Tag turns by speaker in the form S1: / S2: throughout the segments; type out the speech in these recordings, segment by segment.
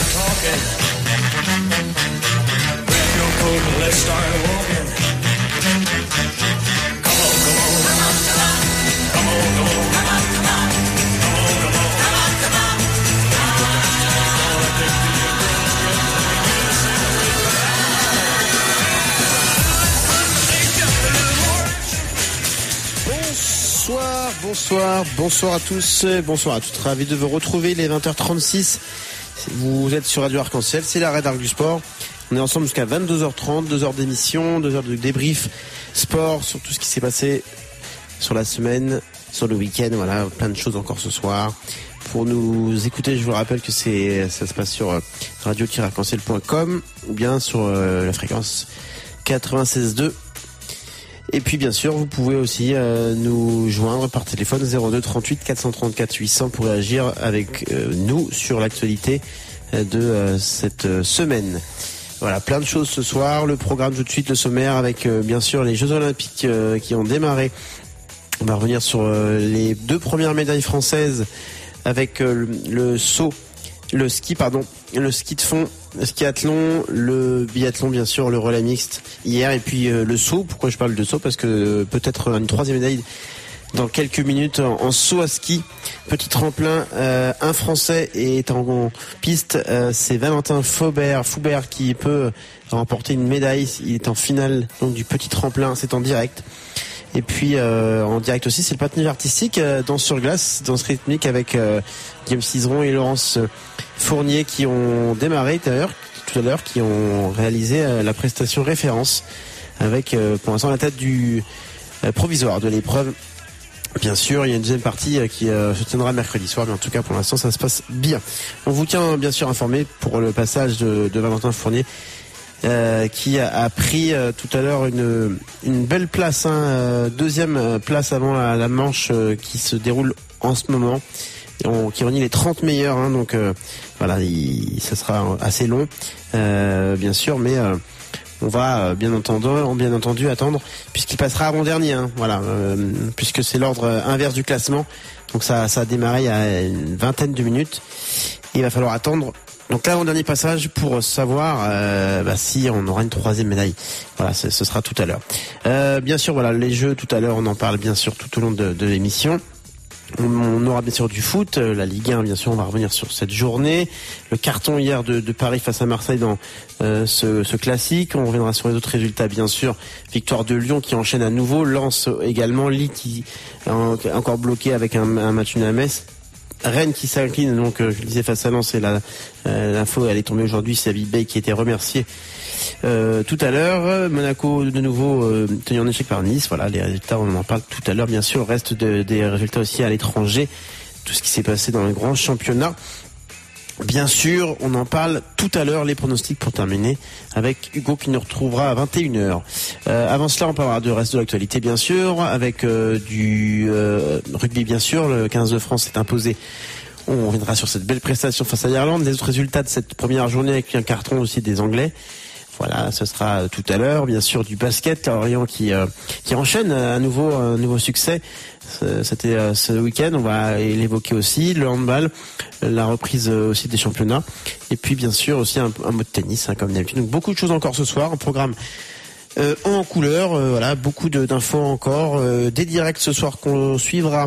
S1: talking. Grab your coat and let's start walking. Come on, come on, come on, come on, come on, come on, come on, come on, come on, come on, come on.
S2: Bonsoir à tous, bonsoir à toutes. Ravi de vous retrouver, les 20h36. Vous êtes sur Radio Arc-en-Ciel, c'est la Red du Sport. On est ensemble jusqu'à 22h30, 2 heures d'émission, 2 heures de débrief sport sur tout ce qui s'est passé sur la semaine, sur le week-end. Voilà, plein de choses encore ce soir. Pour nous écouter, je vous rappelle que ça se passe sur radio-arc-en-ciel.com ou bien sur la fréquence 96.2. Et puis bien sûr, vous pouvez aussi nous joindre par téléphone 02 38 434 800 pour réagir avec nous sur l'actualité de cette semaine. Voilà, plein de choses ce soir. Le programme tout de suite, le sommaire avec bien sûr les Jeux Olympiques qui ont démarré. On va revenir sur les 2 premières médailles françaises avec le ski de fond, le skiathlon, le biathlon bien sûr, le relais mixte hier et puis le saut. Pourquoi je parle de saut? Parce que peut-être une 3e médaille dans quelques minutes en saut à ski. Petit tremplin, un Français est en piste, c'est Valentin Foubert qui peut remporter une médaille. Il est en finale donc du petit tremplin, c'est en direct. Et puis en direct aussi, c'est le patinage artistique, danse sur glace, danse rythmique avec Guillaume Cizeron et Laurence Fournier qui ont démarré tout à l'heure, qui ont réalisé la prestation référence avec pour l'instant la tête du provisoire de l'épreuve. Bien sûr, il y a une deuxième partie qui se tiendra mercredi soir, mais en tout cas pour l'instant ça se passe bien. On vous tient bien sûr informé pour le passage de Valentin Fournier. Qui a pris tout à l'heure une belle place, 2e place avant la manche qui se déroule en ce moment, qui réunit les 30 meilleurs, donc voilà, ça sera assez long bien sûr, mais on va bien entendu attendre puisqu'il passera avant-dernier, voilà, puisque c'est l'ordre inverse du classement, donc ça a démarré il y a une vingtaine de minutes et il va falloir attendre donc l'avant-dernier passage pour savoir si on aura une 3e médaille. Voilà, ce sera tout à l'heure. Bien sûr, voilà, les jeux tout à l'heure, on en parle bien sûr tout au long de l'émission. On aura bien sûr du foot, la Ligue 1 bien sûr, on va revenir sur cette journée. Le carton hier de Paris face à Marseille dans ce classique. On reviendra sur les autres résultats bien sûr. Victoire de Lyon qui enchaîne à nouveau, Lens également, Lille qui est encore bloqué avec un match nul à Metz. Rennes qui s'incline, donc je le disais, face à Lens, et l'info elle est tombée aujourd'hui, c'est David Bay qui était remercié tout à l'heure. Monaco de nouveau tenu en échec par Nice. Voilà, les résultats on en parle tout à l'heure bien sûr. Le reste des résultats aussi à l'étranger, tout ce qui s'est passé dans le grand championnat. Bien sûr, on en parle tout à l'heure, les pronostics pour terminer avec Hugo qui nous retrouvera à 21h. Avant cela, on parlera du reste de l'actualité bien sûr, avec du rugby bien sûr. Le 15 de France s'est imposé. On reviendra sur cette belle prestation face à l'Irlande, les autres résultats de cette première journée avec un carton aussi des Anglais. Voilà, ce sera tout à l'heure. Bien sûr, du basket, Lorient qui enchaîne un nouveau succès. C'était ce week-end, on va l'évoquer aussi. Le handball, la reprise aussi des championnats. Et puis, bien sûr, aussi un mot de tennis, comme d'habitude. Donc, beaucoup de choses encore ce soir. Un programme en couleur, voilà, beaucoup d'infos encore. Des directs ce soir qu'on suivra.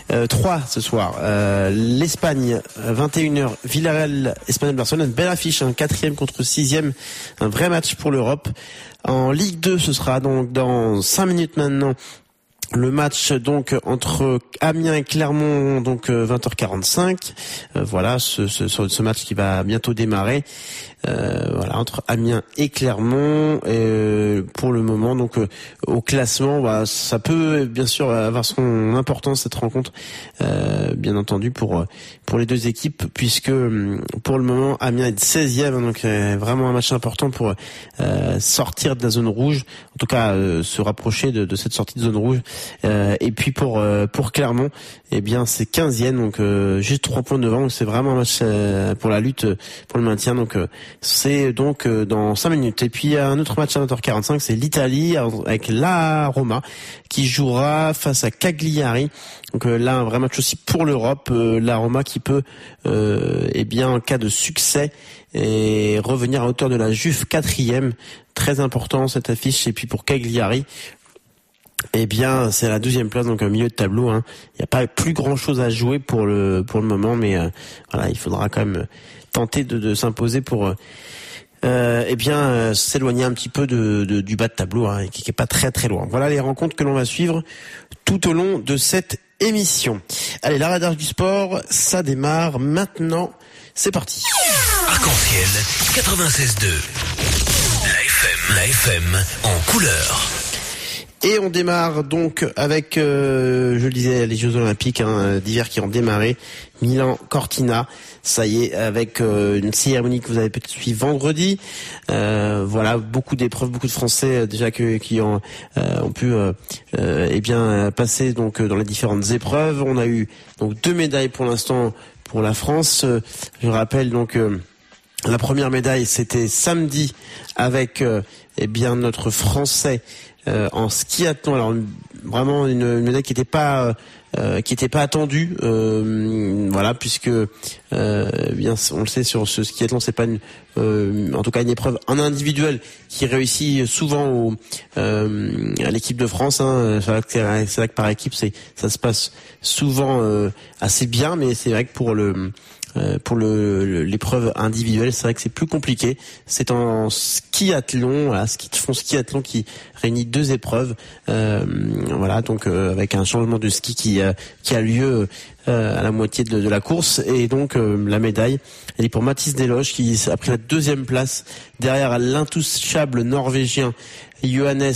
S2: 3 ce soir. L'Espagne, 21h, Villarreal, Espagnol Barcelone, une belle affiche, 4e contre 6e, un vrai match pour l'Europe. En Ligue 2, ce sera donc dans 5 minutes maintenant. Le match donc entre Amiens et Clermont, donc 20h45. Voilà, ce match qui va bientôt démarrer. Voilà, entre Amiens et Clermont. Pour le moment, donc au classement, ça peut bien sûr avoir son importance cette rencontre, bien entendu pour les deux équipes, puisque pour le moment Amiens est 16e, donc vraiment un match important pour sortir de la zone rouge, en tout cas se rapprocher de cette sortie de zone rouge. Et puis pour Clermont, eh bien c'est 15e, donc juste 3 points devant, donc c'est vraiment un match pour la lutte pour le maintien, donc C'est donc dans 5 minutes. Et puis il y a un autre match à 20h45, c'est l'Italie avec la Roma qui jouera face à Cagliari. Donc là un vrai match aussi pour l'Europe, la Roma qui peut en cas de succès et revenir à hauteur de la Juve 4e. Très important cette affiche. Et puis pour Cagliari, c'est la 12e place, donc au milieu de tableau. Il n'y a pas plus grand chose à jouer pour le moment, mais il faudra quand même tenter de s'imposer pour s'éloigner un petit peu du bas de tableau, qui est pas très très loin. Voilà les rencontres que l'on va suivre tout au long de cette émission. Allez, la radar du sport, ça démarre maintenant. C'est parti.
S1: Arc-en-ciel 96.2. La FM en couleur.
S2: Et on démarre donc avec, je le disais, les Jeux Olympiques d'hiver qui ont démarré. Milan-Cortina, ça y est, avec une cérémonie que vous avez peut-être suivie vendredi. Beaucoup d'épreuves, beaucoup de Français déjà qui ont pu passer donc dans les différentes épreuves. On a eu donc 2 médailles pour l'instant pour la France. Je rappelle donc la première médaille, c'était samedi avec notre Français en skiathlon. Alors vraiment une médaille qui n'était pas attendue, puisque on le sait, sur ce skiathlon, c'est pas en tout cas une épreuve en individuel qui réussit souvent à l'équipe de France. C'est vrai que par équipe ça se passe souvent assez bien, mais c'est vrai que pour l'épreuve individuelle, c'est vrai que c'est plus compliqué. C'est en skiathlon, skiathlon qui réunit 2 épreuves, avec un changement de ski qui a lieu à la moitié de la course, et donc la médaille, elle est pour Mathis Desloges qui a pris la 2e place derrière l'intouchable norvégien Johannes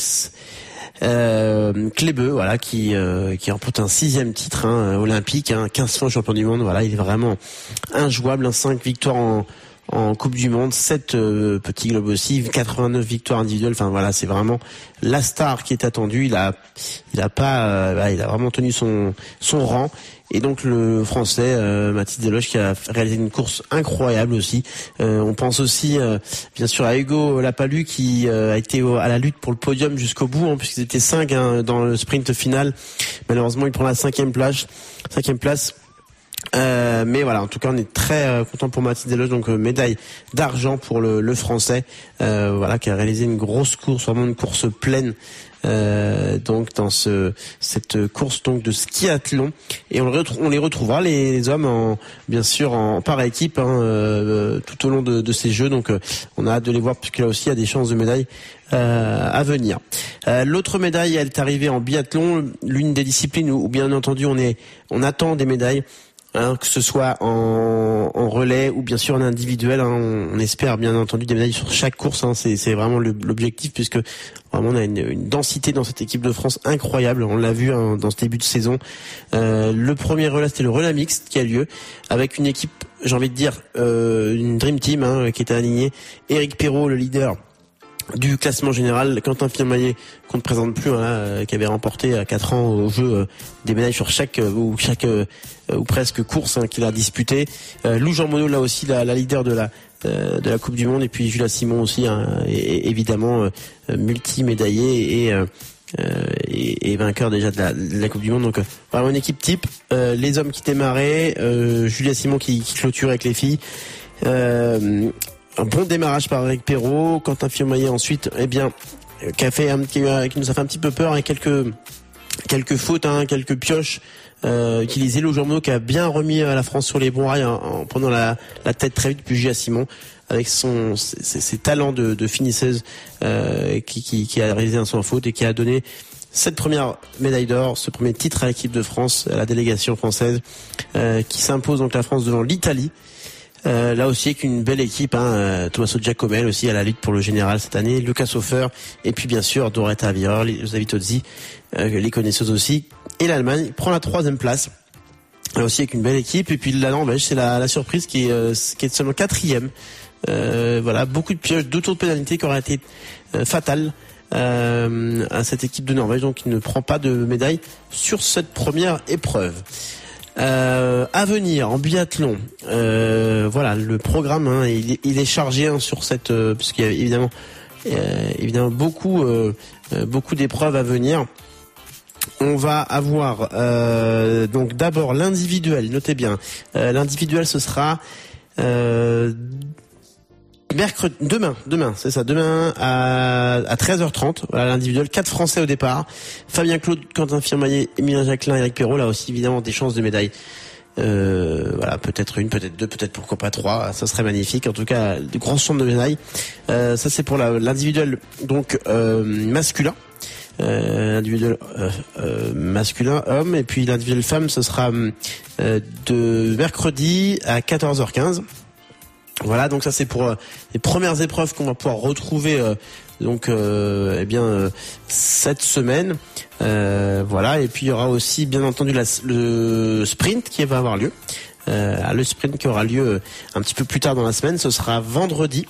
S2: Klebe, qui remporte un 6e titre olympique, 15 fois champion du monde. Il est vraiment injouable, 5 victoires en Coupe du Monde, 7 petits globes aussi, 89 victoires individuelles. C'est vraiment la star qui est attendue. Il a vraiment tenu son rang. Et donc le Français Mathis Desloges qui a réalisé une course incroyable aussi. On pense aussi bien sûr à Hugo Lapalus qui a été à la lutte pour le podium jusqu'au bout, puisqu'ils étaient 5 dans le sprint final. Malheureusement, il prend la 5e place. En tout cas, on est très content pour Mathis Desloges, donc médaille d'argent pour le Français, qui a réalisé une grosse course, vraiment une course pleine. Donc dans cette course donc de skiathlon, et on les retrouvera les hommes bien sûr par équipe tout au long de ces Jeux. Donc on a hâte de les voir, puisque là aussi il y a des chances de médailles à venir. L'autre médaille, elle est arrivée en biathlon, l'une des disciplines où bien entendu on attend des médailles. Que ce soit en relais ou bien sûr en individuel, on espère bien entendu des médailles sur chaque course. C'est vraiment l'objectif, puisque vraiment on a une densité dans cette équipe de France incroyable. On l'a vu dans ce début de saison. Le premier relais, c'était le relais mixte qui a lieu avec une équipe, j'ai envie de dire, une dream team qui était alignée. Éric Perrault, le leader du classement général, Quentin Fillon-Maillet, qu'on ne présente plus, qui avait remporté à 4 ans au jeu des médailles sur chaque ou presque course qu'il a disputé. Lou Jean Monod, là aussi la leader de la Coupe du Monde, et puis Julia Simon aussi, et évidemment multi-médaillé et vainqueur déjà de la Coupe du Monde. Donc vraiment une équipe type. Les hommes qui démarraient, Julia Simon qui clôture avec les filles. Un bon démarrage par Éric Perrault. Quentin Fillon-Maillet ensuite, qui nous a fait un petit peu peur, et quelques fautes, quelques pioches utilisées. Lou Jean Monod qui a bien remis la France sur les bons rails en prenant la tête très vite, puis Julia Simon avec ses talents de finisseuse qui a réalisé un sans faute et qui a donné cette première médaille d'or, ce premier titre à l'équipe de France, à la délégation française, qui s'impose donc la France devant l'Italie. Là aussi avec une belle équipe, Tommaso Giacomel aussi à la lutte pour le général cette année, Lucas Hofer, et puis bien sûr Doretta Avior, Xavi Tozzi, les connaisseuses aussi. Et l'Allemagne prend la 3e place, là aussi avec une belle équipe. Et puis la Norvège, c'est la surprise qui est seulement 4e. Beaucoup de pièges, 2 tours de pénalité qui auraient été fatales à cette équipe de Norvège, donc qui ne prend pas de médaille sur cette première épreuve. À venir en biathlon, voilà le programme, hein, il est chargé hein, sur cette, parce qu'il y a évidemment beaucoup d'épreuves à venir. On va avoir donc d'abord l'individuel. Notez bien, l'individuel ce sera mercredi, demain, c'est ça, demain à 13h30. Voilà l'individuel, 4 Français au départ. Fabien Claude, Quentin Firmaillet, Emilien Jacquelin, Eric Perrault. Là aussi évidemment des chances de médaille. Voilà, peut-être une, peut-être deux, peut-être pourquoi pas trois. Ça serait magnifique. En tout cas, de grandes chances de médaille. Ça c'est pour l'individuel donc masculin. Individuel masculin homme, et puis l'individuel femme ce sera de mercredi à 14h15. Voilà, donc ça c'est pour les premières épreuves qu'on va pouvoir retrouver cette semaine. Voilà, et puis il y aura aussi bien entendu le sprint qui va avoir lieu. Le sprint qui aura lieu un petit peu plus tard dans la semaine, ce sera vendredi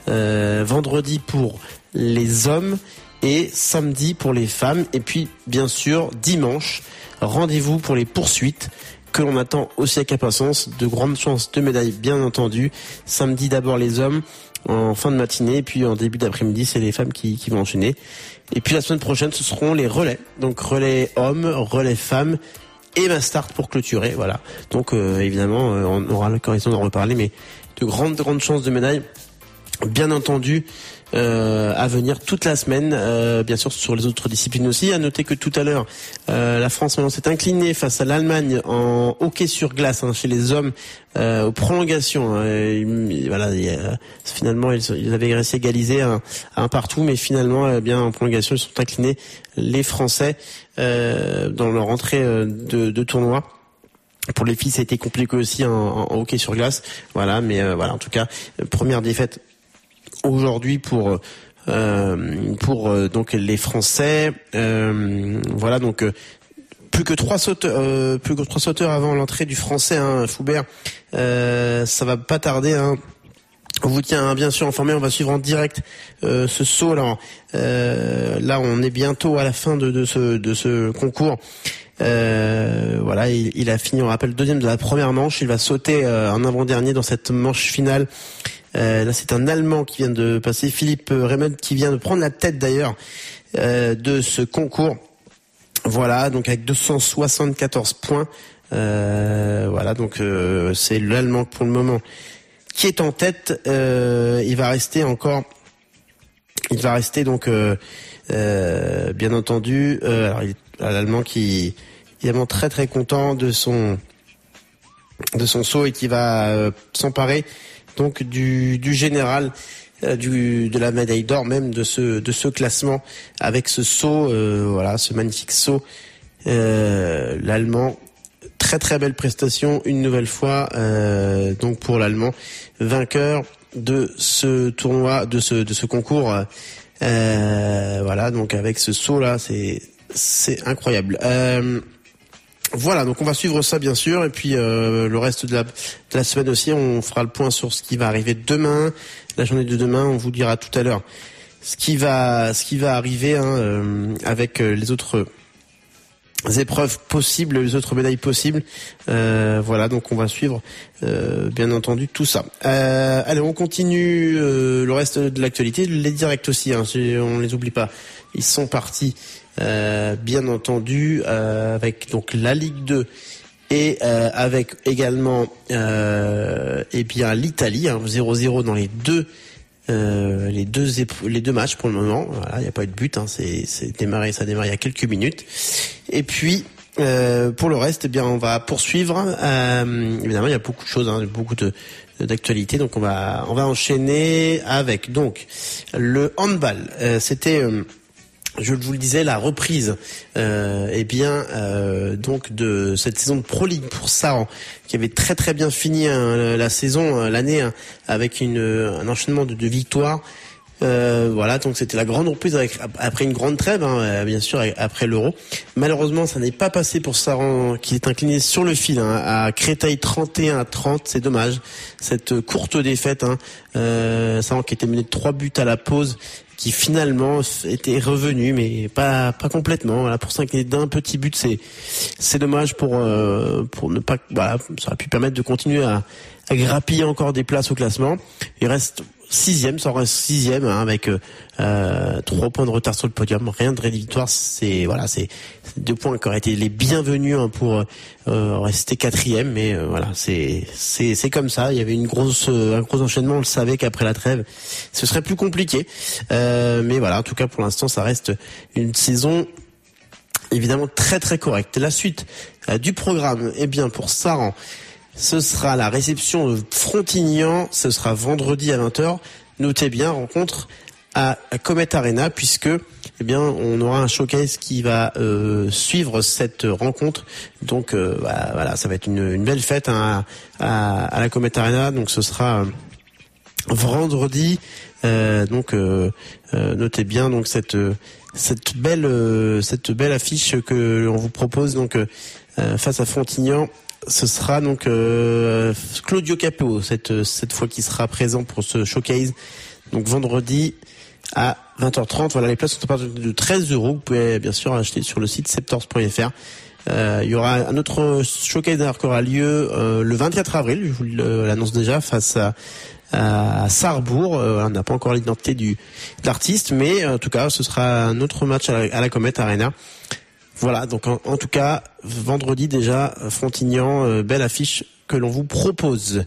S2: pour les hommes et samedi pour les femmes. Et puis bien sûr dimanche, rendez-vous pour les poursuites que l'on attend aussi avec impatience. De grandes chances de médailles bien entendu. Samedi d'abord les hommes en fin de matinée, et puis en début d'après-midi c'est les femmes qui vont enchaîner. Et puis la semaine prochaine ce seront les relais, donc relais hommes, relais femmes et ma start pour clôturer. Voilà, donc évidemment on aura l'occasion d'en reparler, mais de grandes chances de médailles bien entendu à venir toute la semaine, bien sûr sur les autres disciplines aussi. À noter que tout à l'heure la France maintenant s'est inclinée face à l'Allemagne en hockey sur glace chez les hommes aux prolongations. Voilà, finalement ils avaient réussi à égaliser à un partout, mais finalement bien en prolongation ils sont inclinés les Français dans leur entrée de tournoi. Pour les filles ça a été compliqué aussi en hockey sur glace. Voilà, mais voilà, en tout cas première défaite aujourd'hui pour donc les Français. Voilà, donc plus que trois sauteurs avant l'entrée du Français, Foubert. Ça va pas tarder. On vous tient bien sûr informé. On va suivre en direct ce saut. Là, on est bientôt à la fin de ce concours. Voilà, il a fini, on rappelle, deuxième de la première manche. Il va sauter en avant-dernier dans cette manche finale. Là, c'est un Allemand qui vient de passer, Philippe Raymond, qui vient de prendre la tête d'ailleurs de ce concours. Voilà, donc avec 274 points. Voilà, donc c'est l'Allemand pour le moment qui est en tête. Il va rester donc bien entendu. Alors, l'Allemand qui est évidemment très très content de son saut et qui va s'emparer donc du général, de la médaille d'or même de ce classement avec ce saut, voilà, ce magnifique saut. L'Allemand, très très belle prestation une nouvelle fois, donc pour l'Allemand, vainqueur de ce tournoi, de ce concours. Voilà, donc avec ce saut là, c'est incroyable. Voilà, donc on va suivre ça bien sûr, et puis le reste de la semaine aussi, on fera le point sur ce qui va arriver demain, la journée de demain. On vous dira tout à l'heure ce qui va arriver avec les autres épreuves possibles, les autres médailles possibles. Voilà, donc on va suivre bien entendu tout ça. Allez, on continue le reste de l'actualité, les directs aussi, on les oublie pas. Ils sont partis. Bien entendu avec donc la Ligue 2 et avec également l'Italie, 0-0 dans les deux matchs pour le moment. Voilà, il n'y a pas eu de but, ça a démarré il y a quelques minutes. Et puis pour le reste, on va poursuivre. Évidemment, il y a beaucoup de choses, beaucoup d'actualités. Donc on va enchaîner avec donc le handball. C'était je vous le disais, la reprise donc de cette saison de Pro League pour Saran, qui avait très très bien fini la saison, l'année, avec un enchaînement de victoires. Voilà, donc c'était la grande reprise après une grande trêve, bien sûr, après l'Euro. Malheureusement, ça n'est pas passé pour Saran, qui est incliné sur le fil à Créteil 31-30. C'est dommage, cette courte défaite. Saran qui était mené de 3 buts à la pause, qui finalement était revenu, mais pas complètement. Voilà, pour s'incliner d'un petit but, c'est dommage pour ne pas. Voilà, ça aurait pu permettre de continuer à grappiller encore des places au classement. Il reste 6e, ça reste 6e avec 3 points de retard sur le podium, rien de rédhibitoire. C'est 2 points qui auraient été les bienvenus pour rester 4e, mais voilà, c'est comme ça. Il y avait un gros enchaînement. On le savait qu'après la trêve, ce serait plus compliqué. Mais voilà, en tout cas pour l'instant, ça reste une saison évidemment très très correcte. La suite du programme, bien pour Saran, ce sera la réception de Frontignan, ce sera vendredi à 20h. Notez bien, rencontre à Comet Arena, puisque on aura un showcase qui va suivre cette rencontre. Donc voilà, ça va être une belle fête à la Comet Arena. Donc ce sera vendredi. Notez bien donc cette belle affiche que on vous propose face à Frontignan. Ce sera donc Claudio Capéo cette fois qui sera présent pour ce showcase. Donc vendredi à 20h30. Voilà, les places sont à partir de 13€. Vous pouvez bien sûr acheter sur le site septors.fr. Il y aura un autre showcase qui aura lieu le 24 avril. Je vous l'annonce déjà, face à Sarrebourg. On n'a pas encore l'identité de l'artiste, mais en tout cas, ce sera un autre match à la Comet Arena. Voilà, donc en tout cas, vendredi déjà, Frontignan, belle affiche que l'on vous propose.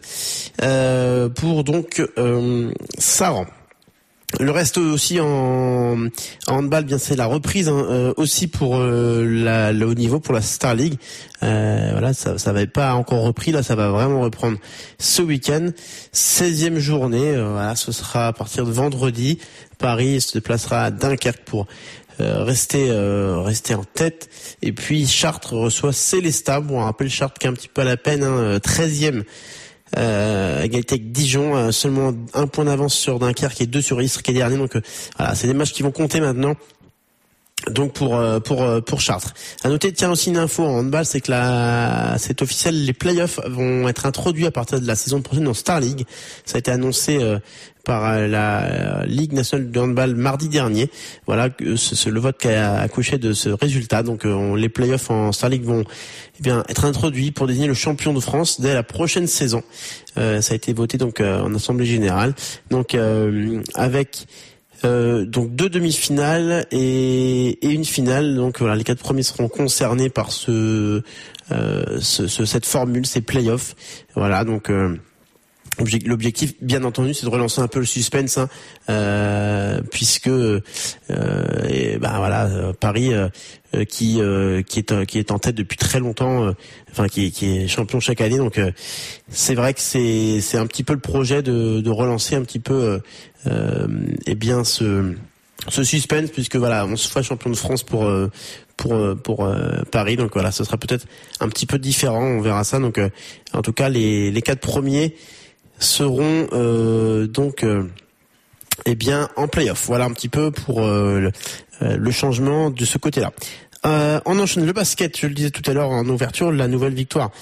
S2: Pour donc Saran. Le reste aussi en handball, bien c'est la reprise aussi pour le haut niveau, pour la Star League. Voilà, ça n'avait pas encore repris, là ça va vraiment reprendre ce week-end. 16e journée, voilà, ce sera à partir de vendredi. Paris se déplacera à Dunkerque pour rester en tête. Et puis Chartres reçoit Célestat. Bon, on rappelle Chartres qui est un petit peu à la peine, 13e. Égalité avec Dijon, seulement 1 point d'avance sur Dunkerque et 2 sur Istres qui est dernier. Donc voilà, c'est des matchs qui vont compter maintenant. Donc pour Chartres. À noter, tiens, aussi une info en handball, c'est que c'est officiel, les playoffs vont être introduits à partir de la saison prochaine en Star League. Ça a été annoncé par la Ligue nationale de handball mardi dernier. Voilà, c'est le vote qui a accouché de ce résultat. Donc les playoffs en Star League vont être introduits pour désigner le champion de France dès la prochaine saison. Ça a été voté donc en assemblée générale. Donc avec donc 2 demi-finales et une finale. Donc voilà, les 4 premiers seront concernés par cette formule, ces playoffs. Voilà, donc l'objectif, bien entendu, c'est de relancer un peu le suspense, puisque Paris qui est en tête depuis très longtemps, qui est champion chaque année. Donc c'est vrai que c'est un petit peu le projet de relancer un petit peu ce suspense, puisque voilà, on se fait champion de France pour Paris. Donc voilà, ce sera peut-être un petit peu différent, on verra ça. Donc en tout cas, les 4 premiers seront en play-off. Voilà un petit peu pour le changement de ce côté-là. On enchaîne le basket, je le disais tout à l'heure en ouverture, la nouvelle victoire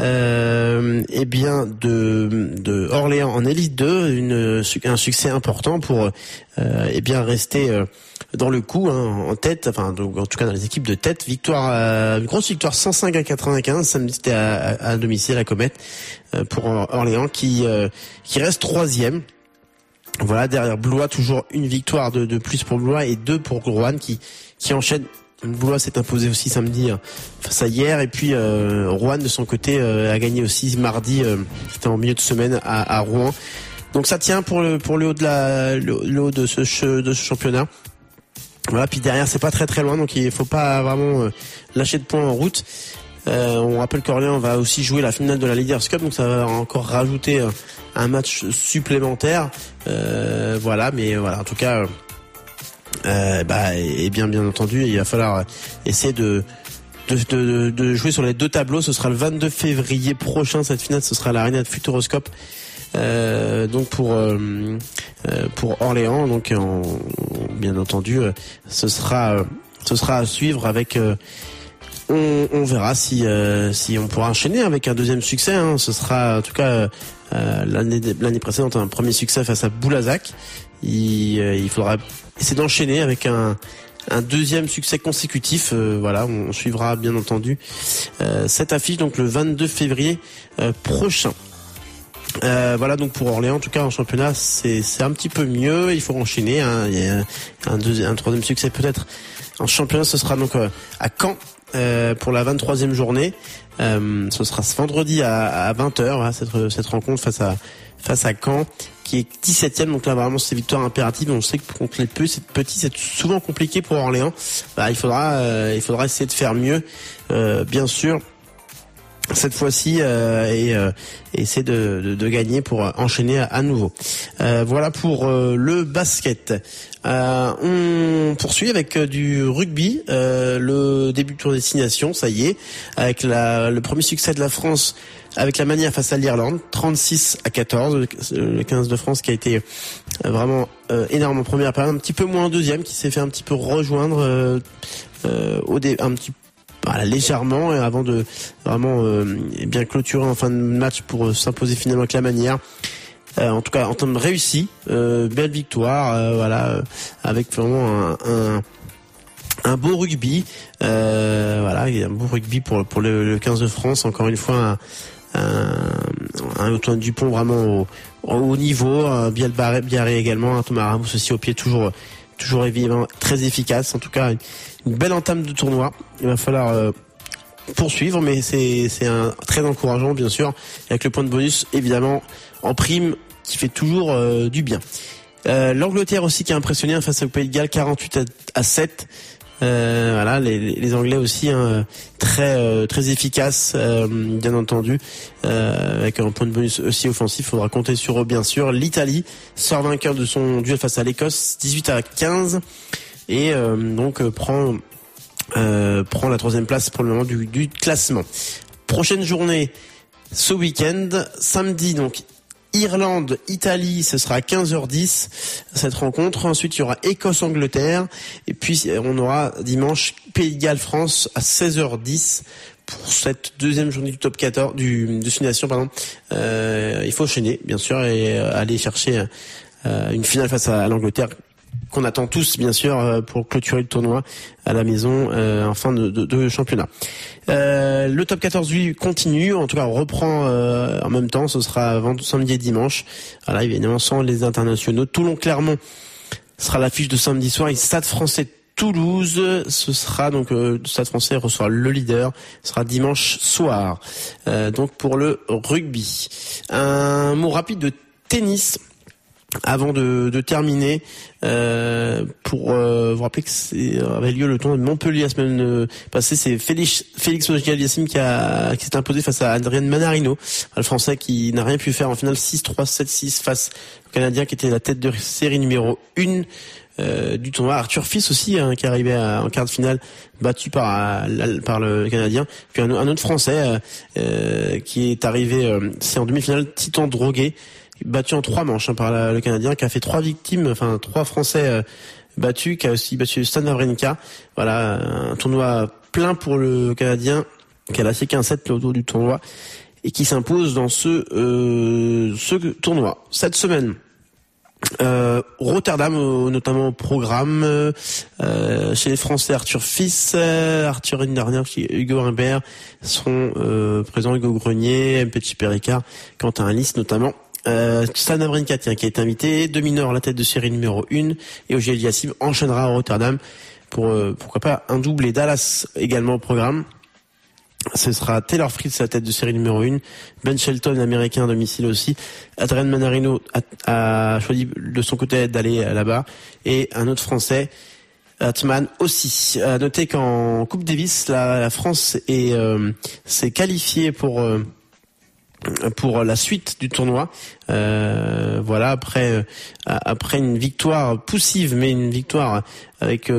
S2: de Orléans en Élite 2, un succès important pour rester dans le coup, en tête, donc, en tout cas dans les équipes de tête. Une grosse victoire 105-95 samedi, c'était à domicile à Comet pour Orléans qui reste 3e. Voilà, derrière Blois, toujours une victoire de plus pour Blois et 2 pour Roanne qui enchaîne. Blois s'est imposé aussi samedi face à hier, et puis Roanne de son côté a gagné aussi mardi, c'était en milieu de semaine à Rouen. Donc ça tient pour le haut de ce championnat. Voilà, puis derrière c'est pas très très loin, donc il faut pas vraiment lâcher de points en route. On rappelle qu'Orléans va aussi jouer la finale de la Leaders Cup, donc ça va encore rajouter un match supplémentaire. Voilà, mais voilà, en tout cas. Bien entendu, il va falloir essayer de jouer sur les 2 tableaux. Ce sera le 22 février prochain, cette finale, ce sera à l'Arena de Futuroscope. Donc pour pour Orléans. Donc bien entendu, ce sera à suivre avec. On verra si on pourra enchaîner avec un deuxième succès. Ce sera en tout cas l'année précédente un premier succès face à Boulazac. Il faudra essayer d'enchaîner avec un deuxième succès consécutif. On suivra bien entendu cette affiche donc le 22 février prochain. Donc pour Orléans, en tout cas en championnat, c'est un petit peu mieux. Il faut enchaîner. Il y a un troisième succès peut-être en championnat. Ce sera donc à Caen pour la 23e journée. Ce sera ce vendredi à 20h cette rencontre face à Caen qui est 17e. Donc là vraiment c'est victoire impérative. On sait que contre les petits c'est souvent compliqué pour Orléans. Il faudra essayer de faire mieux bien sûr cette fois-ci et essayer de gagner pour enchaîner à nouveau. Voilà pour le basket. On poursuit avec du rugby, le début de tour destination, ça y est, avec le premier succès de la France avec la manière face à l'Irlande, 36-14, le 15 de France qui a été vraiment énorme en première période, un petit peu moins en deuxième, qui s'est fait un petit peu rejoindre légèrement avant de vraiment bien clôturer en fin de match pour s'imposer finalement avec la manière. En tout cas en termes réussi, belle victoire, avec vraiment un beau rugby, un beau rugby pour le 15 de France. Encore une fois un Antoine Dupont vraiment au haut niveau, Biel Biarré également, Thomas Ramos aussi au pied, toujours évidemment très efficace. En tout cas une belle entame de tournoi. Il va falloir poursuivre, mais c'est très encourageant bien sûr, avec le point de bonus évidemment en prime qui fait toujours du bien. L'Angleterre aussi qui a impressionné face au Pays de Galles, 48-7. Les Anglais aussi très efficaces, bien entendu, avec un point de bonus aussi offensif. Il faudra compter sur eux bien sûr. L'Italie sort vainqueur de son duel face à l'Écosse, 18-15, et prend la troisième place pour le moment du classement. Prochaine journée ce week-end, samedi donc. Irlande, Italie, ce sera à 15h10 cette rencontre. Ensuite, il y aura Écosse-Angleterre. Et puis, on aura dimanche Pays de Galles, France à 16h10 pour cette deuxième journée du top 14, de destination, pardon. Il faut enchaîner, bien sûr, et aller chercher une finale face à l'Angleterre qu'on attend tous, bien sûr, pour clôturer le tournoi à la maison en fin de championnat. Le top 14 lui continue, en tout cas on reprend en même temps, ce sera samedi et dimanche. Voilà, évidemment sans les internationaux. Toulon-Clermont sera l'affiche de samedi soir, et Stade Français Toulouse, ce sera donc Stade Français reçoit le leader, ce sera dimanche soir. Donc pour le rugby. Un mot rapide de tennis avant de terminer, pour vous rappeler que avait lieu le tournoi de Montpellier la semaine passée. C'est Félix Auger-Aliassime qui s'est imposé face à Adrien Manarino, le Français qui n'a rien pu faire en finale, 6-3, 7-6 face au Canadien qui était la tête de série numéro 1 du tournoi. Arthur Fils aussi, qui arrivait en quart de finale, battu par le Canadien. Puis un autre Français qui est arrivé, c'est en demi-finale, Titan Droguet, battu en 3 manches par le Canadien, qui a fait 3 Français battus, qui a aussi battu Stan Wawrinka. Voilà, un tournoi plein pour le Canadien, qui a lâché qu'un 7 autour du tournoi et qui s'impose dans ce tournoi. Cette semaine, Rotterdam notamment au programme, chez les Français Arthur Fils, Arthur Hinderner, Hugo Humbert seront présents, Hugo Grenier, MP Péricard, Quentin Alice notamment. Stan Wawrinka qui est invité, Dominor la tête de série numéro 1, et Auger-Aliassime enchaînera à Rotterdam pour pourquoi pas un doublé. Dallas également au programme. Ce sera Taylor Fritz la tête de série numéro 1, Ben Shelton l'américain à domicile aussi. Adrien Manarino a choisi de son côté d'aller là-bas, et un autre Français, Atman aussi. À noter qu'en Coupe Davis, la France s'est qualifiée pour la suite du tournoi. Voilà, après une victoire poussive, mais une victoire avec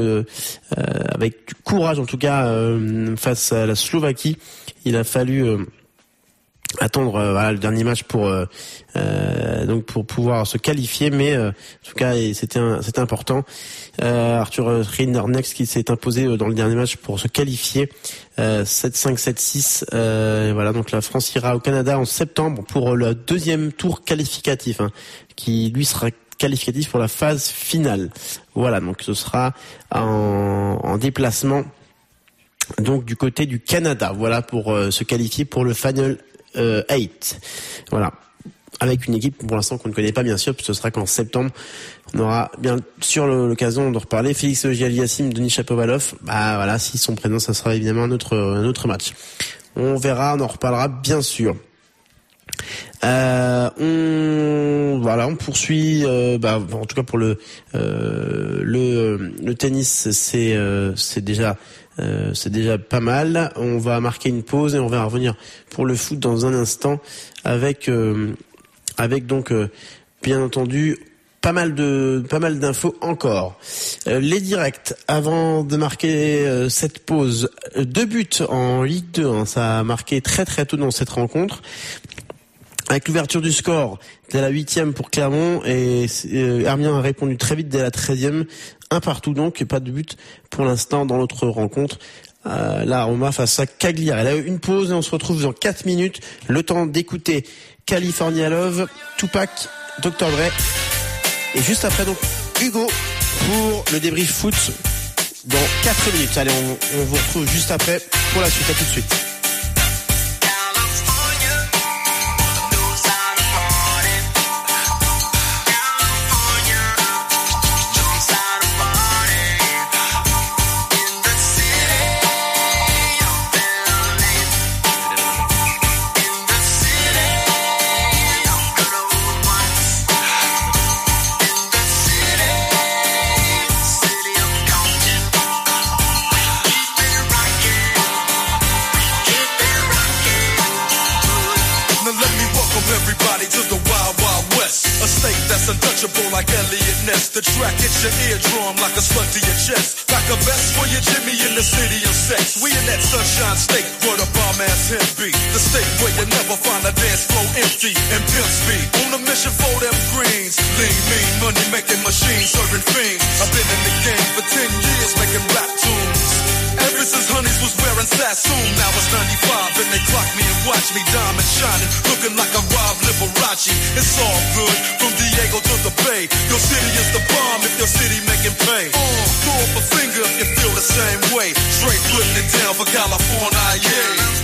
S2: du courage en tout cas, face à la Slovaquie. Il a fallu attendre voilà le dernier match pour donc pour pouvoir se qualifier, mais en tout cas c'était important. Arthur Rinderknecht qui s'est imposé dans le dernier match pour se qualifier 7-5 7-6. Voilà, donc la France ira au Canada en septembre pour le deuxième tour qualificatif, qui lui sera qualificatif pour la phase finale. Voilà, donc ce sera en déplacement donc du côté du Canada. Voilà pour se qualifier pour le Final 8. Voilà. Avec une équipe pour l'instant qu'on ne connaît pas bien sûr, puisque ce sera qu'en septembre. On aura bien sûr l'occasion de reparler. Félix Auger-Aliassime, Denis Shapovalov. Voilà, s'ils sont présents, ça sera évidemment un autre match. On verra, on en reparlera bien sûr. On poursuit. En tout cas pour le tennis, c'est déjà pas mal. On va marquer une pause et on va revenir pour le foot dans un instant avec donc bien entendu pas mal d'infos encore. Les directs avant de marquer cette pause. 2 buts en Ligue 2. Ça a marqué très très tôt dans cette rencontre. Avec l'ouverture du score dès la 8e pour Clermont et Amiens a répondu très vite dès la 13e. 1-1 donc, pas de but pour l'instant dans l'autre rencontre. La Roma face à Cagliari. Elle a eu une pause et on se retrouve dans 4 minutes. Le temps d'écouter California Love, Tupac, Dr. Dre. Et juste après donc Hugo pour le débrief foot dans 4 minutes. Allez, on vous retrouve juste après pour la suite. À tout de suite.
S1: Untouchable like Elliot Ness. The track hits your eardrum like a slug to your chest. Like a vest for your Jimmy in the city of sex. We in that sunshine state where the bomb ass him be. The state where you never find a dance floor empty and pimp speed. On a mission for them greens. Lean, mean, money making machines serving fiends. I've been in the game for 10 years making rap tunes. Ever since Honeys was wearing Sassoon, now it's 95 and they clock me and watch me diamond shining, looking like a Rob Liberace. It's all good from Diego to the Bay. Your city is the bomb if your city making pay. Throw up a finger if you feel the same way. Straight putting it down for California, yeah.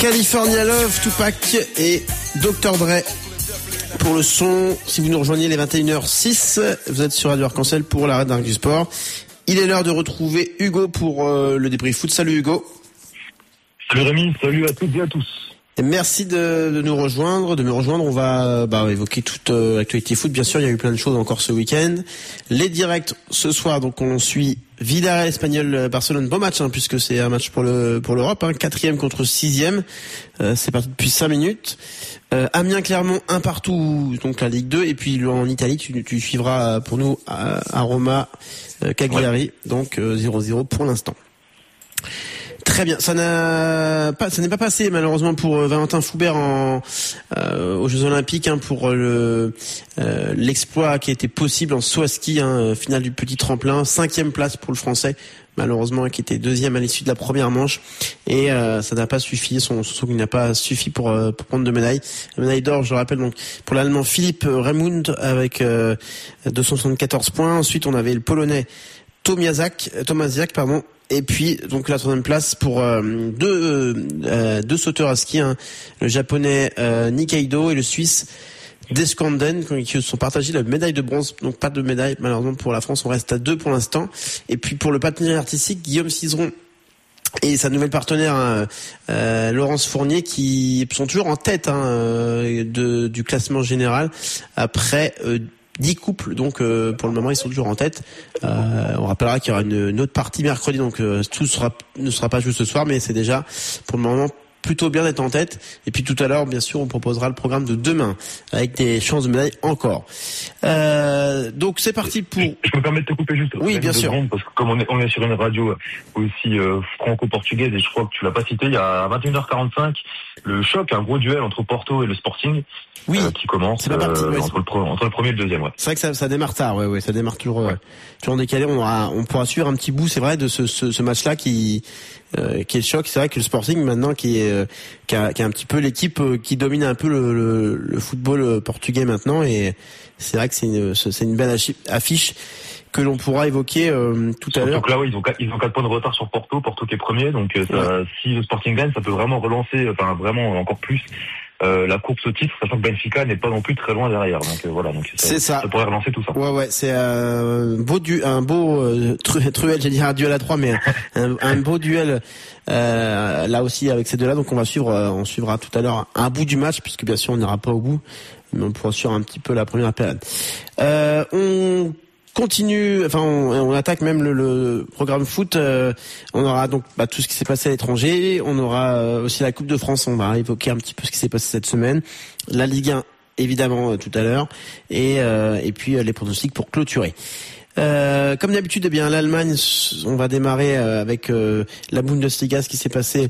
S2: California Love, Tupac et Dr. Dre pour le son. Si vous nous rejoignez les 21h06, vous êtes sur Radio Arc-en-Ciel pour la Radar du Sport. Il est l'heure de retrouver Hugo pour le débrief foot. Salut Hugo.
S3: Salut Rémi, salut à toutes et à tous.
S2: Et merci de nous rejoindre, de me rejoindre. On va évoquer toute l'actualité foot. Bien sûr, il y a eu plein de choses encore ce week-end. Les directs ce soir, donc on suit Villarreal Espagnol Barcelone. Beau match, puisque c'est un match pour l'Europe, 4e contre 6e. C'est parti depuis 5 minutes. Amiens Clermont 1 partout, donc la Ligue 2. Et puis en Italie, tu suivras pour nous à Roma Cagliari, donc 0-0 pour l'instant. Très bien, ça n'est pas passé malheureusement pour Valentin Foubert aux Jeux Olympiques, pour l'exploit qui a été possible en saut à ski, finale du petit tremplin, 5e place pour le Français, malheureusement, qui était 2e à l'issue de la première manche, et ça n'a pas suffi, son saut n'a pas suffi pour prendre de médailles. La médaille d'or, je le rappelle, donc pour l'Allemand Philipp Raimund avec 274 points. Ensuite, on avait le Polonais Tomasiak, et puis donc la 3e place pour deux sauteurs à ski, le japonais Nikaido et le suisse Deskanden, qui se sont partagés la médaille de bronze. Donc pas de médaille malheureusement pour la France, on reste à 2 pour l'instant. Et puis pour le patinage artistique, Guillaume Cizeron et sa nouvelle partenaire Laurence Fournier, qui sont toujours en tête du classement général après 10 couples, donc pour le moment ils sont toujours en tête. On rappellera qu'il y aura une autre partie mercredi, donc tout ne sera pas joué ce soir, mais c'est déjà pour le moment plutôt bien d'être en tête. Et puis tout à l'heure, bien sûr, on proposera le programme de demain avec des chances de médaille encore. Donc c'est parti pour...
S3: Je me permets de te couper juste.
S2: Oui, bien sûr.
S3: Parce que comme on est sur une radio aussi franco-portugaise, et je crois que tu l'as pas cité, il y a à 21h45 le choc, un gros duel entre Porto et le Sporting.
S2: Oui,
S3: qui commence entre le premier et le deuxième. Ouais.
S2: C'est vrai que ça démarre tard, ouais, ça démarre toujours décalé. On pourra suivre un petit bout, c'est vrai, de ce match-là qui est le choc. C'est vrai que le Sporting maintenant qui a un petit peu l'équipe qui domine un peu le football portugais maintenant, et c'est vrai que c'est une belle affiche que l'on pourra évoquer tout à l'heure.
S3: Donc là, oui, ils ont 4 points de retard sur Porto qui est premier, donc si le Sporting gagne, ça peut vraiment relancer, vraiment encore plus la course au titre, sachant que Benfica n'est pas non plus très loin derrière. Donc voilà,
S2: c'est ça.
S3: Ça pourrait relancer tout ça.
S2: Ouais, c'est un beau truel, j'ai dit un duel à 3, mais un beau duel là aussi avec ces deux-là. Donc on suivra tout à l'heure un bout du match, puisque bien sûr on n'ira pas au bout, mais on pourra suivre un petit peu la première période. On continue, on attaque même le programme foot. On aura donc tout ce qui s'est passé à l'étranger. On aura aussi la Coupe de France. On va évoquer un petit peu ce qui s'est passé cette semaine. La Ligue 1, évidemment, tout à l'heure. Et puis les pronostics pour clôturer. Comme d'habitude, l'Allemagne, on va démarrer avec la Bundesliga, ce qui s'est passé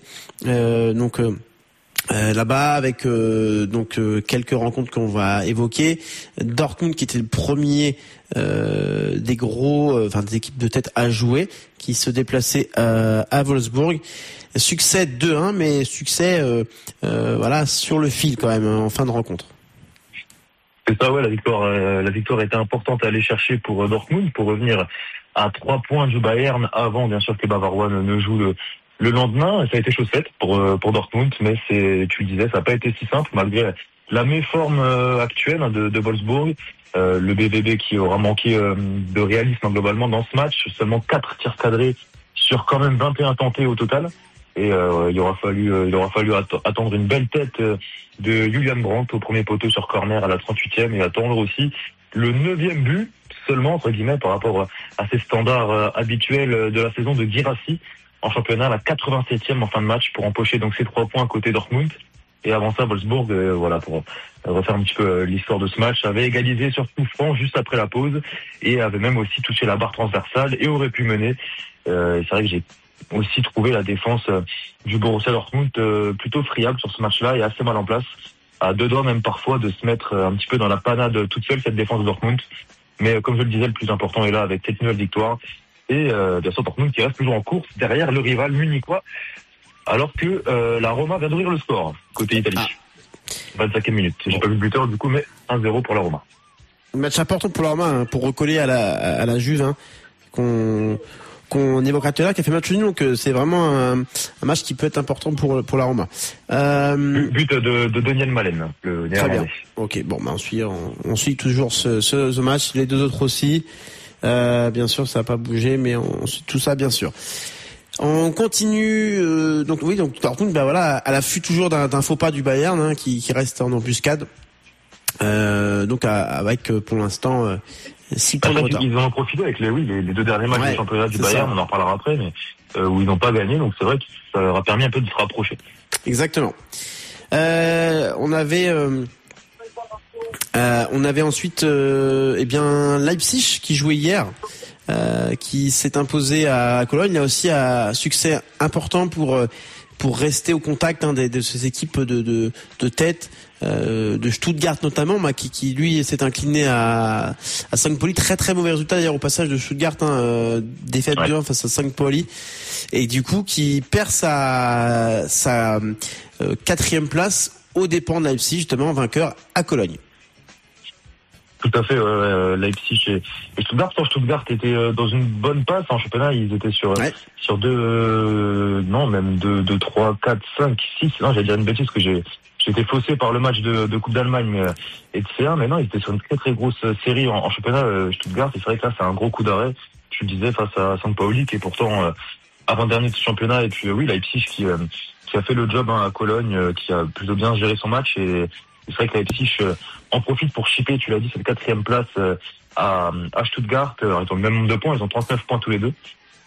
S2: là-bas, avec quelques rencontres qu'on va évoquer. Dortmund, qui était le premier des équipes de tête à jouer, qui se déplaçait à Wolfsburg. Succès 2-1, mais succès sur le fil quand même, en fin de rencontre.
S3: C'est ça, ouais, la victoire était importante à aller chercher pour Dortmund, pour revenir à 3 points du Bayern avant, bien sûr, que les Bavarois ne jouent le lendemain. Ça a été chose faite pour Dortmund, mais tu le disais, ça n'a pas été si simple, malgré la méforme actuelle de Wolfsburg. Le BVB qui aura manqué de réalisme globalement dans ce match, seulement 4 tirs cadrés sur quand même 21 tentés au total. Et il aura fallu attendre une belle tête de Julian Brandt au premier poteau sur corner à la 38e, et attendre aussi le 9e but seulement, entre guillemets, par rapport à ses standards habituels de la saison, de Guirassy en championnat, la 87e en fin de match, pour empocher donc ces 3 points côté Dortmund. Et avant ça, Wolfsburg, pour refaire un petit peu l'histoire de ce match, avait égalisé sur coup franc juste après la pause, et avait même aussi touché la barre transversale et aurait pu mener. C'est vrai que j'ai aussi trouvé la défense du Borussia Dortmund plutôt friable sur ce match-là, et assez mal en place, à 2 doigts même parfois de se mettre un petit peu dans la panade toute seule, cette défense de Dortmund. Mais comme je le disais, le plus important est là avec cette nouvelle victoire, et bien sûr Dortmund qui reste toujours en course derrière le rival munichois, alors que la Roma vient d'ouvrir le score côté Italie. 25e minute. J'ai pas vu le buteur du coup, mais 1-0 pour la Roma.
S2: Match important pour la Roma, pour recoller à la Juve, qu'on qu'on évoquera tout à l'heure, qui a fait match nul, donc c'est vraiment un match qui peut être important pour la Roma.
S3: But de Daniel Malen, le néerlandais.
S2: Très bien. Ok, bon, on suit toujours ce match, les deux autres aussi. Bien sûr, ça n'a pas bougé, mais on suit tout ça, bien sûr. On continue, donc Dortmund, à l'affût toujours d'un faux pas du Bayern, qui reste en embuscade. Avec pour l'instant 6 points de retard.
S3: Ils en ont profité avec les deux derniers matchs du championnat du Bayern, on en reparlera après, mais où ils n'ont pas gagné, donc c'est vrai que ça leur a permis un peu de se rapprocher.
S2: Exactement. On avait ensuite Leipzig qui jouait hier, qui s'est imposé à Cologne. Il y a aussi un succès important pour rester au contact de ces équipes de tête, de Stuttgart notamment, qui lui s'est incliné à St. Pauli. Très très mauvais résultat d'ailleurs au passage de Stuttgart, défaite 2-1 face à St. Pauli, et du coup qui perd sa 4e place aux dépens de Leipzig, justement vainqueur à Cologne.
S3: Tout à fait, Leipzig et Stuttgart. Stuttgart était dans une bonne passe en championnat. Ils étaient sur 2, 3, 4, 5, 6. Non, j'allais dire une bêtise que j'étais faussé par le match de Coupe d'Allemagne et de C1, mais non, ils étaient sur une très très grosse série en championnat, Stuttgart. Et c'est vrai que là, c'est un gros coup d'arrêt. Tu le disais, face à St. Pauli, qui est pourtant avant-dernier de ce championnat. Et puis Leipzig qui a fait le job à Cologne, qui a plutôt bien géré son match. Et c'est vrai que Leipzig en profite pour chipper, tu l'as dit, cette 4e place à Stuttgart. Ils ont le même nombre de points, ils ont 39 points tous les deux.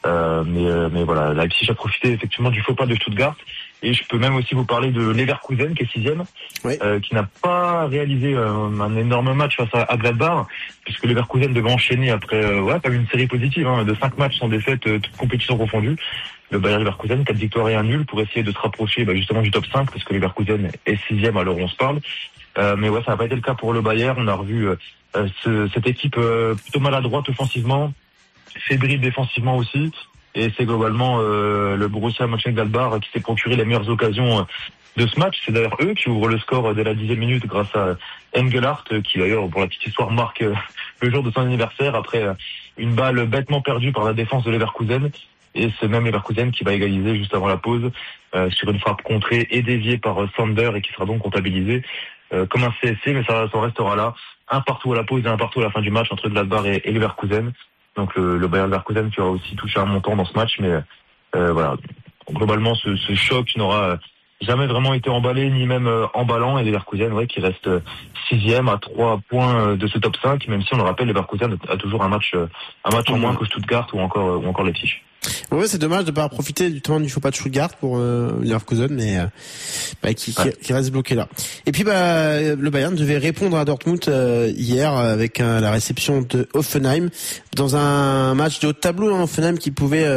S3: Mais voilà, Leipzig a profité effectivement du faux pas de Stuttgart. Et je peux même aussi vous parler de Leverkusen, qui est 6e, qui n'a pas réalisé un énorme match face à Gladbach, puisque Leverkusen devait enchaîner après pas une série positive, de 5 matchs sans défaite, toutes compétitions confondues. Le Bayer Leverkusen, 4 victoires et 1 nul, pour essayer de se rapprocher justement du top 5, parce que Leverkusen est 6e à l'heure où on se parle. Mais ça n'a pas été le cas pour le Bayern. On a revu cette équipe plutôt maladroite offensivement, fébrile défensivement aussi. Et c'est globalement le Borussia Mönchengladbach qui s'est procuré les meilleures occasions de ce match. C'est d'ailleurs eux qui ouvrent le score dès la 10e minute grâce à Engelhardt, qui d'ailleurs, pour la petite histoire, marque le jour de son anniversaire après une balle bêtement perdue par la défense de Leverkusen. Et c'est même Leverkusen qui va égaliser juste avant la pause sur une frappe contrée et déviée par Sander, et qui sera donc comptabilisée comme un CSC, mais ça restera là. Un partout à la pause et un partout à la fin du match entre Gladbach et Leverkusen. Donc le Bayern Leverkusen qui aura aussi touché un montant dans ce match, mais voilà. Globalement, ce choc n'aura jamais vraiment été emballé, ni même emballant, et Leverkusen qui reste 6e à 3 points de ce top 5, même si on le rappelle, Leverkusen a toujours un match en moins que Stuttgart ou encore Leipzig.
S2: Ouais, c'est dommage de pas profiter du temps du faux pas de Stuttgart pour Leverkusen, mais qui reste bloqué là. Et puis le Bayern devait répondre à Dortmund hier avec la réception de Hoffenheim dans un match de haut de tableau. Hoffenheim qui pouvait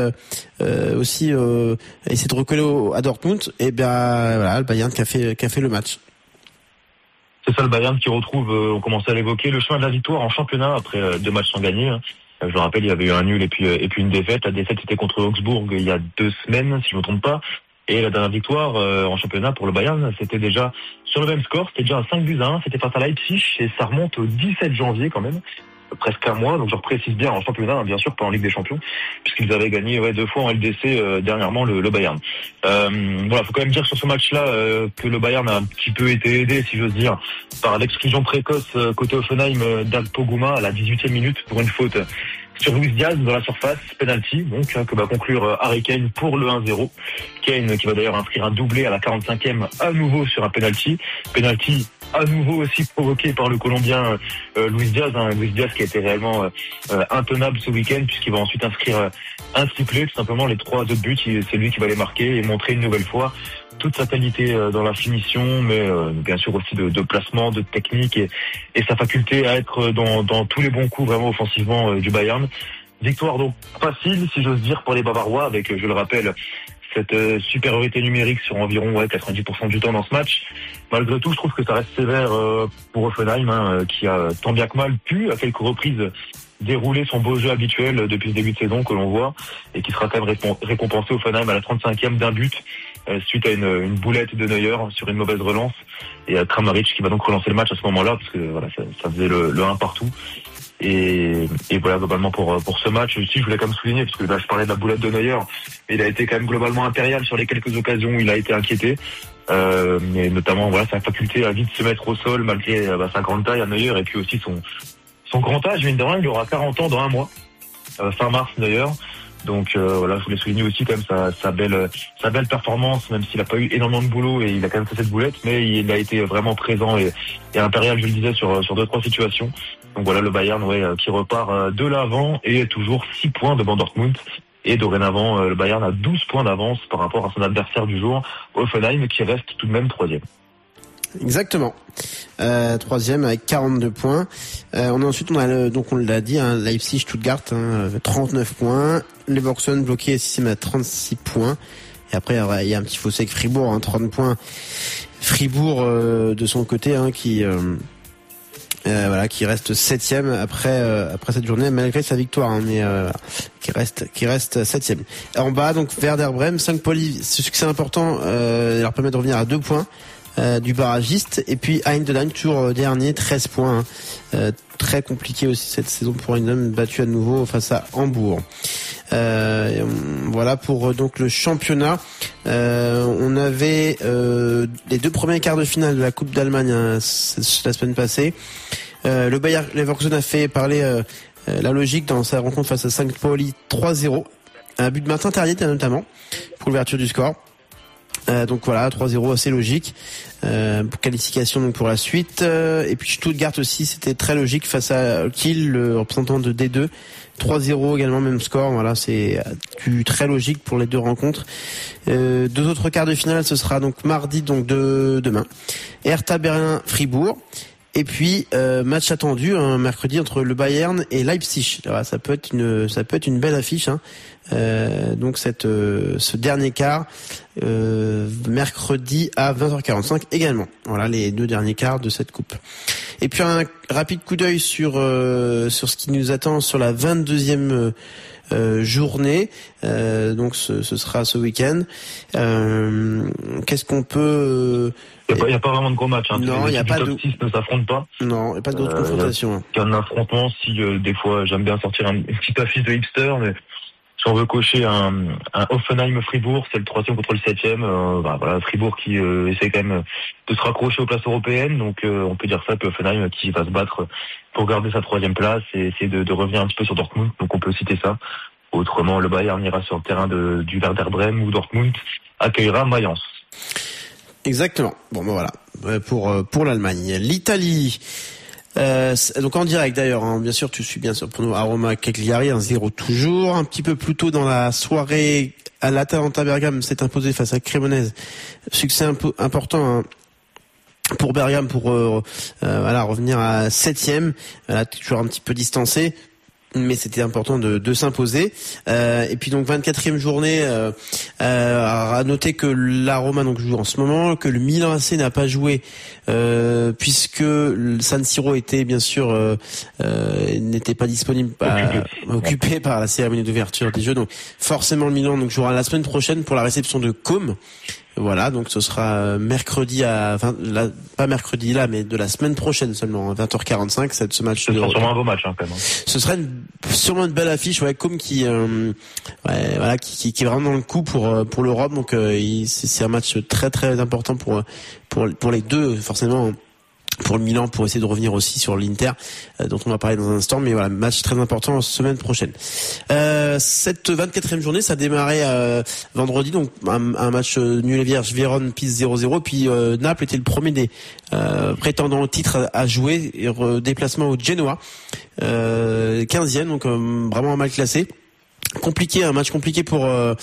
S2: aussi essayer de recoller à Dortmund. Et le Bayern qui a fait le match.
S3: C'est ça, le Bayern qui retrouve, on commençait à l'évoquer, le chemin de la victoire en championnat après 2 matchs sans gagner. Je le rappelle, il y avait eu un nul et puis une défaite. La défaite était contre Augsbourg il y a 2 semaines, si je ne me trompe pas. Et la dernière victoire en championnat pour le Bayern, c'était déjà sur le même score. C'était déjà à 5-1. C'était face à Leipzig et ça remonte au 17 janvier quand même. Presque un mois, donc je précise bien en championnat, bien sûr, pas en Ligue des Champions, puisqu'ils avaient gagné 2 fois en LDC dernièrement le Bayern. Faut quand même dire sur ce match-là que le Bayern a un petit peu été aidé, si j'ose dire, par l'exclusion précoce côté Hoffenheim d'Alpoguma à la 18e minute pour une faute sur Luis Diaz dans la surface, penalty, donc que va conclure Harry Kane pour le 1-0. Kane qui va d'ailleurs inscrire un doublé à la 45e à nouveau sur un penalty à nouveau aussi provoqué par le Colombien Luis Diaz. Luis Diaz qui a été réellement intenable ce week-end, puisqu'il va ensuite inscrire un triplé, tout simplement. Les 3 autres buts, c'est lui qui va les marquer et montrer une nouvelle fois toute sa qualité dans la finition, mais bien sûr aussi de placement, de technique et sa faculté à être dans tous les bons coups vraiment offensivement du Bayern. Victoire donc facile, si j'ose dire, pour les Bavarois, avec, je le rappelle, cette supériorité numérique sur environ 90% du temps dans ce match. Malgré tout, je trouve que ça reste sévère pour Hoffenheim, qui a tant bien que mal pu, à quelques reprises, dérouler son beau jeu habituel depuis le début de saison que l'on voit et qui sera quand même récompensé au Hoffenheim à la 35e d'un but suite à une boulette de Neuer sur une mauvaise relance et à Kramaric qui va donc relancer le match à ce moment-là parce que voilà ça faisait le 1 partout. Et voilà, globalement pour ce match aussi, je voulais quand même souligner, parce que là je parlais de la boulette de Neuer, il a été quand même globalement impérial sur les quelques occasions où il a été inquiété, mais notamment voilà sa faculté à vite se mettre au sol malgré sa grande taille à Neuer et puis aussi son grand âge, mine de rien, il aura 40 ans dans un mois, fin mars d'ailleurs. Donc voilà, je voulais souligner aussi quand même sa belle performance, même s'il a pas eu énormément de boulot et il a quand même fait cette boulette, mais il a été vraiment présent et impérial, je le disais, sur 2-3 situations. Donc voilà, le Bayern qui repart de l'avant et toujours 6 points devant Dortmund. Et dorénavant, le Bayern a 12 points d'avance par rapport à son adversaire du jour, Hoffenheim, qui reste tout de même 3e.
S2: Exactement. 3e avec 42 points. Ensuite on a donc on l'a dit, Leipzig, Stuttgart, 39 points. Leverkusen bloqué 6e à 36 points. Et après il y a un petit fossé avec Fribourg, 30 points. Fribourg de son côté qui reste 7e après cette journée malgré sa victoire, mais qui reste 7e. En bas donc Werder Bremen, 5 Poli, ce succès important leur permet de revenir à 2 points du barragiste, et puis Heidenheim toujours dernier, 13 points. Très compliqué aussi cette saison pour Heidenheim, battu à nouveau face à Hambourg. Voilà pour donc le championnat. On avait les 2 premiers quarts de finale de la Coupe d'Allemagne la semaine passée. Le Bayer Leverkusen a fait parler la logique dans sa rencontre face à St. Pauli, 3-0. Un but de Martin Terrier notamment pour l'ouverture du score. Donc voilà, 3-0 assez logique. Qualification donc pour la suite. Et puis Stuttgart aussi, c'était très logique face à Kiel, le représentant de D2. 3-0 également, même score. Voilà, c'est très logique pour les 2 rencontres. 2 autres quarts de finale, ce sera donc mardi, donc demain. Hertha Berlin, Fribourg. Et puis match attendu mercredi entre le Bayern et Leipzig. Voilà, ça peut être une belle affiche. Donc ce dernier quart mercredi à 20h45 également. Voilà les 2 derniers quarts de cette coupe. Et puis un rapide coup d'œil sur ce qui nous attend sur la 22e journée. Donc ce sera ce week-end. Qu'est-ce qu'on peut
S3: il n'y a pas vraiment de gros match.
S2: Non, il n'y a pas de
S3: top 6 ne s'affrontent pas.
S2: Non, il n'y a pas d'autres confrontations.
S3: Il y a un affrontement, si des fois j'aime bien sortir une petite affiche de hipster, mais si on veut cocher un Hoffenheim-Fribourg, c'est le 3e contre le 7e. Voilà, Fribourg qui essaie quand même de se raccrocher aux places européennes, donc on peut dire ça, puis Hoffenheim qui va se battre pour garder sa 3e place et essayer de revenir un petit peu sur Dortmund, donc on peut citer ça. Autrement, le Bayern ira sur le terrain du Werder Bremen ou Dortmund accueillera Mayence.
S2: Exactement. Bon, voilà pour l'Allemagne. L'Italie. Donc en direct d'ailleurs, bien sûr, tu suis bien sûr pour nous Aroma Cagliari, 1-0 toujours. Un petit peu plus tôt dans la soirée, à l'Atalanta Bergame s'est imposé face à Cremonese. Succès important pour Bergame pour revenir à 7e. Toujours un petit peu distancé. Mais c'était important de s'imposer. Et puis donc 24e journée, à noter que la Roma donc joue en ce moment, que le Milan AC n'a pas joué puisque le San Siro était bien sûr n'était pas disponible, occupé par la cérémonie d'ouverture des Jeux. Donc forcément le Milan donc jouera la semaine prochaine pour la réception de Côme. Voilà, donc ce sera mercredi pas mercredi là, mais de la semaine prochaine seulement, 20h45, ce match.
S3: Ce sera sûrement un beau match quand même.
S2: Ce serait sûrement une belle affiche, Côme qui est vraiment dans le coup pour l'Europe, donc c'est un match très très important pour les deux forcément. Pour le Milan, pour essayer de revenir aussi sur l'Inter, dont on va parler dans un instant, mais voilà, match très important la semaine prochaine. Cette 24e journée, ça a démarré vendredi, donc un match nul et vierge, Vérone piste 0-0, puis Naples était le premier des prétendants au titre à jouer, et déplacement au Genoa, 15e, donc vraiment mal classé. Un match compliqué pour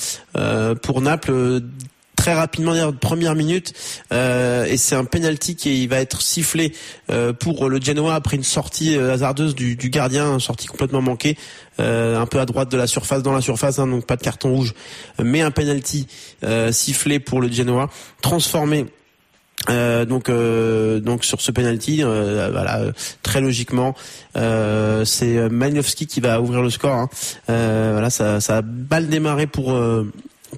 S2: Naples. Très rapidement, première minute, et c'est un penalty qui va être sifflé pour le Genoa après une sortie hasardeuse du gardien, une sortie complètement manquée, un peu à droite de la surface, dans la surface, donc pas de carton rouge, mais un penalty sifflé pour le Genoa, transformé Donc sur ce penalty, très logiquement, c'est Malinowski qui va ouvrir le score. Ça a mal démarré pour le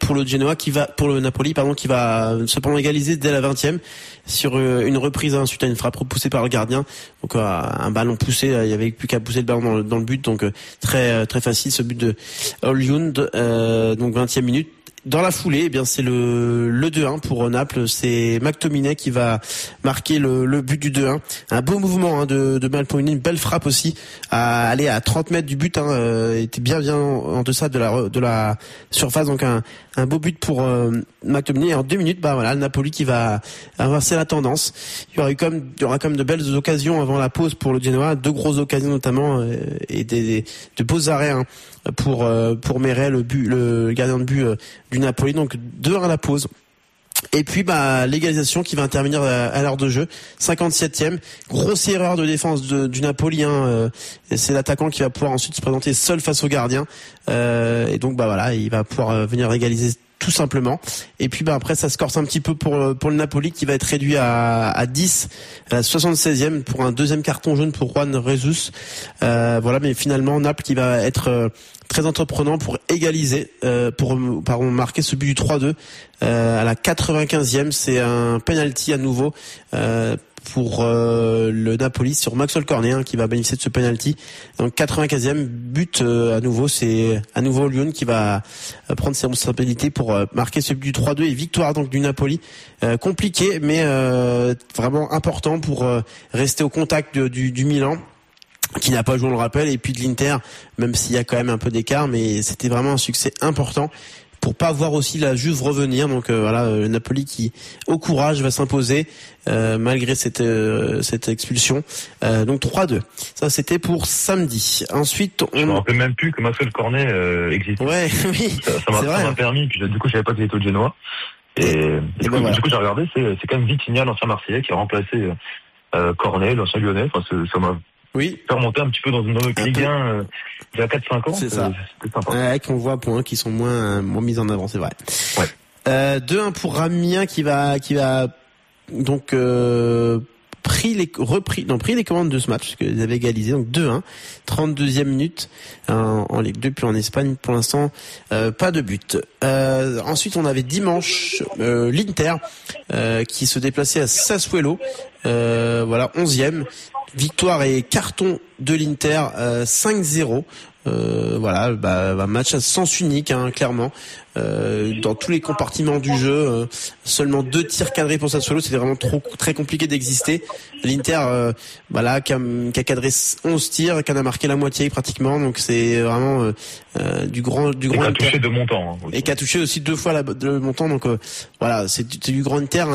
S2: Napoli, qui va cependant égaliser dès la 20e sur une reprise suite à une frappe repoussée par le gardien. Donc un ballon poussé, il y avait plus qu'à pousser le ballon dans le but, donc très très facile ce but de Højlund, donc 20e minute. Dans la foulée, eh bien c'est le 2-1 pour Naples. C'est McTominay qui va marquer le but du 2-1. Un beau mouvement de Malponi, une belle frappe aussi, à aller à 30 mètres du but. Était bien en deçà de la surface. Donc un beau but pour McTominay. Et en 2 minutes, le Napoli qui va inverser la tendance. Il y aura quand même de belles occasions avant la pause pour le Genoa. 2 grosses occasions notamment et de beaux arrêts pour Meret, le gardien de but du Napoli. Donc 2-1 à la pause. Et puis l'égalisation qui va intervenir à l'heure de jeu, 57e, grosse erreur de défense du Napoli. C'est l'attaquant qui va pouvoir ensuite se présenter seul face au gardien. Et donc il va pouvoir venir égaliser tout simplement. Et puis après ça se corse un petit peu pour le Napoli qui va être réduit à 10 à la 76e pour un deuxième carton jaune pour Juan Jesus. Mais finalement Naples qui va être très entreprenant pour égaliser, pour marquer ce but du 3-2 à la 95e. C'est un penalty à nouveau pour le Napoli sur Maxwell Cornet qui va bénéficier de ce penalty. Donc 95e but à nouveau, c'est à nouveau Lyon qui va prendre ses responsabilités pour marquer ce but du 3-2 et victoire donc du Napoli. Compliqué mais vraiment important pour rester au contact du Milan, qui n'a pas joué, on le rappelle, et puis de l'Inter, même s'il y a quand même un peu d'écart, mais c'était vraiment un succès important pour pas voir aussi la Juve revenir. Donc le Napoli qui au courage va s'imposer malgré cette expulsion. Donc 3-2. Ça c'était pour samedi. Ensuite
S3: je me rappelle même plus que Maxwell Cornet existe.
S2: Ouais, oui.
S3: Ça m'a permis, puis du coup je savais pas qu'il était au Genoa. Et du coup j'ai regardé, c'est quand même Vitinha, l'ancien Marseillais, qui a remplacé Cornet, l'ancien Lyonnais. Enfin ça m'a fait remonter un petit peu dans notre Ligue 1 il y a 4-5 ans.
S2: C'est ça.
S3: C'était sympa.
S2: Qu'on voit points qui sont moins mis en avant, c'est vrai.
S3: Ouais.
S2: 2-1 pour Ramien qui va donc pris les commandes de ce match, parce qu'ils avaient égalisé, donc 2-1, 32e minute en Ligue 2, puis en Espagne pour l'instant pas de but. Ensuite on avait dimanche l'Inter qui se déplaçait à Sassuolo, 11e, victoire et carton de l'Inter 5-0. Match à sens unique, clairement. Dans tous les compartiments du jeu, seulement 2 tirs cadrés pour Sassuolo, c'était vraiment très compliqué d'exister. L'Inter, qui a cadré 11 tirs, qui en a marqué la moitié pratiquement, donc c'est vraiment du grand
S3: et qui a touché de montant.
S2: Et qui a touché aussi 2 fois le montant, donc c'est du grand Inter.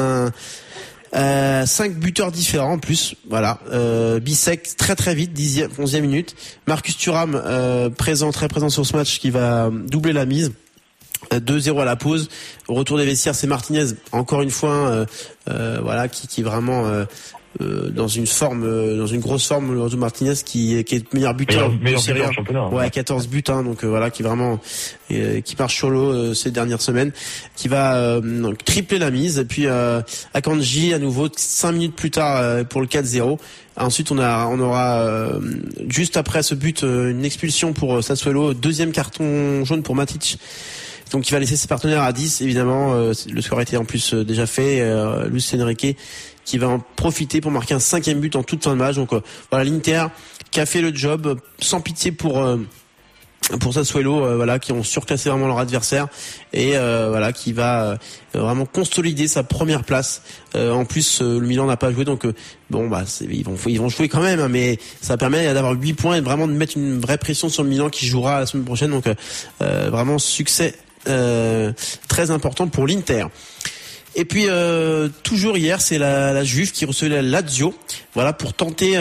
S2: 5 buteurs différents en plus, Bissek très très vite, 11e minute. Marcus Thuram très présent sur ce match, qui va doubler la mise. 2-0 à la pause. Au retour des vestiaires, c'est Martinez encore une fois qui est vraiment dans une grosse forme, Lorenzo Martinez qui est meilleur buteur
S3: de Serie A. Championnat.
S2: 14 buts, donc qui vraiment qui marche sur l'eau ces dernières semaines, qui va tripler la mise. Et puis Akanji à nouveau 5 minutes plus tard pour le 4-0. Ensuite on aura juste après ce but une expulsion pour Sassuolo, 2e carton jaune pour Matic. Donc il va laisser ses partenaires à 10, évidemment. Le score était en plus déjà fait. Luis Enrique qui va en profiter pour marquer un 5e but en toute fin de match. Donc l'Inter qui a fait le job sans pitié pour Sassuolo, qui ont surclassé vraiment leur adversaire et qui va vraiment consolider sa première place. En plus le Milan n'a pas joué, donc ils vont jouer quand même, mais ça permet d'avoir 8 points et vraiment de mettre une vraie pression sur le Milan qui jouera la semaine prochaine. Donc vraiment succès très important pour l'Inter. Et puis toujours hier, c'est la Juve qui recevait la Lazio, pour tenter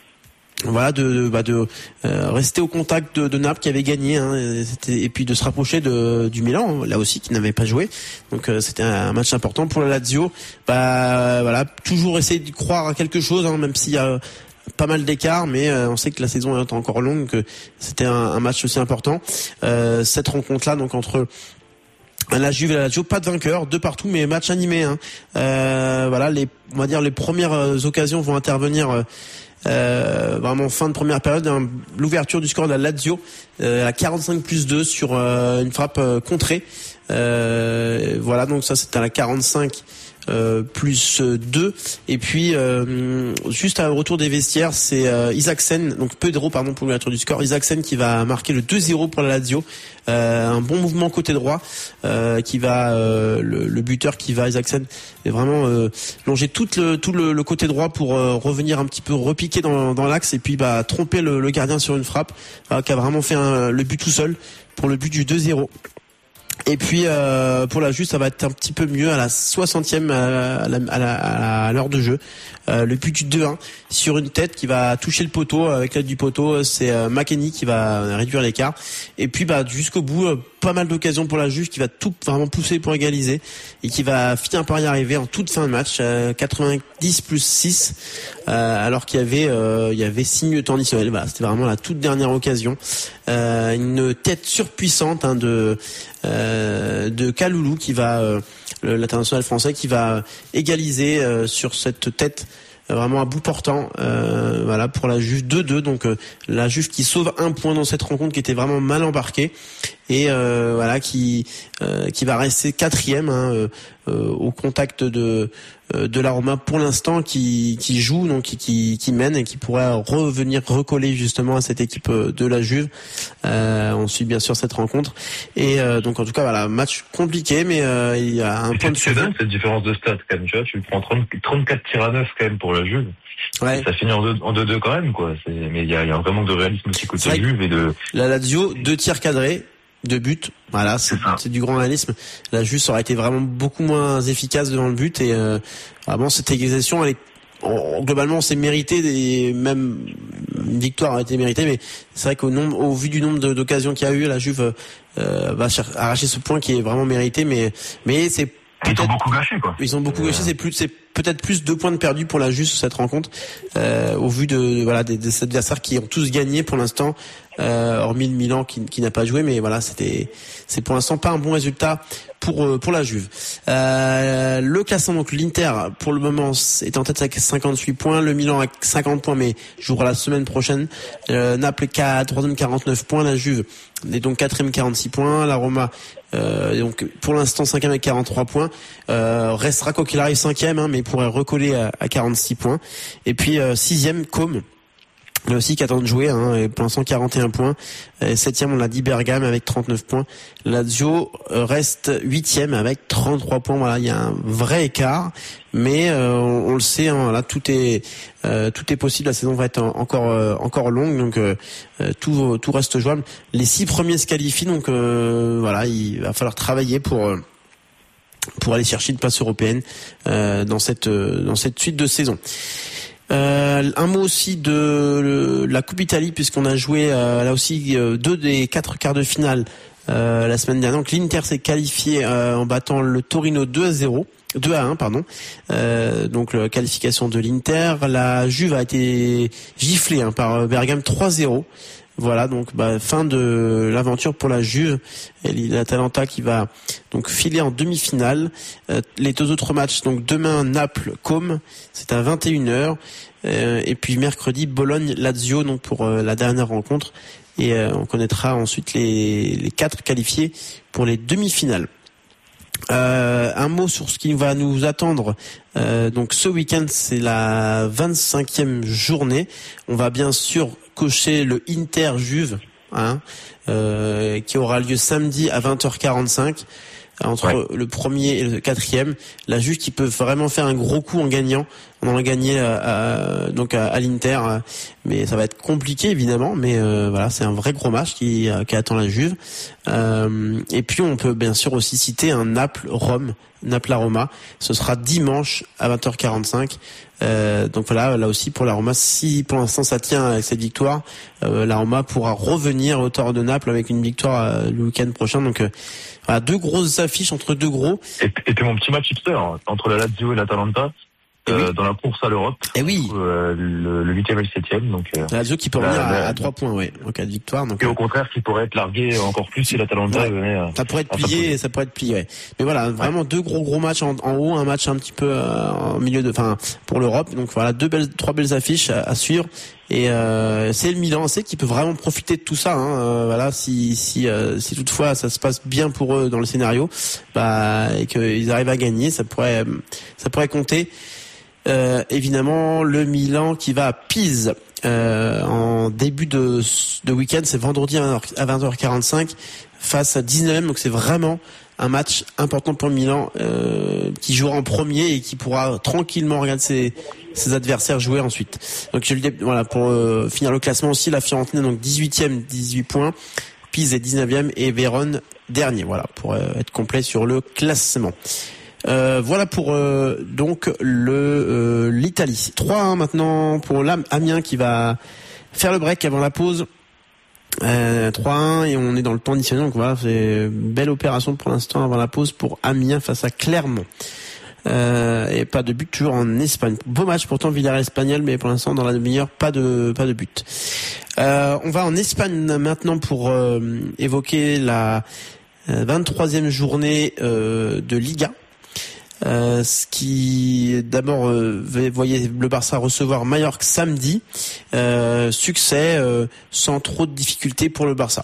S2: de rester au contact de Naples qui avait gagné, et puis de se rapprocher du Milan, là aussi, qui n'avait pas joué. Donc c'était un match important pour la Lazio. Toujours essayer de croire à quelque chose, même s'il y a pas mal d'écart, mais on sait que la saison est encore longue, que c'était un match aussi important. Cette rencontre-là, donc entre La Juve et la Lazio, pas de vainqueur, 2 partout, mais match animé. Voilà, on va dire les premières occasions vont intervenir vraiment fin de première période. L'ouverture du score de la Lazio à 45+2 sur une frappe contrée. Voilà, donc ça c'était à la 45. Plus 2 et puis juste au retour des vestiaires c'est Isaksen, donc Pedro pardon pour l'ouverture du score, Isaksen qui va marquer le 2-0 pour la Lazio, un bon mouvement côté droit qui va le buteur qui va Isaksen est vraiment longer tout le côté droit pour revenir un petit peu repiquer dans l'axe et puis tromper le gardien sur une frappe qui a vraiment fait le but tout seul pour le but du 2-0. Et puis pour la Juve, ça va être un petit peu mieux à la 60e à l'heure de jeu. Le but du 2-1 sur une tête qui va toucher le poteau. Avec l'aide du poteau, c'est McKennie qui va réduire l'écart. Et puis jusqu'au bout, pas mal d'occasions pour la Juve qui va tout vraiment pousser pour égaliser et qui va finir par y arriver en toute fin de match. 90+6 alors qu'il y avait 6 minutes de temps additionnel. C'était vraiment la toute dernière occasion. Une tête surpuissante de Kaloulou qui va l'international français qui va égaliser sur cette tête vraiment à bout portant. Voilà pour la Juve 2-2, donc la Juve qui sauve un point dans cette rencontre qui était vraiment mal embarquée et voilà qui va rester 4e au contact de la Roma pour l'instant qui joue donc qui mène et qui pourrait revenir recoller justement à cette équipe de la Juve. On suit bien sûr cette rencontre et donc en tout cas voilà, match compliqué mais il y a un point de
S3: saison. Cette différence de stats quand même, tu prends 34 tirs à 9 quand même pour la Juve. Ouais. Ça finit en 2-2 quand même quoi. Mais il y a un vraiment de réalisme aussi côté Juve et de
S2: la Lazio, 2 tirs cadrés. 2 buts, voilà, c'est du grand réalisme. La Juve aurait été vraiment beaucoup moins efficace devant le but et vraiment cette égalisation, globalement, c'est mérité et même une victoire a été méritée, mais c'est vrai au vu du nombre d'occasions qu'il y a eu, la Juve va arracher ce point qui est vraiment mérité, mais c'est
S3: ils ont beaucoup gâché quoi.
S2: Ils ont beaucoup gâché, c'est peut-être plus 2 points de perdus pour la Juve sur cette rencontre au vu des adversaires qui ont tous gagné pour l'instant. Hormis le Milan qui n'a pas joué, mais voilà, c'est pour l'instant pas un bon résultat pour la Juve. Le classement, donc l'Inter pour le moment est en tête avec 58 points, le Milan avec 50 points mais jouera la semaine prochaine. Naples est 3e 49 points, la Juve est donc 4e 46 points, la Roma donc pour l'instant 5e avec 43 points, restera quoi qu'il arrive 5e mais pourrait recoller à 46 points. Et puis 6e Côme, là aussi qui attend de jouer, et pour l'instant 41 points. 7e on l'a dit, Bergame avec 39 points. Lazio reste 8e avec 33 points. Voilà, il y a un vrai écart, mais on le sait, là tout est possible. La saison va être encore longue, donc tout reste jouable. Les 6 premiers se qualifient, donc voilà, il va falloir travailler pour aller chercher une place européenne dans cette suite de saison. Un mot aussi de la Coupe Italie, puisqu'on a joué là aussi 2 des 4 quarts de finale la semaine dernière. Donc l'Inter s'est qualifié en battant le Torino 2-1 pardon. Donc la qualification de l'Inter. La Juve a été giflée par Bergame 3-0. Voilà, donc fin de l'aventure pour la Juve et l'Atalanta qui va donc filer en demi-finale. Les 2 autres matchs, donc demain Naples-Côme, c'est à 21h, et puis mercredi Bologne-Lazio, donc pour la dernière rencontre, et on connaîtra ensuite les 4 qualifiés pour les demi-finales. Un mot sur ce qui va nous attendre. Donc ce week-end, c'est la 25e journée. On va bien sûr cocher le Inter Juve, qui aura lieu samedi à 20h45 entre le premier et le 4e. La Juve qui peut vraiment faire un gros coup en gagnant. On en a gagné donc à l'Inter, mais ça va être compliqué évidemment. Mais voilà, c'est un vrai gros match qui attend la Juve. Et puis on peut bien sûr aussi citer un Naples-Roma. Ce sera dimanche à 20h45. Donc voilà, là aussi pour la Roma, si pour l'instant ça tient avec cette victoire, la Roma pourra revenir au tort de Naples avec une victoire le week-end prochain. Donc voilà, 2 grosses affiches entre 2 gros.
S3: Et mon petit match hipster entre la Lazio et l'Atalanta. dans la course à l'Europe.
S2: Et oui.
S3: Le 8e et le 7e. Donc,
S2: Lazio qui peut revenir à 3 points, ouais, en cas de victoire. Donc,
S3: et au contraire, qui pourrait être largué encore plus si l'Atalanta venait.
S2: Ça pourrait être plié, ouais. Mais voilà, vraiment deux gros matchs en haut, un match un petit peu en milieu pour l'Europe. Donc voilà, trois belles affiches à suivre. Et c'est le Milan AC qui peut vraiment profiter de tout ça. Voilà, si toutefois ça se passe bien pour eux dans le scénario, et qu'ils arrivent à gagner, ça pourrait compter. Évidemment, le Milan qui va à Pise en début de week-end, c'est vendredi à 20h45 face à 19e. Donc c'est vraiment un match important pour le Milan qui jouera en premier et qui pourra tranquillement regarder ses adversaires jouer ensuite. Donc je le dis, voilà, pour finir le classement aussi, la Fiorentina donc 18e, 18 points, Pise est 19e et Vérone dernier. Voilà, pour être complet sur le classement. Voilà pour donc l'Italie. 3-1 maintenant pour Amiens qui va faire le break avant la pause. 3-1 et on est dans le temps additionnel, donc voilà, c'est une belle opération pour l'instant avant la pause pour Amiens face à Clermont. Et pas de but toujours en Espagne. Beau match pourtant Villarreal espagnol, mais pour l'instant dans la demi-heure pas de but. On va en Espagne maintenant pour évoquer la 23e journée de Liga. Ce qui d'abord voyait le Barça recevoir Mallorca samedi, succès sans trop de difficultés pour le Barça.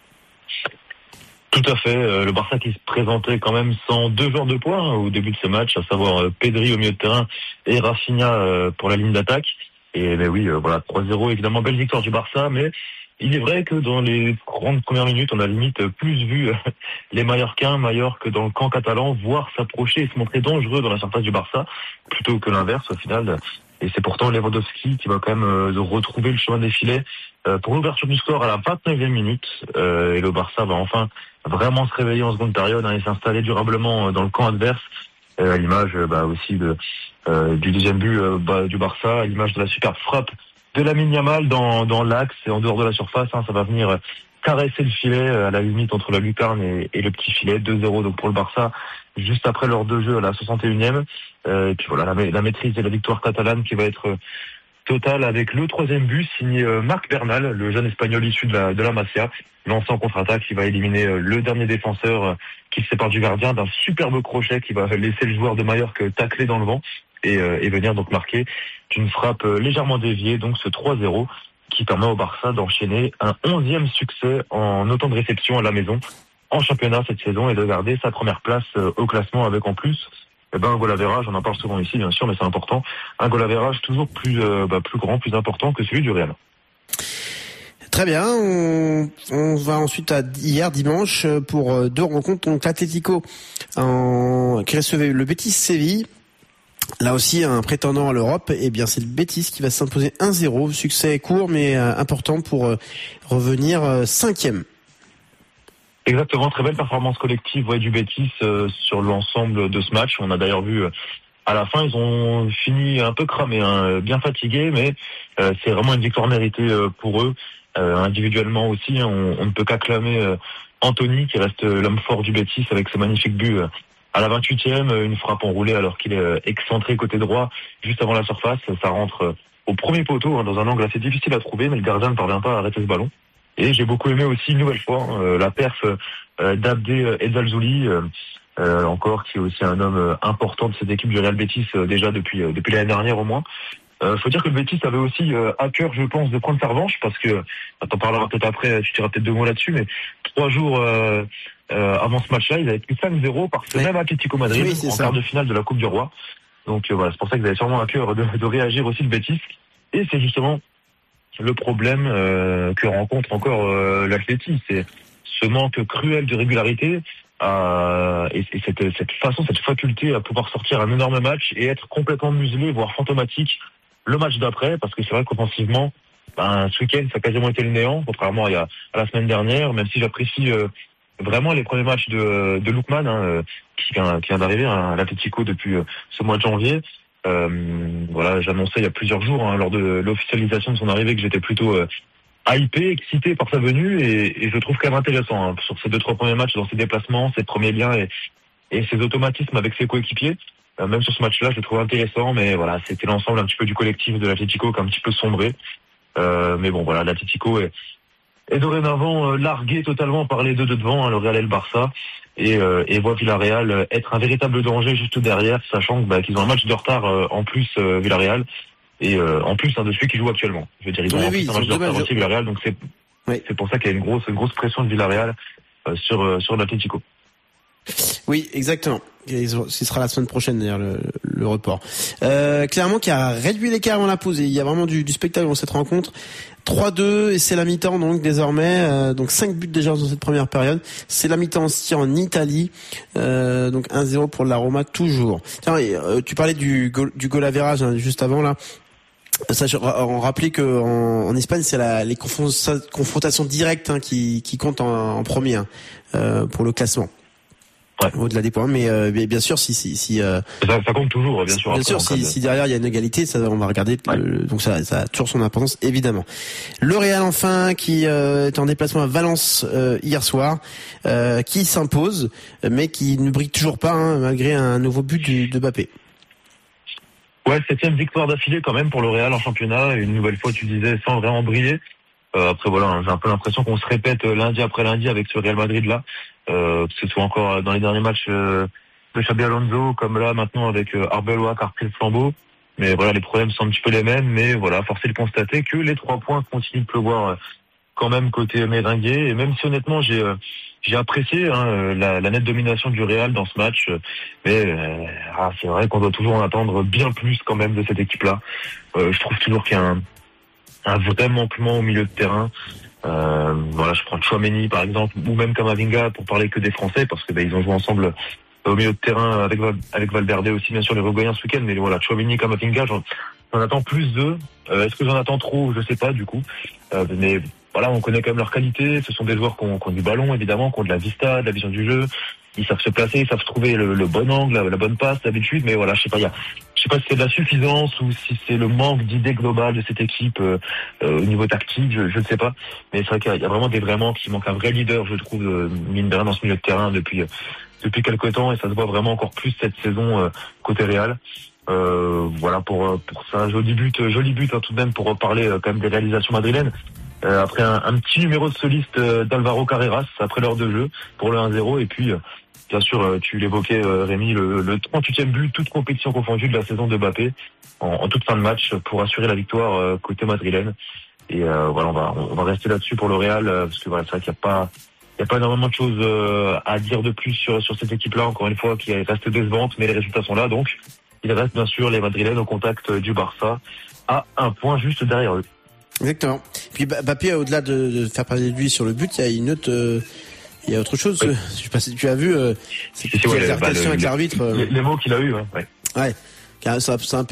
S3: Tout à fait, le Barça qui se présentait quand même sans 2 joueurs de poids au début de ce match, à savoir Pedri au milieu de terrain et Rafinha pour la ligne d'attaque. Et voilà, 3-0 évidemment, belle victoire du Barça, mais il est vrai que dans les 30 premières minutes, on a limite plus vu les Mallorcains que dans le camp catalan, voire s'approcher et se montrer dangereux dans la surface du Barça, plutôt que l'inverse au final. Et c'est pourtant Lewandowski qui va quand même retrouver le chemin des filets pour l'ouverture du score à la 29e minute. Et le Barça va enfin vraiment se réveiller en seconde période et s'installer durablement dans le camp adverse, à l'image aussi du deuxième but du Barça, à l'image de la superbe frappe de Lamine Yamal dans l'axe et en dehors de la surface. Ça va venir caresser le filet à la limite entre la lucarne et le petit filet. 2-0 donc pour le Barça juste après l'heure de jeu à la 61e. Et puis voilà, la maîtrise de la victoire catalane qui va être totale avec le 3e but signé Marc Bernal, le jeune espagnol issu de la Masia, lancé en contre-attaque qui va éliminer le dernier défenseur qui se sépare du gardien d'un superbe crochet qui va laisser le joueur de Mallorca tacler dans le vent et venir donc marquer d'une frappe légèrement déviée, donc ce 3-0 qui permet au Barça d'enchaîner un 11e succès en autant de réceptions à la maison en championnat cette saison et de garder sa première place au classement avec en plus un goal average, on en parle souvent ici bien sûr, mais c'est important, un goal average toujours plus grand, plus important que celui du Real.
S2: Très bien, on va ensuite à hier dimanche pour 2 rencontres. Donc l'Atlético qui recevait le Betis Séville. Là aussi, un prétendant à l'Europe, c'est le Betis qui va s'imposer 1-0. Succès court mais important pour revenir 5e.
S3: Exactement, très belle performance collective du Betis sur l'ensemble de ce match. On a d'ailleurs vu à la fin, ils ont fini un peu cramés, bien fatigués, mais c'est vraiment une victoire méritée pour eux. Individuellement aussi, on ne peut qu'acclamer Anthony qui reste l'homme fort du Betis avec ce magnifique but à la 28e, une frappe enroulée alors qu'il est excentré côté droit juste avant la surface. Ça rentre au premier poteau dans un angle assez difficile à trouver, mais le gardien ne parvient pas à arrêter ce ballon. Et j'ai beaucoup aimé aussi une nouvelle fois la perf d'Abdé Ezzalzouli, encore qui est aussi un homme important de cette équipe du Real Betis déjà depuis l'année dernière au moins. Faut dire que le Betis avait aussi à cœur, je pense, de prendre sa revanche parce que t'en parleras peut-être après, tu diras peut-être 2 mots là-dessus, mais 3 jours avant ce match-là, ils avaient pris 5-0 par ce même Atlético Madrid en quart de finale de la Coupe du Roi. Donc voilà, c'est pour ça qu'ils avaient sûrement à cœur de réagir aussi le Betis. Et c'est justement le problème que rencontre encore l'Atleti, c'est ce manque cruel de régularité et cette faculté à pouvoir sortir un énorme match et être complètement muselé, voire fantomatique le match d'après, parce que c'est vrai qu'offensivement, ce week-end, ça a quasiment été le néant, contrairement à la semaine dernière, même si j'apprécie vraiment les premiers matchs de Lookman, qui vient d'arriver à l'Atlético depuis ce mois de janvier. Voilà, j'annonçais il y a plusieurs jours, lors de l'officialisation de son arrivée, que j'étais plutôt hypé, excité par sa venue, et je trouve quand même intéressant sur ces 2-3 premiers matchs, dans ses déplacements, ses premiers liens et ses automatismes avec ses coéquipiers. Même sur ce match-là, je le trouve intéressant, mais voilà, c'était l'ensemble un petit peu du collectif de l'Atlético qui a un petit peu sombré. Mais bon, voilà, l'Atlético est dorénavant largué totalement par les deux de devant, hein, le Real et le Barça, et voit Villarreal être un véritable danger juste derrière, sachant qu'ils ont un match de retard en plus Villarreal, et en plus de celui qui joue actuellement. Je veux dire, ils ont un match de retard aussi Villarreal, donc c'est pour ça qu'il y a une grosse pression de Villarreal sur l'Atlético.
S2: Oui, exactement. Ce sera la semaine prochaine d'ailleurs le report. Clairement qui a réduit l'écart avant la pause et il y a vraiment du spectacle dans cette rencontre. 3-2 et c'est la mi-temps donc désormais. Donc 5 buts déjà dans cette première période. C'est la mi-temps aussi en Italie. Donc 1-0 pour la Roma toujours. Tiens, tu parlais du goal average hein, juste avant là. Ça, on rappelait que en Espagne c'est les confrontations directes hein, qui comptent en premier hein, pour le classement.
S3: Ouais.
S2: Au-delà des points, mais bien sûr, si
S3: ça compte toujours, bien sûr.
S2: Bien sûr, si derrière il y a une égalité, ça on va regarder. Donc ça a toujours son importance, évidemment. Le Real enfin, qui est en déplacement à Valence hier soir, qui s'impose, mais qui ne brille toujours pas hein, malgré un nouveau but de Mbappé.
S3: Ouais, 7e victoire d'affilée quand même pour le Real en championnat. Une nouvelle fois, tu disais, sans vraiment briller. Après voilà, j'ai un peu l'impression qu'on se répète lundi après lundi avec ce Real Madrid là. Que ce soit encore dans les derniers matchs de Xabi Alonso, comme là maintenant avec Arbeloa qui a repris le flambeau. Mais voilà, les problèmes sont un petit peu les mêmes, mais voilà, force est de constater que les 3 points continuent de pleuvoir quand même côté merengue. Et même si honnêtement j'ai apprécié hein, la nette domination du Real dans ce match, mais c'est vrai qu'on doit toujours en attendre bien plus quand même de cette équipe-là. Je trouve toujours qu'il y a un vrai manquement au milieu de terrain. Voilà, je prends Tchouaméni par exemple, ou même Camavinga pour parler que des Français, parce que ils ont joué ensemble au milieu de terrain avec Valverde aussi, bien sûr les Uruguayens ce week-end, mais voilà, Tchouaméni, Camavinga, j'en attends plus d'eux. Est-ce que j'en attends trop? Je sais pas du coup. Mais voilà, on connaît quand même leur qualité. Ce sont des joueurs qui ont du ballon évidemment, qui ont de la vista, de la vision du jeu. Ils savent se placer, ils savent trouver le bon angle, la bonne passe d'habitude, mais voilà, je sais pas si c'est de la suffisance ou si c'est le manque d'idées globales de cette équipe au niveau tactique, je ne sais pas. Mais c'est vrai qu'il y a vraiment des vrais manques, il manque un vrai leader, je trouve, mine de rien dans ce milieu de terrain depuis quelques temps, et ça se voit vraiment encore plus cette saison côté Real. Voilà pour ça, joli but hein, tout de même pour parler quand même des réalisations madrilènes. Après un petit numéro de soliste d'Alvaro Carreras après l'heure de jeu pour le 1-0, et puis bien sûr, tu l'évoquais Rémi, le 38e but, toute compétition confondue de la saison de Mbappé en toute fin de match pour assurer la victoire côté madrilène. Et voilà, on va rester là-dessus pour le Real parce que voilà, c'est vrai qu'il y a pas énormément de choses à dire de plus sur cette équipe-là, encore une fois, qui reste décevante, mais les résultats sont là, donc il reste bien sûr les madrilènes au contact du Barça à 1 point juste derrière eux.
S2: Exactement. Puis Mbappé, au-delà de faire parler de lui sur le but, il y a autre chose. Je sais pas si tu as vu cette altercation avec l'arbitre.
S3: Les mots qu'il a eu, ouais.
S2: Ouais. C'est un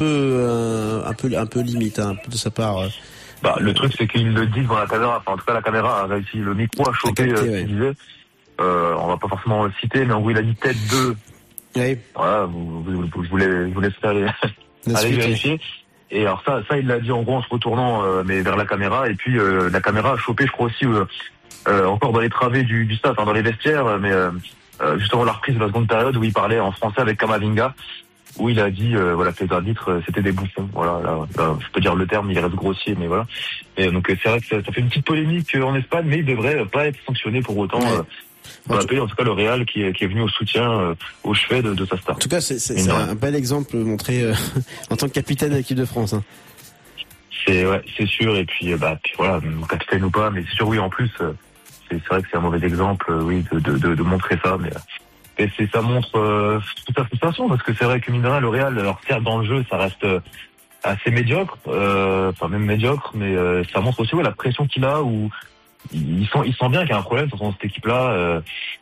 S2: peu limite, hein, un peu de sa part.
S3: Le truc, c'est qu'il le dit devant la caméra. Enfin, en tout cas, la caméra a réussi, le micro a chopé ce qu'il disait. On va pas forcément le citer, mais en gros, il a dit tête 2. Oui. Voilà, je vous laisse aller vérifier. Et alors ça, il l'a dit en gros en se retournant, mais vers la caméra. Et puis, la caméra a chopé, je crois aussi, encore dans les travées du stade, enfin, dans les vestiaires, mais justement la reprise de la seconde période où il parlait en français avec Camavinga, où il a dit voilà, que les arbitres c'était des bouffons. Voilà, là, je peux dire le terme, il reste grossier, mais voilà. Et donc c'est vrai que ça fait une petite polémique en Espagne, mais il devrait pas être sanctionné pour autant. Mbappé, en tout cas le Real qui est venu au soutien au chevet de sa star.
S2: En tout cas, c'est un bel exemple montré en tant que capitaine de l'équipe de France. Hein.
S3: C'est sûr. Et puis voilà, capitaine ou pas, mais c'est sûr, oui, en plus. C'est vrai que c'est un mauvais exemple, oui, de montrer ça, mais ça montre toute sa frustration, parce que c'est vrai que mine de rien, le Real, alors certes dans le jeu, ça reste assez médiocre, enfin même médiocre, mais ça montre aussi la pression qu'il a, où il sent bien qu'il y a un problème dans cette équipe-là.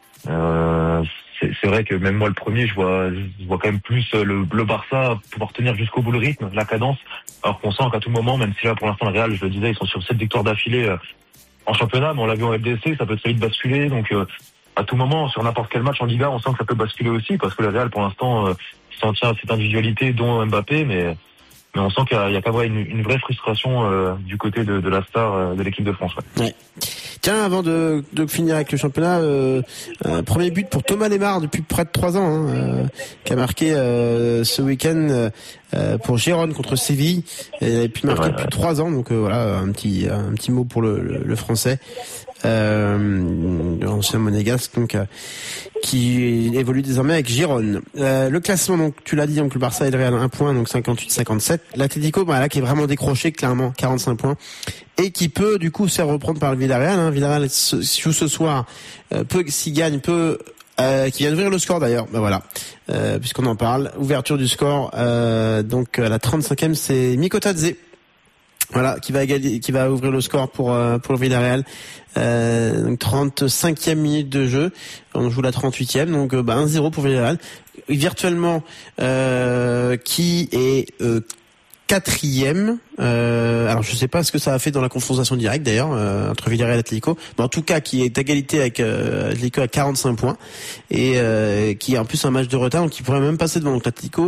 S3: C'est vrai que même moi le premier, je vois quand même plus le Barça pouvoir tenir jusqu'au bout le rythme, la cadence, alors qu'on sent qu'à tout moment, même si là pour l'instant le Real, je le disais, ils sont sur 7 victoires d'affilée en championnat, mais on l'a vu en FDC, ça peut très vite basculer, donc à tout moment, sur n'importe quel match en Liga, on sent que ça peut basculer aussi, parce que le Real, pour l'instant, s'en tient à cette individualité, dont Mbappé, mais on sent qu'il y a quand même une vraie frustration du côté de la star de l'équipe de France. Ouais.
S2: Tiens, avant de finir avec le championnat, premier but pour Thomas Lemar depuis près de 3 ans, qui a marqué ce week-end pour Gérone contre Séville. Il avait pu marquer depuis 3 ans, donc voilà, un petit mot pour le français. Ancien monégasque, donc qui évolue désormais avec Gérone. Le classement, donc tu l'as dit, donc le Barça et le Real 1 point, donc 58-57. L'Atlético, là qui est vraiment décroché clairement, 45 points, et qui peut du coup se faire reprendre par le Villarreal. Villarreal joue ce soir, s'il gagne, qui vient d'ouvrir le score d'ailleurs. Voilà, puisqu'on en parle. Ouverture du score, donc à la 35e, c'est Mikotadze. Voilà, qui va ouvrir le score pour le Villarreal. Donc 35e minute de jeu. On joue la 38e, donc 1-0 pour Villarreal. Virtuellement, qui est 4e. Alors je sais pas ce que ça a fait dans la confrontation directe d'ailleurs entre Villarreal et Atlético, mais en tout cas qui est égalité avec Atlético à 45 points et qui a en plus un match de retard, donc qui pourrait même passer devant l'Atlético,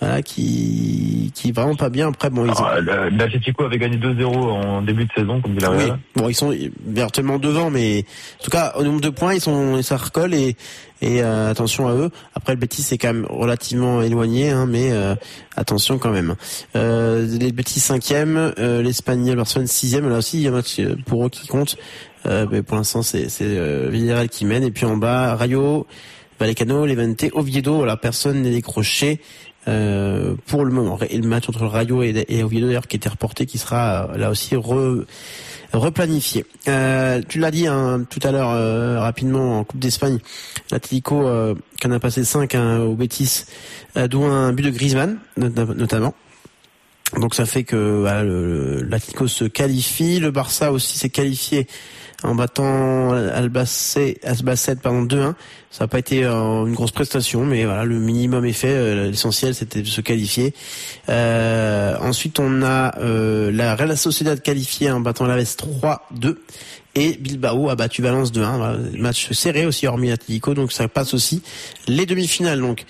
S2: qui est vraiment pas bien. Après
S3: l'Atlético avait gagné 2-0 en début de saison comme Villarreal.
S2: Oui. Bon, ils sont virtuellement devant, mais en tout cas au nombre de points ça recolle et attention à eux. Après le Betis c'est quand même relativement éloigné, mais attention quand même. Les Betis 5e, l'Espagnol Barcelone 6e. Là aussi il y a un match pour eux qui compte. Mais pour l'instant c'est Villarreal qui mène, et puis en bas Rayo Vallecano, Levante, Oviedo. Voilà, personne n'est décroché pour le moment. Et le match entre le Rayo et Oviedo d'ailleurs qui était reporté, qui sera là aussi replanifié. Tu l'as dit tout à l'heure rapidement en Coupe d'Espagne, l'Atlético qui en a passé 5 au Betis, dont un but de Griezmann notamment. Donc ça fait que l'Atlético se qualifie. Le Barça aussi s'est qualifié en battant Albacete 2-1. Ça n'a pas été une grosse prestation, mais voilà, le minimum est fait. L'essentiel c'était de se qualifier. Ensuite on a la Real Sociedad qualifiée en battant l'Aves 3-2. Et Bilbao a battu Valence 2-1. Voilà, match serré aussi hormis l'Atlético, donc ça passe aussi. Les demi-finales donc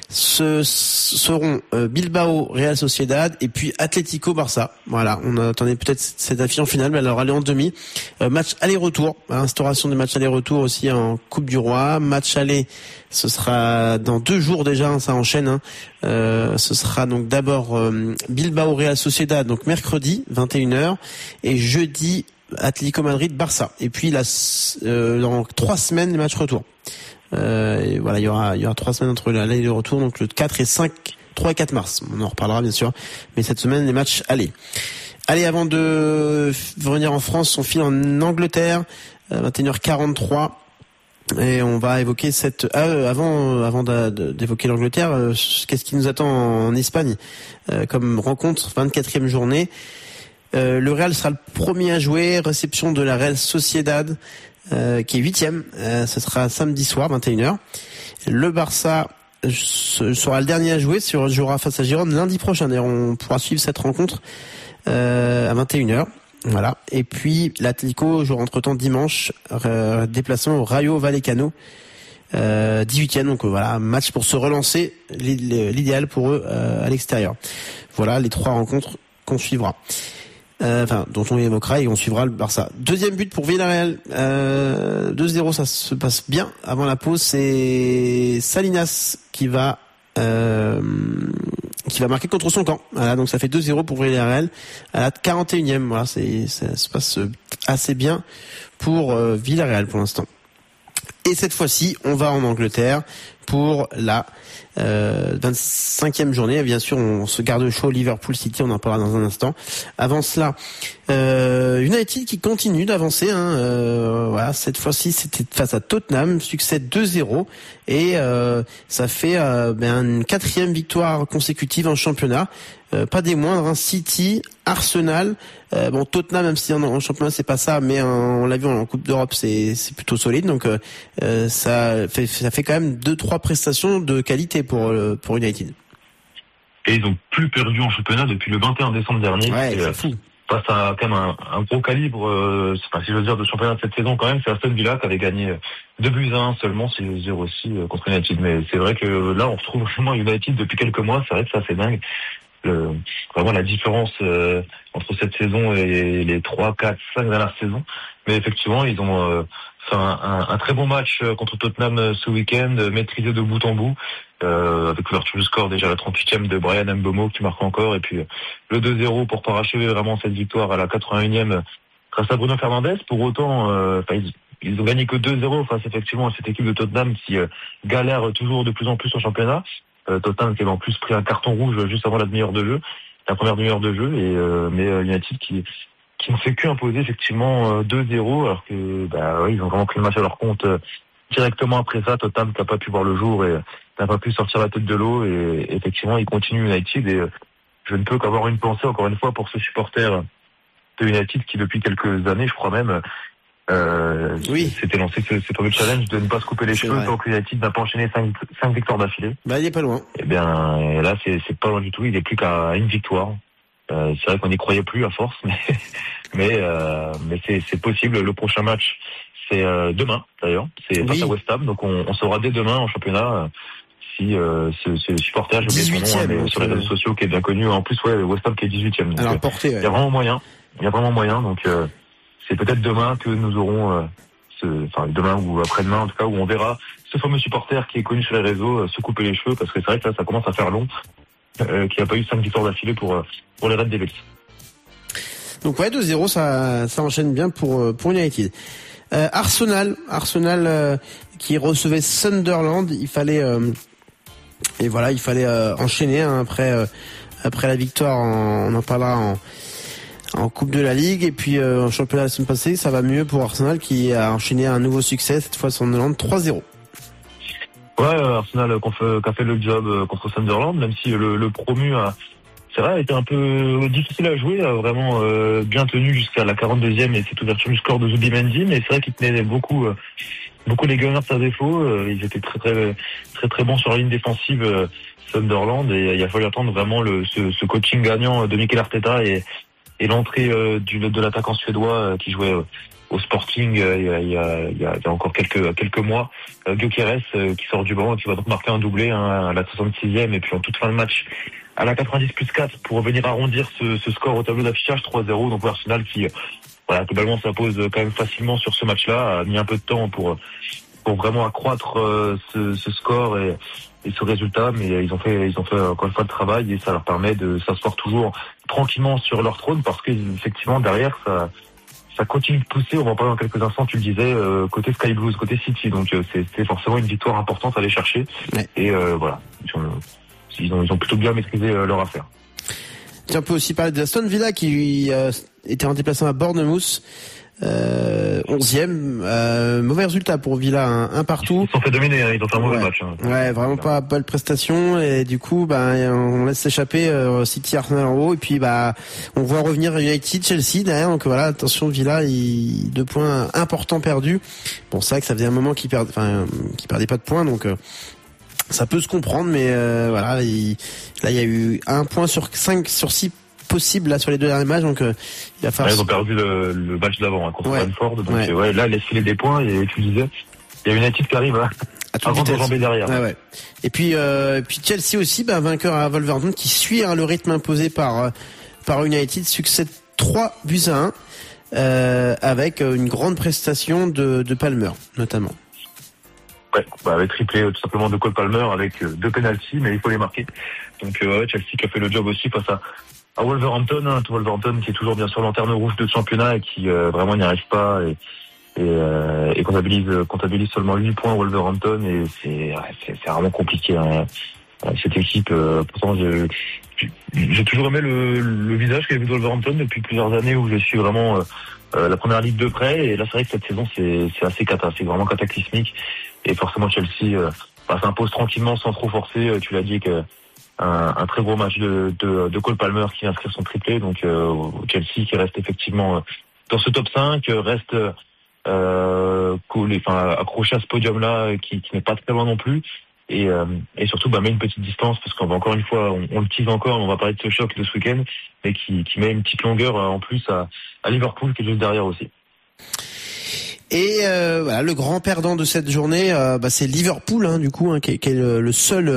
S2: seront Bilbao, Real Sociedad et puis Atlético Barça. Voilà, on attendait peut-être cette affiche en finale, mais alors elle est en demi. Match aller-retour, instauration des matchs aller-retour aussi en Coupe du Roi. Match aller, ce sera dans 2 jours déjà, ça enchaîne. Ce sera donc d'abord Bilbao, Real Sociedad, donc mercredi 21h, et jeudi Atlético Madrid, Barça. Et puis là, dans 3 semaines, les matchs retour. Et voilà, il y aura 3 semaines entre l'aller et le retour, donc le 3 et 4 mars. On en reparlera bien sûr. Mais cette semaine, les matchs aller. Allez, avant de revenir en France, on file en Angleterre, 21h43. Et on va évoquer avant d'évoquer l'Angleterre, qu'est-ce qui nous attend en Espagne comme rencontre, 24e journée. Le Real sera le premier à jouer, réception de la Real Sociedad, qui est 8e. Ce sera samedi soir, 21h. Le Barça sera le dernier à jouer, jouera face à Gérone lundi prochain. D'ailleurs, on pourra suivre cette rencontre à 21h. Voilà. Et puis l'Atlético jouera entre-temps dimanche, déplacement au Rayo Vallecano, 18e. Donc voilà, match pour se relancer, l'idéal pour eux à l'extérieur. Voilà les 3 rencontres qu'on suivra. Dont on évoquera, et on suivra le Barça. Deuxième but pour Villarreal, 2-0, ça se passe bien. Avant la pause, c'est Salinas qui va marquer contre son camp. Voilà, donc ça fait 2-0 pour Villarreal à la 41e. Voilà, ça se passe assez bien pour Villarreal pour l'instant. Et cette fois-ci, on va en Angleterre pour la 25e journée. Bien sûr, on se garde chaud Liverpool City, on en parlera dans un instant. Avant cela, United qui continue d'avancer. Voilà, cette fois-ci, c'était face à Tottenham, succès 2-0, et ça fait une 4e victoire consécutive en championnat. Pas des moindres, City, Arsenal, Tottenham, même si en championnat c'est pas ça, mais on l'a vu en Coupe d'Europe, c'est plutôt solide, donc ça fait quand même 2-3 prestations de qualité pour United.
S3: Et ils ont plus perdu en championnat depuis le 21 décembre dernier.
S2: Ouais, c'est fou.
S3: Face à quand même un gros calibre, si je veux dire, de championnat de cette saison quand même, c'est Aston Villa qui avait gagné 2-1 seulement, 6-0 aussi contre United. Mais c'est vrai que là, on retrouve vraiment United depuis quelques mois, c'est vrai que ça c'est dingue. vraiment la différence entre cette saison et les 3, 4, 5 dernières saisons. Mais effectivement, ils ont fait un très bon match contre Tottenham ce week-end, maîtrisé de bout en bout, avec l'ouverture du score déjà à la 38e de Brian Mbeumo qui marque encore, et puis le 2-0 pour parachever vraiment cette victoire à la 81e grâce à Bruno Fernandes. Pour autant, ils ont gagné que 2-0 face effectivement à cette équipe de Tottenham qui galère toujours de plus en plus en championnat. Tottenham qui avait en plus pris un carton rouge juste avant la première demi-heure de jeu, mais United qui ne fait que imposer effectivement 2-0, alors que ils ont vraiment pris le match à leur compte directement après ça. Tottenham qui n'a pas pu voir le jour et n'a pas pu sortir la tête de l'eau, et effectivement ils continuent United, et je ne peux qu'avoir une pensée encore une fois pour ce supporter de United qui depuis quelques années, je crois même, s'était lancé ce fameux challenge de ne pas se couper les cheveux tant que United n'a pas enchaîné 5 victoires d'affilée.
S2: Il est pas loin.
S3: Et là c'est pas loin du tout, il est plus qu'à une victoire. C'est vrai qu'on n'y croyait plus à force, mais c'est possible. Le prochain match c'est demain d'ailleurs, c'est face à West Ham, donc on saura dès demain en championnat si ce supporter, j'ai oublié son nom, mais sur les réseaux sociaux, qui est bien connu. En plus West Ham qui est 18e.
S2: Alors porté,
S3: il y a vraiment moyen, donc c'est peut-être demain que nous aurons demain ou après-demain en tout cas, où on verra ce fameux supporter qui est connu sur les réseaux se couper les cheveux, parce que c'est vrai que là ça commence à faire long, qu'il n'y a pas eu 5 victoires d'affilée pour les Red Devils.
S2: Donc 2-0, ça enchaîne bien pour United. Arsenal qui recevait Sunderland, il fallait enchaîner après la victoire, on en parlera en Coupe de la Ligue, et puis en championnat la semaine passée, ça va mieux pour Arsenal qui a enchaîné un nouveau succès, cette fois Sunderland 3-0.
S3: Arsenal qui a fait le job contre Sunderland, même si le promu a été un peu difficile à jouer, vraiment bien tenu jusqu'à la 42e et cette ouverture du score de Zubimendi, mais c'est vrai qu'il tenait beaucoup les Gunners à défaut. Ils étaient très très très très bons sur la ligne défensive Sunderland, et il a fallu attendre vraiment ce coaching gagnant de Mikel Arteta et l'entrée de l'attaquant suédois qui jouait au Sporting il y a encore quelques mois, Gyökeres qui sort du banc et qui va donc marquer un doublé à la 66e, et puis en toute fin de match à la 90+4 pour venir arrondir ce score au tableau d'affichage 3-0. Donc Arsenal qui globalement s'impose quand même facilement sur ce match-là, a mis un peu de temps pour vraiment accroître ce score et ce résultat, mais ils ont fait encore une fois le travail, et ça leur permet de s'asseoir toujours tranquillement sur leur trône, parce que effectivement derrière ça continue de pousser. On va en parler dans quelques instants, tu le disais, côté Sky Blues, côté City, donc c'est forcément une victoire importante à aller chercher. Et ils ont plutôt bien maîtrisé leur affaire.
S2: On peut aussi parler d'Aston Villa qui était en déplacement à Bournemouth, 11e, mauvais résultat pour Villa, un partout.
S3: Ils sont fait dominer, ils ont fait un mauvais match.
S2: Vraiment pas de prestation, et du coup on laisse s'échapper City, Arsenal en haut, et puis on voit revenir United, Chelsea derrière, donc attention, Villa, 2 points importants perdus. Bon, c'est vrai que ça faisait un moment qu'ils perdaient pas de points, donc ça peut se comprendre, mais il y a eu 1 point sur 5 sur 6 possible là sur les 2 derniers matchs, donc il va falloir.
S3: Ils ont perdu le match d'avant contre Brentford, donc là laisse filer des points, et tu disais il y a United qui arrive à enjamber derrière.
S2: Et puis Chelsea aussi, vainqueur à Wolverhampton, qui suit le rythme imposé par United, succès 3-1 avec une grande prestation de Palmer notamment.
S3: Avec triplé tout simplement de Cole Palmer, avec 2 penalties, mais il faut les marquer. Donc Chelsea qui a fait le job aussi face à Wolverhampton, Wolverhampton qui est toujours bien sûr lanterne rouge de championnat et qui vraiment n'y arrive pas, et comptabilise seulement 8 points Wolverhampton, et c'est vraiment compliqué cette équipe. Pourtant j'ai toujours aimé le visage qu'a vu Wolverhampton depuis plusieurs années, où je suis vraiment la première ligue de près, et là c'est vrai que cette saison c'est assez c'est vraiment cataclysmique, et forcément Chelsea s'impose tranquillement sans trop forcer. Tu l'as dit que un très gros match de Cole Palmer qui inscrit son triplé, donc Chelsea qui reste effectivement dans ce top 5, reste accroché à ce podium là qui n'est pas très loin non plus, et surtout met une petite distance, parce qu'on va encore une fois, on le tease encore, on va parler de ce choc de ce week-end, mais qui met une petite longueur en plus à Liverpool qui est juste derrière aussi.
S2: Et le grand perdant de cette journée, c'est Liverpool, du coup, qui est le seul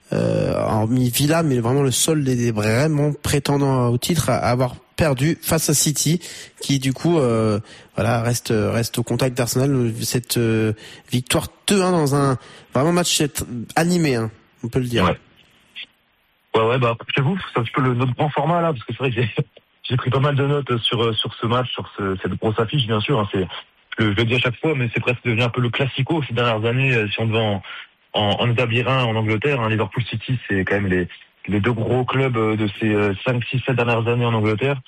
S2: hormis Villa, mais vraiment le seul des vraiment prétendants au titre à avoir perdu face à City, qui du coup reste au contact d'Arsenal. Cette victoire 2-1 dans un vraiment match animé, hein, on peut le dire.
S3: Ouais, bah chez vous, c'est un petit peu notre grand format là, parce que c'est vrai que j'ai pris pas mal de notes sur ce match, sur cette grosse affiche, bien sûr. Hein, je le dis à chaque fois, mais c'est presque devenu un peu le classico ces dernières années. Si on devait en établir un en Angleterre, hein, Liverpool City, c'est quand même les deux gros clubs de ces 5, 6, 7 dernières années en Angleterre.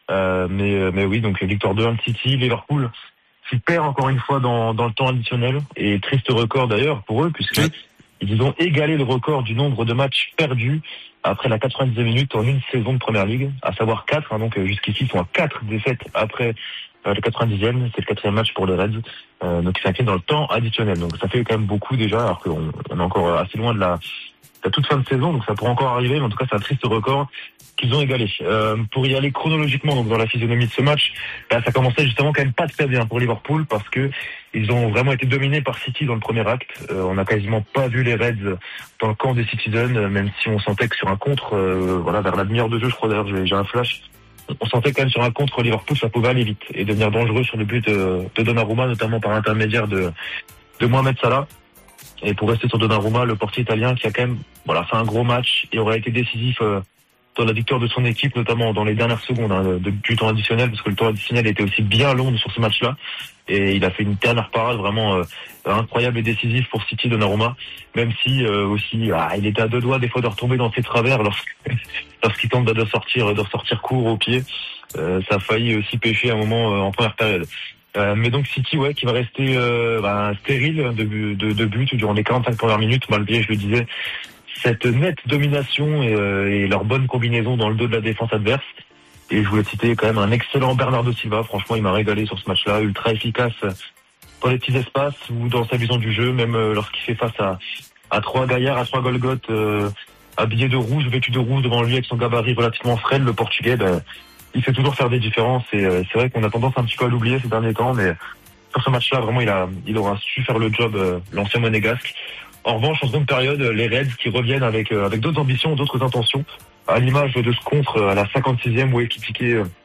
S3: Mais oui, donc victoire 2-1 de City, Liverpool qui perd encore une fois dans le temps additionnel, et triste record d'ailleurs pour eux, puisque ils ont égalé le record du nombre de matchs perdus après la 90e minute en une saison de Premier League, à savoir 4, hein, donc jusqu'ici ils sont à 4 défaites après le 90e, c'est le 4e match pour les Reds, donc ils s'inclinent dans le temps additionnel, donc ça fait quand même beaucoup déjà, alors qu'on est encore assez loin de la toute fin de saison, donc ça pourrait encore arriver, mais en tout cas c'est un triste record qu'ils ont égalé. Pour y aller chronologiquement, donc dans la physionomie de ce match, là, ça commençait justement quand même pas très bien pour Liverpool, parce que ils ont vraiment été dominés par City dans le premier acte. On n'a quasiment pas vu les Reds dans le camp des Citizens, même si on sentait que sur un contre, vers la demi-heure de jeu, je crois d'ailleurs, j'ai un flash, on sentait quand même sur un contre Liverpool, ça pouvait aller vite et devenir dangereux sur le but de Donnarumma, notamment par l'intermédiaire de Mohamed Salah. Et pour rester sur Donnarumma, le portier italien qui a quand même fait un gros match et aurait été décisif dans la victoire de son équipe, notamment dans les dernières secondes du temps additionnel, parce que le temps additionnel était aussi bien long sur ce match-là. Et il a fait une dernière parade vraiment incroyable et décisive pour City, Donnarumma, même si il était à deux doigts des fois de retomber dans ses travers lorsqu'il tente de sortir court au pied. Ça a failli aussi pêcher à un moment en première période. Mais donc City, qui va rester stérile de but durant les 45 premières minutes, malgré, je le disais, cette nette domination et leur bonne combinaison dans le dos de la défense adverse. Et je voulais citer quand même un excellent Bernardo Silva. Franchement, il m'a régalé sur ce match-là, ultra efficace dans les petits espaces ou dans sa vision du jeu, même lorsqu'il fait face à trois gaillards, à trois Golgoth habillés de rouge, vêtus de rouge devant lui avec son gabarit relativement frêle, le Portugais, il sait toujours faire des différences, et c'est vrai qu'on a tendance un petit peu à l'oublier ces derniers temps, mais sur ce match-là, vraiment, il aura su faire le job, l'ancien monégasque. En revanche, en seconde période, les Reds qui reviennent avec d'autres ambitions, d'autres intentions, à l'image de ce contre à la 56e où Ekitike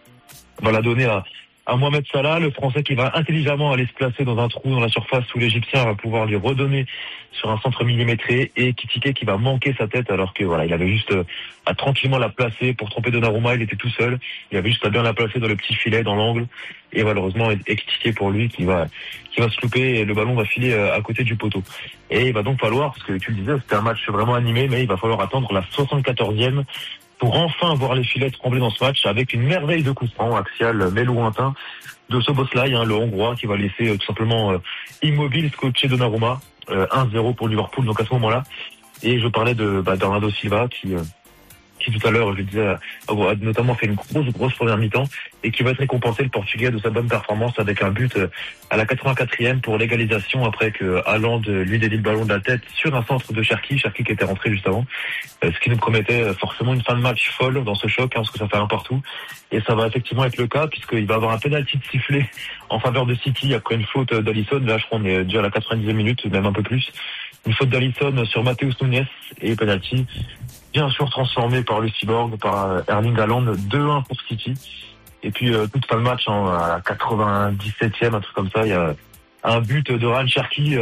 S3: va la donner à Mohamed Salah, le Français qui va intelligemment aller se placer dans un trou dans la surface où l'Égyptien va pouvoir lui redonner sur un centre millimétré, et Ekitike qui va manquer sa tête alors que il avait juste à tranquillement la placer pour tromper Donnarumma, il était tout seul, il avait juste à bien la placer dans le petit filet, dans l'angle, et malheureusement Ekitike pour lui qui va se louper et le ballon va filer à côté du poteau. Et il va donc falloir, parce que tu le disais, c'était un match vraiment animé, mais il va falloir attendre la 74e pour enfin voir les filets trembler dans ce match, avec une merveille de coup franc axial mais lointain de Szoboszlai, le Hongrois, qui va laisser tout simplement immobile scotché Donnarumma. 1-0 pour Liverpool donc à ce moment-là. Et je parlais de Bernardo Silva qui tout à l'heure, je le disais, a notamment fait une grosse première mi-temps, et qui va être récompensé, le Portugais, de sa bonne performance avec un but à la 84e pour l'égalisation, après que Haaland lui dévie le ballon de la tête sur un centre de Cherki qui était rentré juste avant, ce qui nous promettait forcément une fin de match folle dans ce choc, parce que ça fait un partout, et ça va effectivement être le cas, puisqu'il va avoir un penalty de sifflé en faveur de City après une faute d'Alisson. Là, je crois qu'on est déjà à la 90e minute, même un peu plus. Une faute d'Alisson sur Matheus Nunes, et penalty bien sûr transformé par le cyborg, par Erling Haaland, 2-1 pour City. Et puis toute fin de match, à la 97e, un truc comme ça, il y a un but de Ryan Cherki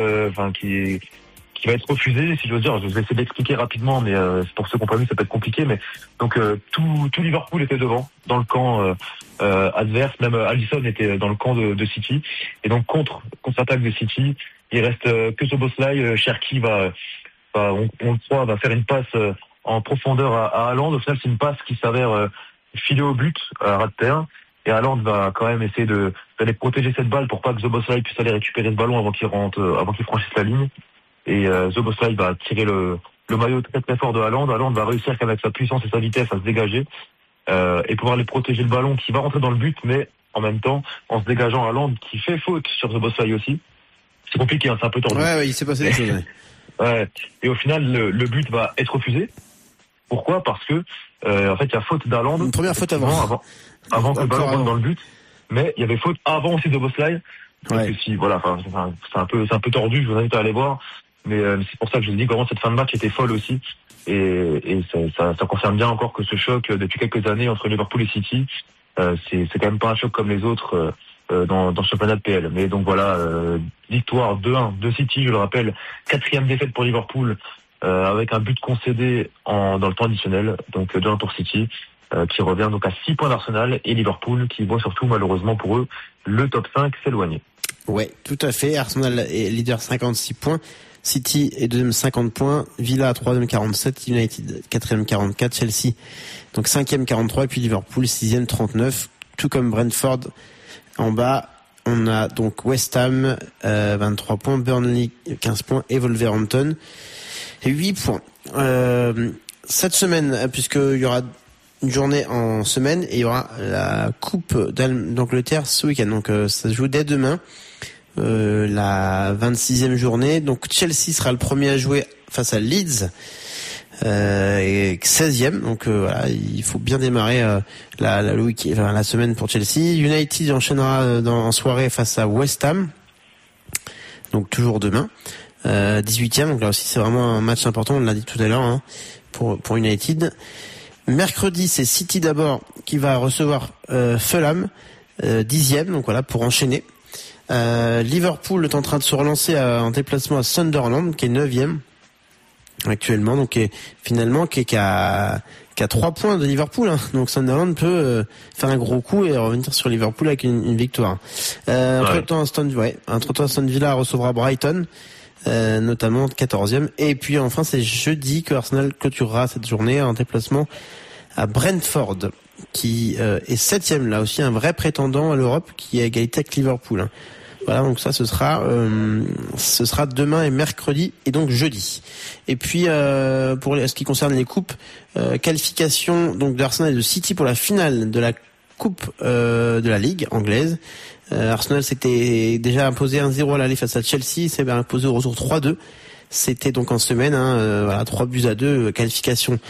S3: qui va être refusé, si je veux dire. Je vais essayer d'expliquer rapidement, mais pour ceux qui n'ont pas vu, ça peut être compliqué. Mais donc tout Liverpool était devant, dans le camp adverse. Même Alisson était dans le camp de City. Et donc contre-attaque de City, il reste que Szoboszlai. Cherki on le croit, va faire une passe en profondeur à Haaland. Au final, c'est une passe qui s'avère filer au but à ras de terre. Et Haaland va quand même essayer d'aller protéger cette balle pour pas que Szoboszlai puisse aller récupérer ce ballon avant qu'il franchisse la ligne. Et Szoboszlai va tirer le maillot très très fort de Haaland. Haaland va réussir qu'avec sa puissance et sa vitesse à se dégager et pouvoir aller protéger le ballon qui va rentrer dans le but, mais en même temps, en se dégageant, Haaland qui fait faute sur Szoboszlai aussi. C'est compliqué, c'est un peu tordu.
S2: Ouais, il s'est passé des choses.
S3: Ouais. Et au final, le but va être refusé. Pourquoi ? Parce que en fait, il y a faute d'Haaland.
S2: Une première faute avant
S3: que le ballon rentre dans le but, mais il y avait faute avant aussi de Szoboszlai. Donc c'est un peu tordu. Je vous invite à aller voir. Mais c'est pour ça que je vous dis que vraiment cette fin de match était folle aussi. Et ça confirme bien encore que ce choc depuis quelques années entre Liverpool et City, c'est quand même pas un choc comme les autres dans le championnat de PL. Mais donc voilà, victoire 2-1 de City, je le rappelle, 4e défaite pour Liverpool, avec un but concédé dans le temps additionnel, donc 2-1 pour City, qui revient donc à 6 points d'Arsenal, et Liverpool qui voit surtout malheureusement pour eux le top 5 s'éloigner.
S2: Ouais, tout à fait. Arsenal est leader 56 points. City est deuxième 50 points, Villa troisième 47, United quatrième 44, Chelsea donc cinquième 43 et puis Liverpool sixième 39, tout comme Brentford en bas. On a donc West Ham 23 points, Burnley 15 points et Wolverhampton 8 points. Cette semaine, puisqu'il y aura une journée en semaine et il y aura la Coupe d'Angleterre ce week-end, donc ça se joue dès demain. La 26e journée. Donc Chelsea sera le premier à jouer face à Leeds, et 16e. Donc voilà, il faut bien démarrer la semaine pour Chelsea. United enchaînera en soirée face à West Ham. Donc toujours demain. 18e. Donc là aussi c'est vraiment un match important. On l'a dit tout à l'heure, hein, pour United. Mercredi, c'est City d'abord qui va recevoir Fulham, 10e. Donc voilà, pour enchaîner. Liverpool est en train de se relancer en déplacement à Sunderland, qui est 9e actuellement, donc qui a 3 points de Liverpool, hein. Donc Sunderland peut faire un gros coup et revenir sur Liverpool avec une victoire. Entre-temps, Aston Villa recevra Brighton, notamment 14e, et puis enfin c'est jeudi que Arsenal clôturera cette journée en déplacement à Brentford, qui est 7e, là aussi un vrai prétendant à l'Europe, qui est à égalité avec Liverpool, hein. Voilà, donc ça ce sera demain et mercredi et donc jeudi. Et puis pour ce qui concerne les coupes, qualification donc d'Arsenal et de City pour la finale de la coupe de la Ligue anglaise. Arsenal s'était déjà imposé 1-0 à l'aller face à Chelsea, s'est imposé au retour 3-2. C'était donc en semaine, voilà, 3-2, qualification.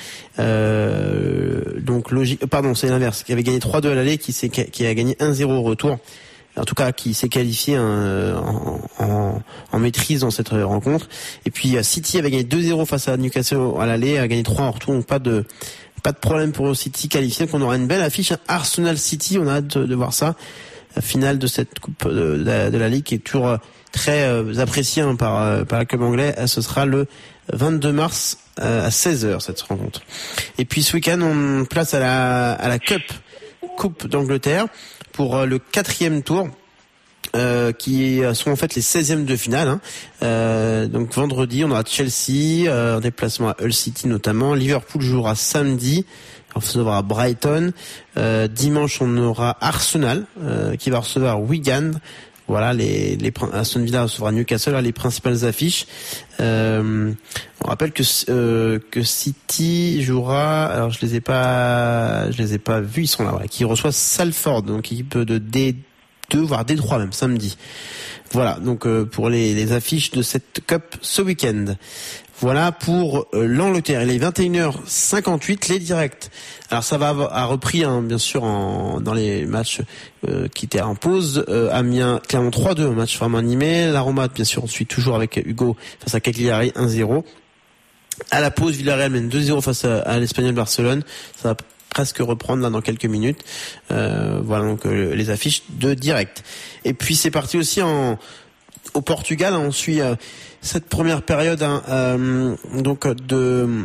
S2: Donc logique. Pardon, c'est l'inverse. Qui avait gagné 3-2 à l'aller, qui a gagné 1-0 au retour. En tout cas, qui s'est qualifié en maîtrise dans cette rencontre. Et puis City avait gagné 2-0 face à Newcastle à l'aller, a gagné 3 en retour. Donc pas de problème pour City qualifié. Donc on aura une belle affiche, hein. Arsenal City, on a hâte de voir ça. La finale de cette coupe de la Ligue qui est toujours très appréciée, hein, par le club anglais. Ce sera le 22 mars à 16h cette rencontre. Et puis ce week-end, on place à la Coupe d'Angleterre pour le 4e tour, qui sont en fait les 16e de finale, hein. Donc vendredi, on aura Chelsea, en déplacement à Hull City notamment. Liverpool jouera samedi, on recevra Brighton. Dimanche, on aura Arsenal, qui va recevoir Wigan. Voilà, Aston Villa recevra Newcastle, là, les principales affiches. On rappelle que City jouera, alors je les ai pas vus, ils sont là, voilà, qui reçoit Salford, donc équipe de D2 voire D3 même samedi. Voilà, donc pour les affiches de cette Cup ce week-end. Voilà pour l'Angleterre. Il est 21h58, les directs. Alors ça a repris, hein, bien sûr, dans les matchs qui étaient en pause. Amiens, Clermont 3-2, un match vraiment animé. La Roma, bien sûr, on suit toujours avec Hugo face à Cagliari 1-0. À la pause, Villarreal mène 2-0 face à l'Espagnol Barcelone. Ça va presque reprendre là dans quelques minutes. Voilà donc les affiches de direct. Et puis c'est parti aussi au Portugal, hein, on suit cette première période, hein, donc de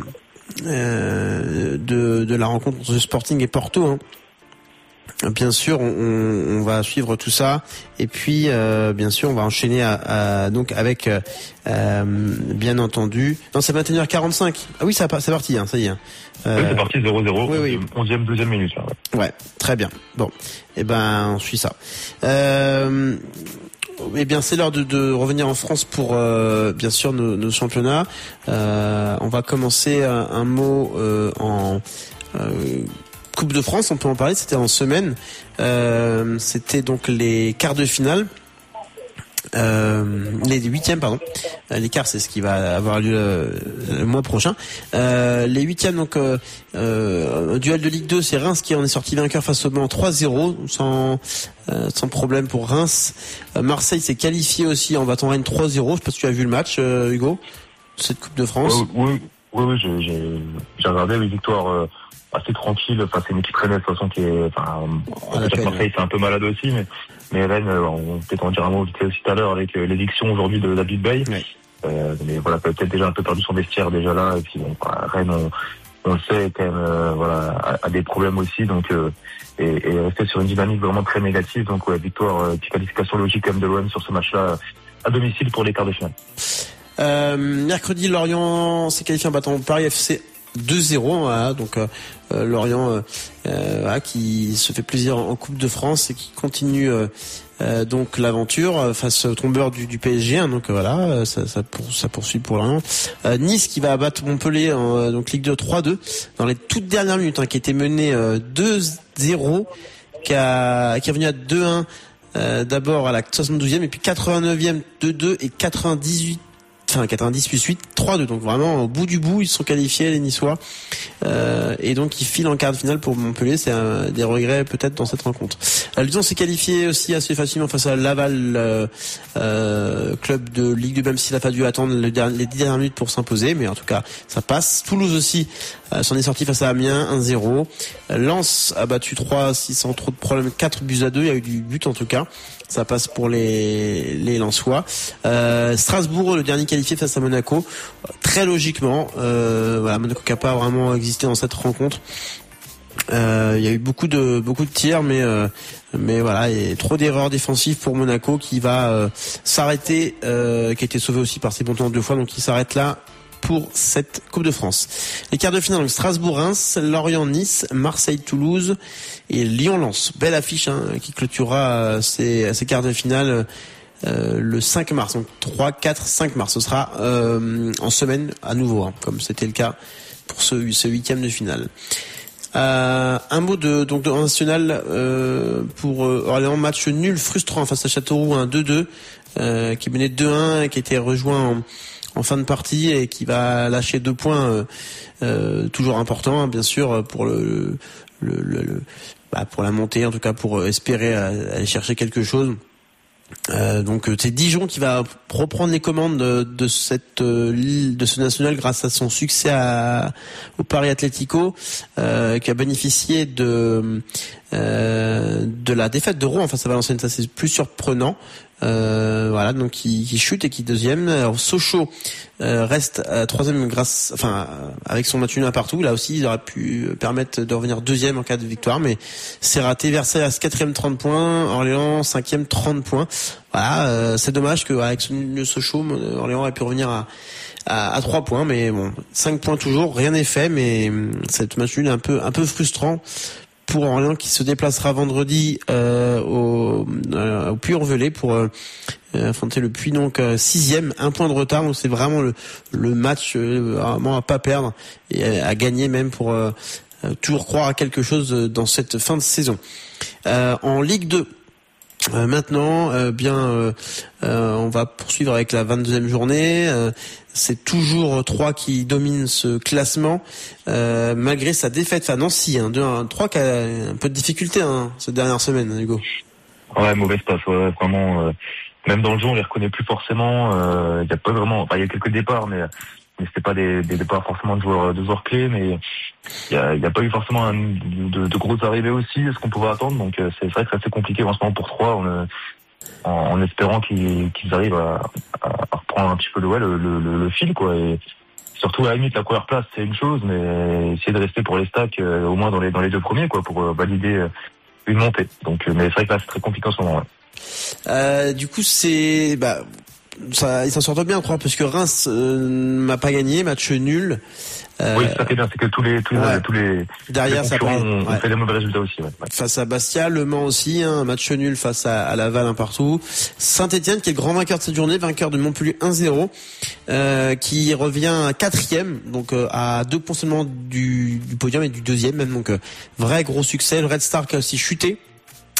S2: la rencontre entre Sporting et Porto, hein. Bien sûr, on va suivre tout ça, et puis bien sûr, on va enchaîner donc avec bien entendu. Non, c'est 21h45. Ah oui, c'est parti, hein, ça y est.
S3: Oui, c'est parti 0-0.
S2: Oui.
S3: 11e, 12e minute. Là,
S2: ouais, très bien. Bon, on suit ça. Eh bien, c'est l'heure de revenir en France pour bien sûr nos championnats. On va commencer un mot en Coupe de France, on peut en parler. C'était en semaine. C'était donc les quarts de finale. les huitièmes, pardon. L'écart, c'est ce qui va avoir lieu le mois prochain. Les huitièmes, donc duel de Ligue 2, c'est Reims qui en est sorti vainqueur face au Mans 3-0, sans problème pour Reims. Marseille s'est qualifié aussi en battant Rennes 3-0. Je sais pas si tu as vu le match, Hugo, cette Coupe de France.
S3: Oui, j'ai regardé les victoires assez tranquilles. Enfin, c'est une équipe rennaise de toute façon qui est. Enfin, Marseille c'est un peu malade aussi, mais Rennes, on peut-être en dire un mot vite aussi tout à l'heure avec l'éviction aujourd'hui de David Bay. Oui. Mais voilà, peut-être déjà un peu perdu son vestiaire déjà là. Et puis bon, Rennes, on le sait quand même, voilà, a des problèmes aussi, donc et rester sur une dynamique vraiment très négative. Donc ouais, victoire, qualification logique quand même de l'OM sur ce match-là à domicile pour les quarts de finale.
S2: Mercredi, Lorient s'est qualifié en battant Paris FC 2-0. Voilà, donc Lorient qui se fait plaisir en Coupe de France et qui continue donc l'aventure face au tombeur du PSG. Hein, donc voilà, ça poursuit pour Lorient. Nice qui va abattre Montpellier en donc Ligue 2 3-2 dans les toutes dernières minutes, hein, qui était mené 2-0, qui est revenu à 2-1 d'abord à la 72e et puis 89e 2-2 et 90 plus 8, 3-2. Donc vraiment au bout du bout, ils se sont qualifiés les Niçois et donc ils filent en quart de finale pour Montpellier. C'est des regrets peut-être dans cette rencontre. Lyon s'est qualifié aussi assez facilement face à Laval, club de Ligue 2, même s'il a fallu attendre les 10 dernières minutes pour s'imposer, mais en tout cas ça passe. Toulouse aussi s'en est sorti face à Amiens 1-0. Lens a battu 3-6 sans trop de problèmes, 4 buts à 2. Il y a eu du but en tout cas. Ça passe pour les Lensois. Strasbourg, le dernier qualifié face à Monaco, très logiquement. Voilà, Monaco qui n'a pas vraiment existé dans cette rencontre. Il y a eu beaucoup de tirs, mais voilà, il y a trop d'erreurs défensives pour Monaco qui va s'arrêter, qui a été sauvé aussi par ses bons temps 2 fois, donc il s'arrête là pour cette Coupe de France. Les quarts de finale, donc Strasbourg-Reims, Lorient-Nice, Marseille-Toulouse et Lyon-Lens. Belle affiche, hein, qui clôturera ces quarts de finale le 5 mars. Donc 3, 4, 5 mars. Ce sera en semaine à nouveau, hein, comme c'était le cas pour ce huitième de finale. Un mot de national pour Orléans, match nul frustrant face à Châteauroux, un 2-2 qui menait 2-1 et qui a été rejoint en fin de partie et qui va lâcher 2 points toujours importants, hein, bien sûr, pour pour la montée, en tout cas pour espérer aller chercher quelque chose. Donc c'est Dijon qui va reprendre les commandes de ce national grâce à son succès au Paris Atlético, qui a bénéficié de la défaite de Rouen face à Valenciennes. Ça c'est plus surprenant. Voilà, donc qui chute et qui deuxième. Alors Sochaux reste troisième avec son match nul 1 partout. Là aussi, il aurait pu permettre de revenir deuxième en cas de victoire, mais c'est raté. Versailles à 4e 30 points, Orléans 5e 30 points. Voilà, c'est dommage qu'avec ce Sochaux, Orléans aurait pu revenir à 3 points, mais bon, 5 points toujours, rien n'est fait, mais cette match nul est un peu frustrant pour Orléans qui se déplacera vendredi au Puy-en-Velay pour affronter le Puy, donc 6e, 1 point de retard. Donc c'est vraiment le match vraiment à pas perdre et à gagner même pour toujours croire à quelque chose dans cette fin de saison. En Ligue 2 maintenant, on va poursuivre avec la 22e journée. C'est toujours 3 qui domine ce classement, malgré sa défaite à Nancy, 2-1-3, qui a un peu de difficulté cette dernière semaine, Hugo.
S3: Ouais, mauvaise passe, ouais, vraiment. Même dans le jeu, on les reconnaît plus forcément. Il y a pas vraiment, il y a quelques départs, mais c'était pas des départs forcément de joueurs clés, mais il y a pas eu forcément de grosses arrivées aussi, ce qu'on pouvait attendre. Donc c'est vrai que c'est assez compliqué en ce moment pour 3. En espérant qu'ils arrivent à reprendre un petit peu le fil, quoi. Et surtout à la limite la première place c'est une chose, mais essayer de rester pour les stacks au moins dans les 2 premiers, quoi, pour valider une montée. Donc mais c'est vrai que là c'est très compliqué en ce moment. Ouais.
S2: Du coup ils s'en sortent bien, je crois, parce que Reims n'a pas gagné, match nul.
S3: Oui, ça fait bien, c'est que tous les
S2: derrière ça
S3: on fait des mauvais résultats aussi. Ouais.
S2: Face à Bastia, Le Mans aussi, un match nul face à Laval, 1 partout. Saint-Etienne qui est le grand vainqueur de cette journée, vainqueur de Montpellier 1-0, qui revient 4e, donc à 2 points seulement du podium et du 2e même, donc vrai gros succès. Le Red Star qui a aussi chuté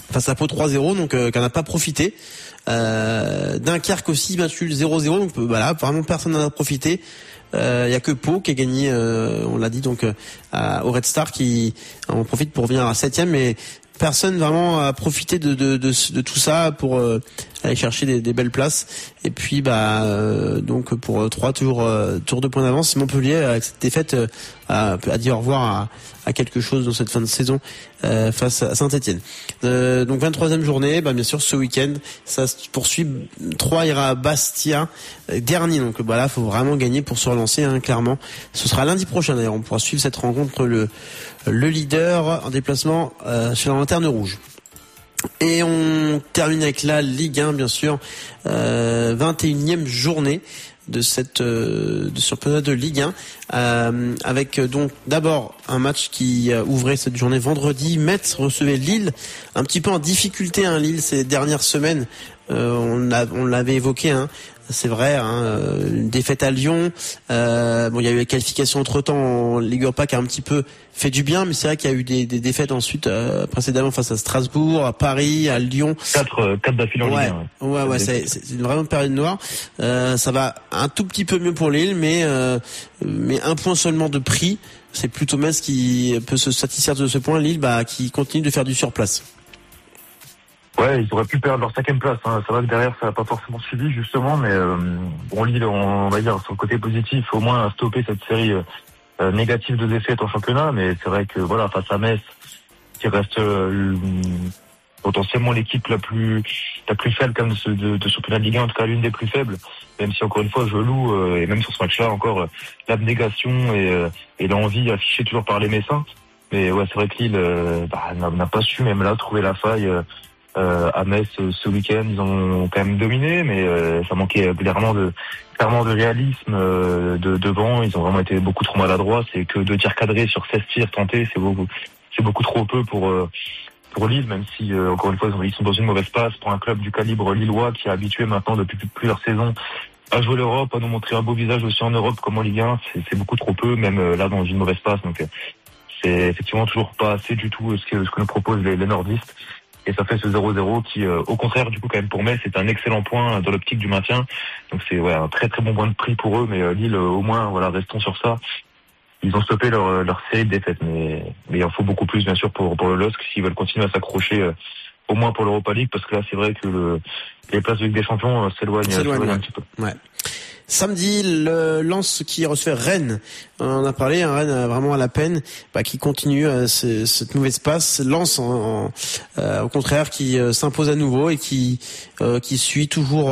S2: face à Pau 3-0, donc qui n'a pas profité. Dunkerque aussi battu 0-0, donc voilà, vraiment personne n'en a profité. Il y a que Pau qui a gagné, on l'a dit donc au Red Star, qui en profite pour venir à 7e, mais personne vraiment a profité de tout ça pour aller chercher des belles places. Et puis donc pour 3 toujours 2 points d'avance, Montpellier avec cette défaite a dit au revoir à quelque chose dans cette fin de saison face à Saint-Etienne. Donc 23e journée, bien sûr ce week-end ça se poursuit. 3 ira à Bastia, dernier, donc voilà, faut vraiment gagner pour se relancer, clairement. Ce sera lundi prochain d'ailleurs, on pourra suivre cette rencontre, le leader en déplacement sur la lanterne rouge. Et on termine avec la Ligue 1, bien sûr, 21e journée de cette de championnat de Ligue 1, avec donc d'abord un match qui ouvrait cette journée vendredi. Metz recevait Lille, un petit peu en difficulté, Lille ces dernières semaines, on l'avait évoqué, c'est vrai, une défaite à Lyon. Il y a eu la qualification entre-temps en Ligue Europa qui a un petit peu fait du bien, mais c'est vrai qu'il y a eu des défaites ensuite précédemment face à Strasbourg, à Paris, à Lyon. 4
S3: d'affilée en Ligue 1.
S2: Ouais, c'est une vraiment période noire. Ça va un tout petit peu mieux pour Lille, mais 1 point seulement de prix. C'est plutôt Metz qui peut se satisfaire de ce point. Lille, qui continue de faire du surplace.
S3: Ouais, ils auraient pu perdre leur 5e place. C'est vrai que derrière, ça n'a pas forcément suivi, justement, mais Lille, on va dire, sur le côté positif, au moins, a stoppé cette série négative de défaites en championnat. Mais c'est vrai que, voilà, face à Metz, qui reste potentiellement l'équipe la plus faible quand même de championnat de Ligue 1, en tout cas l'une des plus faibles, même si encore une fois, je loue, et même sur ce match-là, encore l'abnégation et l'envie affichée toujours par les Messins. Mais ouais, c'est vrai que Lille n'a pas su, même là, trouver la faille à Metz ce week-end. Ils ont quand même dominé, mais ça manquait clairement de réalisme devant. Ils ont vraiment été beaucoup trop maladroits. C'est que 2 tirs cadrés sur 16 tirs tentés, c'est beaucoup trop peu pour Lille, même si encore une fois ils sont dans une mauvaise passe pour un club du calibre lillois qui est habitué maintenant depuis plusieurs saisons à jouer l'Europe, à nous montrer un beau visage aussi en Europe comme en Ligue 1. C'est beaucoup trop peu, même là dans une mauvaise passe. Donc c'est effectivement toujours pas assez du tout ce que nous proposent les nordistes. Et ça fait ce 0-0 qui, au contraire, du coup, quand même pour Metz, c'est un excellent point dans l'optique du maintien. Donc c'est un très très bon point de prix pour eux. Mais Lille, au moins, restons sur ça. Ils ont stoppé leur série de défaites, mais il en faut beaucoup plus, bien sûr, pour le LOSC s'ils veulent continuer à s'accrocher, au moins pour l'Europa League, parce que là, c'est vrai que les places de Ligue des Champions s'éloignent un petit peu. Ouais.
S2: Samedi, le Lens qui recevait Rennes. On en a parlé, Rennes vraiment à la peine, qui continue cette mauvaise passe. Lens, au contraire, qui s'impose à nouveau et qui suit toujours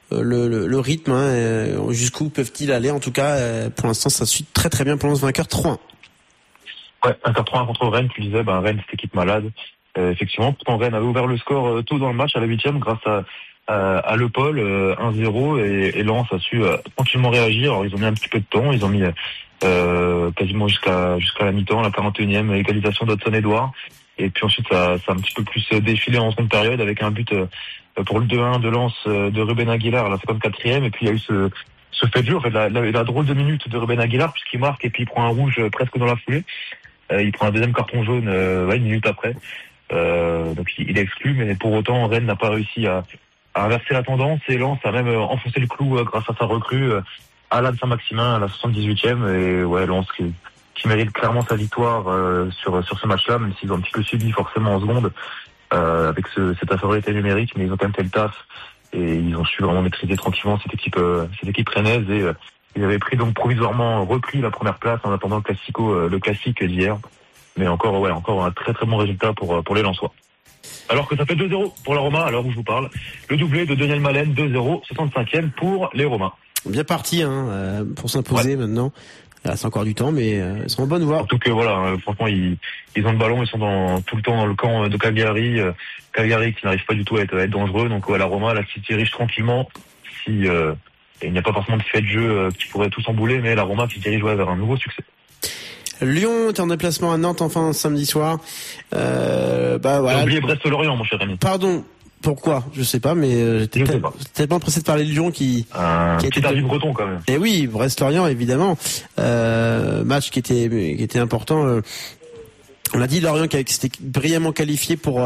S2: le rythme. Jusqu'où peuvent-ils aller? En tout cas, pour l'instant, ça suit très très bien pour Lens, vainqueur 3-1.
S3: Ouais, vainqueur 3-1 contre Rennes. Tu disais, Rennes, cette équipe malade. Effectivement, pourtant Rennes avait ouvert le score tôt dans le match à la 8e grâce à Le Paul, 1-0, et Lens a su tranquillement réagir. Alors ils ont mis un petit peu de temps, ils ont mis quasiment jusqu'à la mi-temps, la 41e égalisation d'Hudson-Edouard, et puis ensuite ça a un petit peu plus défilé en seconde période avec un but pour le 2-1 de Lens de Ruben Aguilar à la 54e, et puis il y a eu ce fait de jeu, en fait la drôle de minute de Ruben Aguilar, puisqu'il marque et puis il prend un rouge presque dans la foulée. Il prend un deuxième carton jaune 1 minute après, donc il est exclu, mais pour autant Rennes n'a pas réussi à inverser la tendance, et Lens a même enfoncé le clou grâce à sa recrue Alan Saint-Maximin à la 78e, et Lens qui mérite clairement sa victoire sur ce match-là, même s'ils ont un petit peu subi forcément en seconde avec cette infériorité numérique, mais ils ont quand même fait le taf et ils ont su vraiment maîtriser tranquillement cette équipe rennaise, et ils avaient pris donc provisoirement repris la première place en attendant le classique d'hier, mais encore un très très bon résultat pour les Lensois. Alors que ça fait 2-0 pour la Roma, à l'heure où je vous parle. Le doublé de Daniel Malen, 2-0, 65e pour les Romains.
S2: Bien parti pour s'imposer maintenant. Il reste encore du temps, mais ils sont en bonne voie.
S3: Surtout que franchement, ils ont le ballon, ils sont tout le temps dans le camp de Cagliari. Cagliari qui n'arrive pas du tout à être dangereux. Donc la Roma, là, qui dirige tranquillement. Il n'y a pas forcément de fait de jeu qui pourrait tout s'embouler, mais la Roma qui dirige vers un nouveau succès.
S2: Lyon est en déplacement à Nantes enfin samedi soir.
S3: J'ai oublié Brest-Lorient, mon cher ami.
S2: Pardon. Pourquoi? Je sais pas, mais j'étais tellement pressé de parler de Lyon qui a été
S3: derby breton quand même.
S2: Et oui, Brest-Lorient évidemment. Match qui était important. On a dit Lorient qui s'était brillamment qualifié pour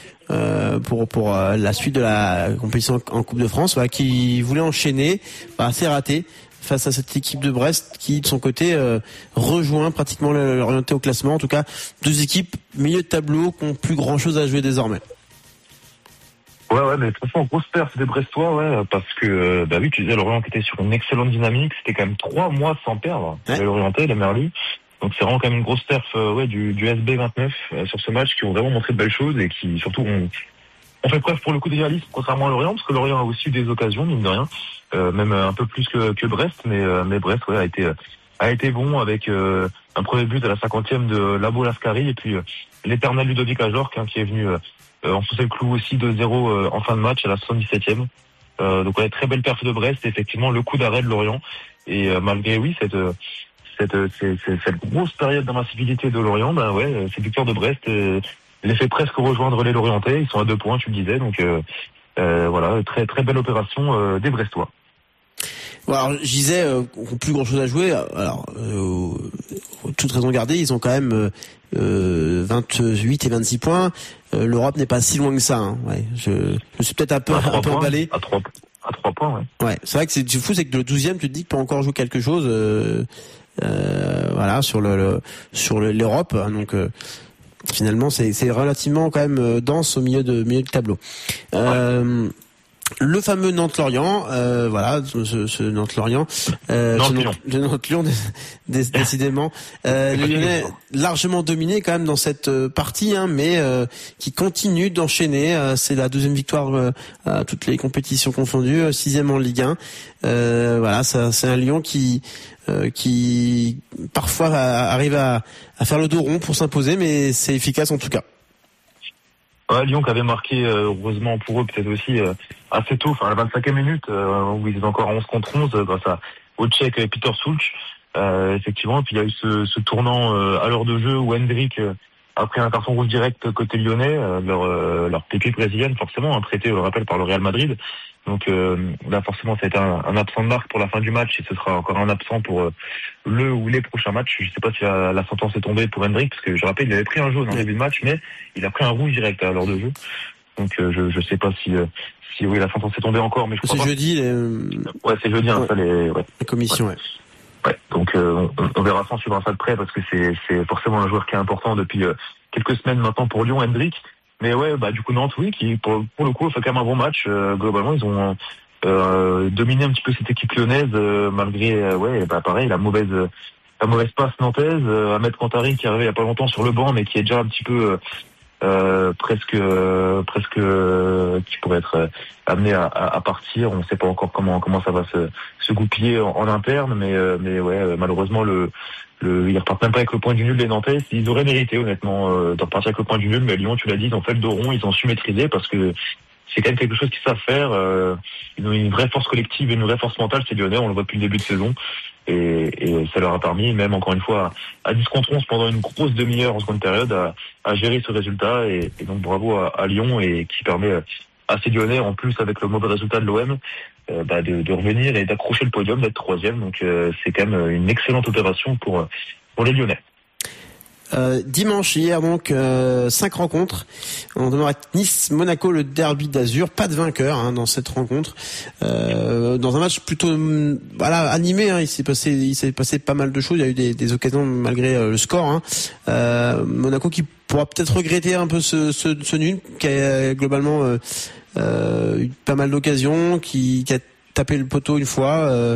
S2: la suite de la compétition en Coupe de France, voilà, qui voulait enchaîner, c'est raté face à cette équipe de Brest qui de son côté rejoint pratiquement l'Orienté au classement. En tout cas, deux équipes milieu de tableau qui n'ont plus grand chose à jouer désormais.
S3: Ouais, mais de toute façon, grosse perte des Brestois, ouais, parce que, oui, tu disais, Lorient qui était sur une excellente dynamique, c'était quand même 3 mois sans perdre. Ouais. L'Orienté, la Merlu. Donc c'est vraiment quand même une grosse perf, du SB 29 sur ce match, qui ont vraiment montré de belles choses et qui, surtout, ont fait preuve pour le coup de réalisme, contrairement à Lorient, parce que Lorient a aussi eu des occasions, mine de rien, même un peu plus que Brest, mais Brest, ouais, a été bon avec, un premier but à la 50e de Labo Lascari, et puis, l'éternel Ludovic Ajorc, qui est venu, enfoncer le clou aussi de 0 en fin de match à la 77e. Donc ouais, très belle perf de Brest, et effectivement le coup d'arrêt de Lorient. Et malgré cette grosse période d'invincibilité de Lorient, cette victoire de Brest les fait presque rejoindre les Lorientais. Ils sont à 2 points, tu le disais. Donc voilà, très très belle opération des Brestois.
S2: Bon, alors, je disais, plus grand chose à jouer. Alors, toute raison gardée, ils ont quand même 28 et 26 points. L'Europe n'est pas si loin que ça. Hein. Ouais, je suis peut-être un peu emballé.
S3: À 3 points, ouais.
S2: Ouais, c'est vrai que c'est fou, c'est que le 12e, tu te dis que peut encore jouer quelque chose. Voilà, sur l'Europe. Donc finalement, c'est relativement quand même dense au milieu de tableau. Le fameux Nantes-Lorient, voilà, ce Nantes-Lorient, Nantes-Lyon, décidément, les Lyonnais largement dominés quand même dans cette partie, mais qui continue d'enchaîner. C'est la 2e victoire à toutes les compétitions confondues, 6e en Ligue 1. Voilà, ça, c'est un Lyon qui parfois arrive à faire le dos rond pour s'imposer, mais c'est efficace en tout cas.
S3: Ouais, Lyon qui avait marqué, heureusement pour eux, peut-être aussi assez tôt, à la 25e minute, où ils étaient encore à 11 contre 11 grâce au Tchèque Peter Sulch, effectivement. Et puis il y a eu ce tournant à l'heure de jeu où Hendrik a pris un carton rouge direct côté lyonnais, leur pépite brésilienne, forcément, prêté, on le rappelle, par le Real Madrid. Donc là, forcément, ça a été un absent de marque pour la fin du match, et ce sera encore un absent pour le ou les prochains matchs. Je sais pas si la sentence est tombée pour Hendrik, parce que je rappelle, il avait pris un jaune en début de match, mais il a pris un rouge direct à l'heure de jeu. Donc je sais pas si oui, la sentence est tombée encore, mais je crois
S2: pas. C'est jeudi.
S3: Ouais, c'est jeudi,
S2: ouais.
S3: Ça
S2: les commissions, ouais.
S3: Ouais, donc on verra ça, on suivra ça de près, parce que c'est forcément un joueur qui est important depuis quelques semaines maintenant pour Lyon, Hendrik. Mais ouais, du coup Nantes, oui, qui pour le coup fait quand même un bon match. Globalement, ils ont dominé un petit peu cette équipe lyonnaise, malgré pareil, la mauvaise passe nantaise. Ahmed Kantari qui est arrivé il y a pas longtemps sur le banc, mais qui est déjà un petit peu presque qui pourrait être amené à partir. On ne sait pas encore comment ça va se goupiller en interne, mais ouais, malheureusement ils repartent même pas avec le point du nul, les Nantais. Ils auraient mérité, honnêtement, de repartir avec le point du nul, mais Lyon, tu l'as dit, ils ont fait le dos rond, ils ont su maîtriser, parce que c'est quand même quelque chose qu'ils savent faire. Ils ont une vraie force collective et une vraie force mentale, ces Lyonnais, on le voit depuis le début de saison, et ça leur a permis, même encore une fois, à 10 contre 11 pendant une grosse demi-heure en seconde période, à gérer ce résultat, et donc bravo à Lyon, et qui permet à ces Lyonnais, en plus avec le mauvais résultat de l'OM, de revenir et d'accrocher le podium, d'être 3e. Donc c'est quand même une excellente opération pour les Lyonnais.
S2: Dimanche, hier, donc 5 rencontres. On demeure à Nice, Monaco, le derby d'Azur. Pas de vainqueur dans cette rencontre. Dans un match plutôt animé. Il s'est passé pas mal de choses. Il y a eu des occasions malgré le score. Monaco qui pourra peut-être regretter un peu ce nul, qui a globalement eu pas mal d'occasions, qui a tapé le poteau une fois.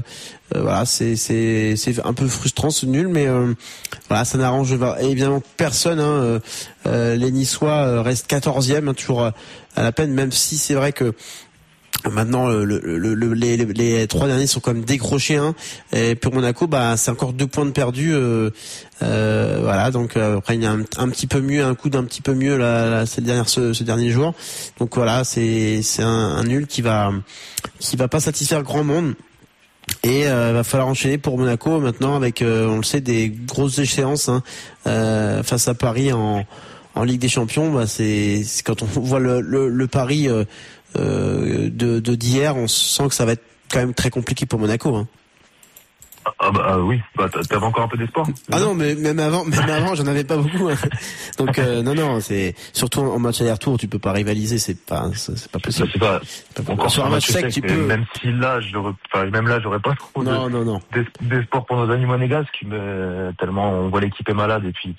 S2: C'est un peu frustrant ce nul, mais ça n'arrange évidemment personne. Les Niçois restent 14e, toujours à la peine, même si c'est vrai que maintenant les 3 derniers sont quand même décrochés. Et pour Monaco, c'est encore 2 points de perdu. Donc après il y a un petit peu mieux, un coup d'un petit peu mieux ce dernier jour. Donc voilà, c'est un nul qui va pas satisfaire grand monde. Et va falloir enchaîner pour Monaco maintenant avec, on le sait, des grosses échéances face à Paris en Ligue des Champions. C'est quand on voit le Paris d'hier, on sent que ça va être quand même très compliqué pour Monaco.
S3: Oui, t'avais encore un peu d'espoir.
S2: Ah non, mais même avant, j'en avais pas beaucoup. Hein. Donc non, c'est surtout en match aller-retour, tu peux pas rivaliser, c'est pas possible.
S3: C'est pas encore
S2: sur un match sec, tu peux.
S3: Même si là, j'aurais pas trop d'espoir pour nos amis monégasques, mais tellement on voit l'équipe est malade et puis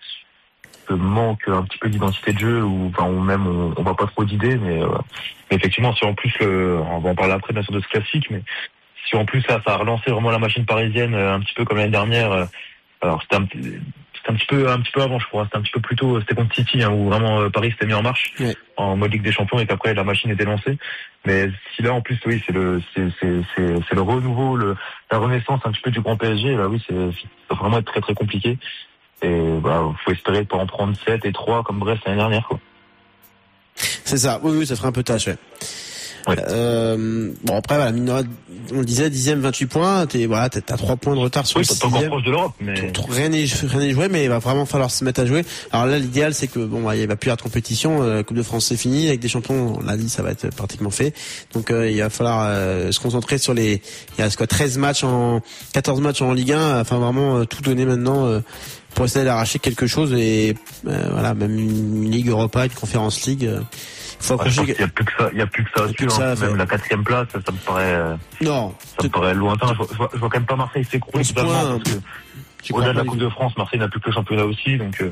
S3: manque un petit peu d'identité de jeu ou même on voit pas trop d'idées, mais effectivement, si en plus on va en parler après bien sûr de ce classique, mais si en plus ça a relancé vraiment la machine parisienne un petit peu comme l'année dernière. Alors c'était un petit peu avant, je crois. C'était un petit peu plus tôt. C'était contre City où vraiment Paris s'était mis en marche en mode Ligue des Champions et qu'après la machine était lancée. Mais si là en plus oui c'est le renouveau, la renaissance un petit peu du grand PSG. Là oui ça va vraiment être très très compliqué. Et faut espérer pour en prendre 7 et 3 comme Brest l'année dernière quoi.
S2: C'est ça. Oui ça ferait un peu tâche. Ouais. Bon après voilà, on disait 10e 28 points, t'as 3 points de retard sur le 6e.
S3: Oui, t'es encore proche de l'Europe, mais
S2: rien n'est joué, mais il va vraiment falloir se mettre à jouer. Alors là l'idéal c'est que il va plus y avoir de compétition, la Coupe de France c'est fini, avec des champions, on l'a dit ça va être pratiquement fait. Donc il va falloir se concentrer sur il reste 14 matchs en Ligue 1, enfin vraiment tout donner maintenant pour essayer d'arracher quelque chose et même une Ligue Europa, une Conférence League.
S3: Il y a plus que ça dessus, même la 4e place, ça me paraît me paraît lointain. Je vois quand même pas Marseille s'écrouler totalement parce que au-delà de la Coupe de France, Marseille n'a plus que le championnat aussi, donc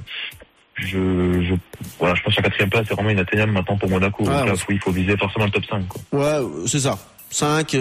S3: je pense que la 4e place c'est vraiment inatteignable maintenant pour Monaco. Donc là, il faut viser forcément le top 5 quoi.
S2: Ouais, c'est ça. 5,